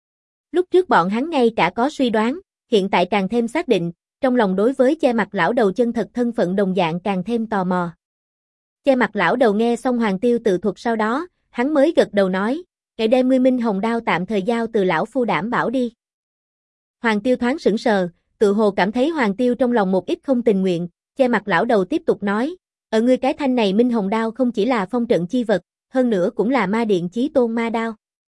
Speaker 1: Lúc trước bọn hắn ngay cả có suy đoán, hiện tại càng thêm xác định, trong lòng đối với che mặt lão đầu chân thật thân phận đồng dạng càng thêm tò mò. Che mặt lão đầu nghe xong Hoàng Tiêu tự thuật sau đó, hắn mới gật đầu nói, "Kệ đem ngươi Minh Hồng đao tạm thời giao từ lão phu đảm bảo đi." Hoàng Tiêu thoáng sững sờ, tự hồ cảm thấy Hoàng Tiêu trong lòng một ít không tình nguyện, che mặt lão đầu tiếp tục nói, "Ở ngươi cái thanh này Minh Hồng đao không chỉ là phong trận chi vật, hơn nữa cũng là Ma Điện chí tôn ma đao.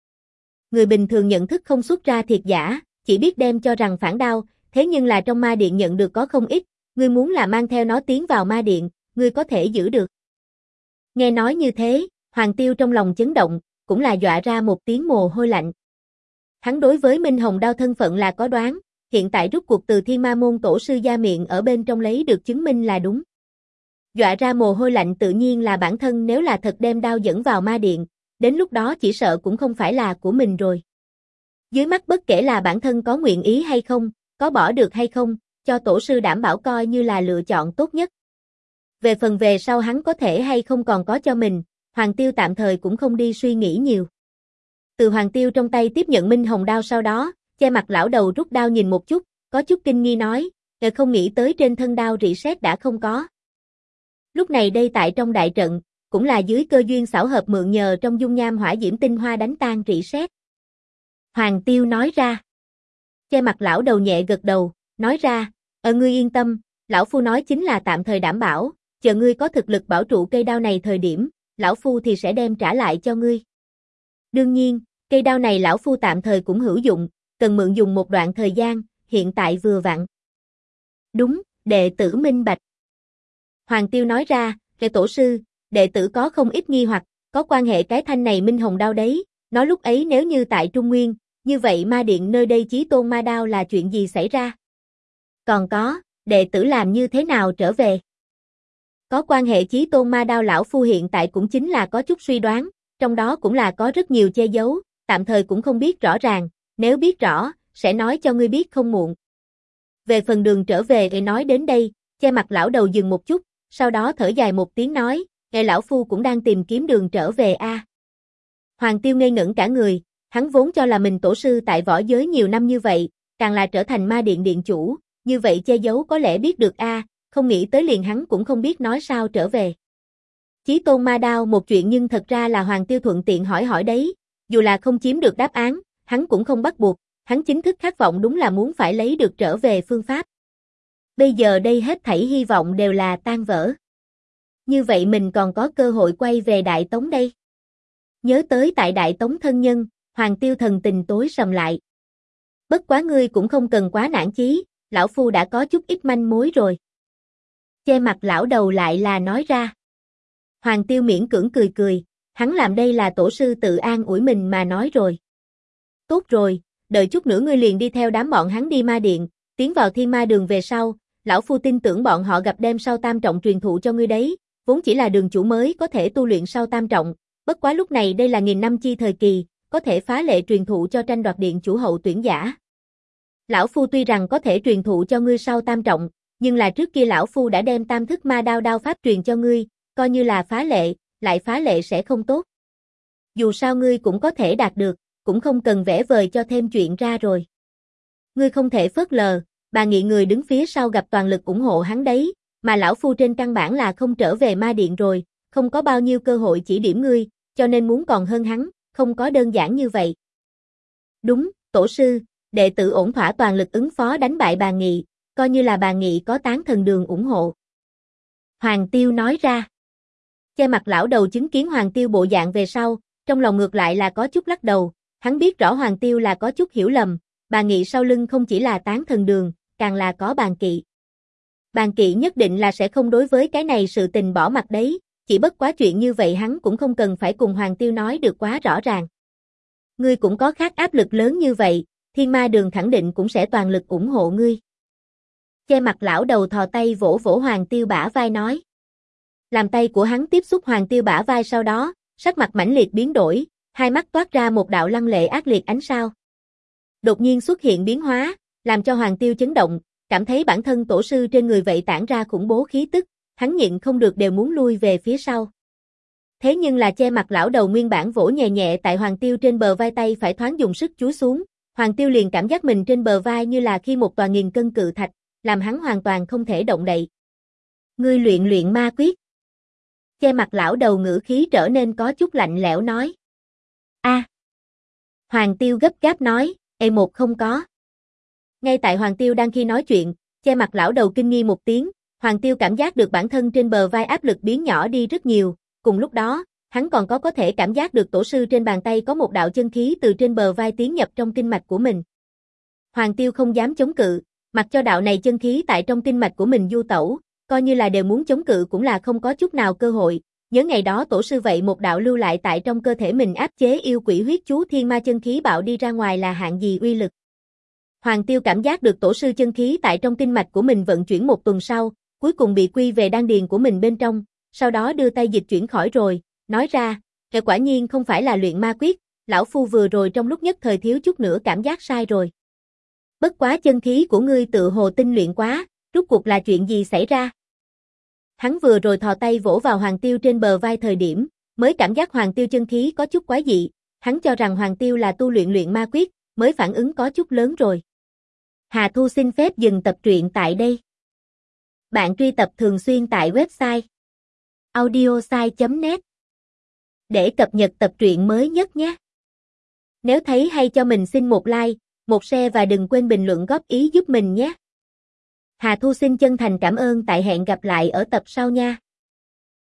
Speaker 1: Người bình thường nhận thức không xuất ra thiệt giả, chỉ biết đem cho rằng phản đao, thế nhưng là trong Ma Điện nhận được có không ít, ngươi muốn là mang theo nó tiến vào Ma Điện, ngươi có thể giữ được." Nghe nói như thế, Hoàng Tiêu trong lòng chấn động, cũng là dọa ra một tiếng mồ hôi lạnh. Hắn đối với Minh Hồng đao thân phận là có đoán, hiện tại rút cuộc từ Thiên Ma môn tổ sư gia miệng ở bên trong lấy được chứng minh là đúng. Dọa ra mồ hôi lạnh tự nhiên là bản thân nếu là thật đem đao dẫn vào Ma Điện, đến lúc đó chỉ sợ cũng không phải là của mình rồi. Dưới mắt bất kể là bản thân có nguyện ý hay không, có bỏ được hay không, cho tổ sư đảm bảo coi như là lựa chọn tốt nhất. Về phần về sau hắn có thể hay không còn có cho mình, Hoàng Tiêu tạm thời cũng không đi suy nghĩ nhiều. Từ Hoàng Tiêu trong tay tiếp nhận Minh Hồng đao sau đó, che mặt lão đầu rút đao nhìn một chút, có chút kinh nghi nói, không nghĩ tới trên thân đao rỉ sét đã không có. Lúc này đây tại trong đại trận, cũng là dưới cơ duyên xảo hợp mượn nhờ trong dung nham hỏa diễm tinh hoa đánh tan rỉ sét. Hoàng Tiêu nói ra. Che mặt lão đầu nhẹ gật đầu, nói ra, ngươi yên tâm, lão phu nói chính là tạm thời đảm bảo, chờ ngươi có thực lực bảo trụ cây đao này thời điểm, lão phu thì sẽ đem trả lại cho ngươi. Đương nhiên, cây đao này lão phu tạm thời cũng hữu dụng, cần mượn dùng một đoạn thời gian, hiện tại vừa vặn. Đúng, đệ tử minh bạch. Hoàng Tiêu nói ra, "Kẻ tổ sư, đệ tử có không ít nghi hoặc, có quan hệ cái thanh này Minh Hồng đao đấy, nói lúc ấy nếu như tại Trung Nguyên, như vậy Ma Điện nơi đây chí tôn ma đao là chuyện gì xảy ra? Còn có, đệ tử làm như thế nào trở về?" Có quan hệ chí tôn ma đao lão phu hiện tại cũng chính là có chút suy đoán, trong đó cũng là có rất nhiều che giấu, tạm thời cũng không biết rõ ràng, nếu biết rõ, sẽ nói cho ngươi biết không muộn. Về phần đường trở về để nói đến đây, che mặt lão đầu dừng một chút, sau đó thở dài một tiếng nói, lão phu cũng đang tìm kiếm đường trở về a. Hoàng Tiêu ngây ngẩn cả người, hắn vốn cho là mình tổ sư tại võ giới nhiều năm như vậy, càng là trở thành ma điện điện chủ, như vậy che giấu có lẽ biết được a, không nghĩ tới liền hắn cũng không biết nói sao trở về. Chí tôn ma đao một chuyện nhưng thật ra là Hoàng Tiêu thuận tiện hỏi hỏi đấy, dù là không chiếm được đáp án, hắn cũng không bắt buộc, hắn chính thức khát vọng đúng là muốn phải lấy được trở về phương pháp. Bây giờ đây hết thảy hy vọng đều là tan vỡ. Như vậy mình còn có cơ hội quay về Đại Tống đây. Nhớ tới tại Đại Tống thân nhân, Hoàng Tiêu thần tình tối sầm lại. Bất quá ngươi cũng không cần quá nản chí, lão phu đã có chút ít manh mối rồi. Che mặt lão đầu lại là nói ra. Hoàng Tiêu miễn cưỡng cười cười, hắn làm đây là tổ sư tự an ủi mình mà nói rồi. Tốt rồi, đợi chút nữa ngươi liền đi theo đám bọn hắn đi ma điện, tiến vào thiên ma đường về sau, lão phu tin tưởng bọn họ gặp đem sau tam trọng truyền thụ cho ngươi đấy, vốn chỉ là đường chủ mới có thể tu luyện sau tam trọng, bất quá lúc này đây là nghìn năm chi thời kỳ, có thể phá lệ truyền thụ cho tranh đoạt điện chủ hậu tuyển giả. Lão phu tuy rằng có thể truyền thụ cho ngươi sau tam trọng, nhưng là trước kia lão phu đã đem tam thức ma đao đao pháp truyền cho ngươi, coi như là phá lệ, lại phá lệ sẽ không tốt. Dù sao ngươi cũng có thể đạt được, cũng không cần vẽ vời cho thêm chuyện ra rồi. Ngươi không thể phớt lờ, bà Nghị người đứng phía sau gặp toàn lực ủng hộ hắn đấy, mà lão phu trên căn bản là không trở về ma điện rồi, không có bao nhiêu cơ hội chỉ điểm ngươi, cho nên muốn còn hơn hắn, không có đơn giản như vậy. Đúng, tổ sư, đệ tử ổn thỏa toàn lực ứng phó đánh bại bà Nghị, coi như là bà Nghị có tán thần đường ủng hộ. Hoàng Tiêu nói ra. Che mặt lão đầu chứng kiến Hoàng Tiêu bộ dạng về sau, trong lòng ngược lại là có chút lắc đầu, hắn biết rõ Hoàng Tiêu là có chút hiểu lầm, bà Nghị sau lưng không chỉ là tán thần đường, càng là có bàn kỵ. Bàn kỵ nhất định là sẽ không đối với cái này sự tình bỏ mặt đấy, chỉ bất quá chuyện như vậy hắn cũng không cần phải cùng Hoàng Tiêu nói được quá rõ ràng. Ngươi cũng có khác áp lực lớn như vậy, thiên ma đường khẳng định cũng sẽ toàn lực ủng hộ ngươi. Che mặt lão đầu thò tay vỗ vỗ Hoàng Tiêu bả vai nói. Làm tay của hắn tiếp xúc Hoàng Tiêu bả vai sau đó, sắc mặt mãnh liệt biến đổi, hai mắt toát ra một đạo lăng lệ ác liệt ánh sao. Đột nhiên xuất hiện biến hóa, làm cho Hoàng Tiêu chấn động, cảm thấy bản thân tổ sư trên người vậy tản ra khủng bố khí tức, hắn nhịn không được đều muốn lui về phía sau. Thế nhưng là che mặt lão đầu nguyên bản vỗ nhẹ nhẹ tại Hoàng Tiêu trên bờ vai tay phải thoáng dùng sức chúi xuống, Hoàng Tiêu liền cảm giác mình trên bờ vai như là khi một tòa nghìn cân cự thạch, làm hắn hoàn toàn không thể động đậy. Ngươi luyện ma quyết. Che mặt lão đầu ngữ khí trở nên có chút lạnh lẽo nói. A. Hoàng Tiêu gấp gáp nói, một không có. Ngay tại Hoàng Tiêu đang khi nói chuyện, che mặt lão đầu kinh nghi một tiếng, Hoàng Tiêu cảm giác được bản thân trên bờ vai áp lực biến nhỏ đi rất nhiều, cùng lúc đó, hắn còn có thể cảm giác được tổ sư trên bàn tay có một đạo chân khí từ trên bờ vai tiến nhập trong kinh mạch của mình. Hoàng Tiêu không dám chống cự, mặc cho đạo này chân khí tại trong kinh mạch của mình du tẩu, coi như là đều muốn chống cự cũng là không có chút nào cơ hội. Nhớ ngày đó tổ sư vậy một đạo lưu lại tại trong cơ thể mình áp chế yêu quỷ huyết chú thiên ma chân khí bạo đi ra ngoài là hạng gì uy lực. Hoàng Tiêu cảm giác được tổ sư chân khí tại trong kinh mạch của mình vận chuyển một tuần sau, cuối cùng bị quy về đan điền của mình bên trong, sau đó đưa tay dịch chuyển khỏi rồi, nói ra, quả nhiên không phải là luyện ma quyết, lão phu vừa rồi trong lúc nhất thời thiếu chút nữa cảm giác sai rồi. Bất quá chân khí của ngươi tự hồ tinh luyện quá, rốt cuộc là chuyện gì xảy ra? Hắn vừa rồi thò tay vỗ vào Hoàng Tiêu trên bờ vai thời điểm, mới cảm giác Hoàng Tiêu chân khí có chút quái dị, hắn cho rằng Hoàng Tiêu là tu luyện ma quyết, mới phản ứng có chút lớn rồi. Hà Thu xin phép dừng tập truyện tại đây. Bạn truy tập thường xuyên tại website audiosai.net để cập nhật tập truyện mới nhất nhé. Nếu thấy hay cho mình xin một like, một share và đừng quên bình luận góp ý giúp mình nhé. Hà Thu xin chân thành cảm ơn tại hẹn gặp lại ở tập sau nha.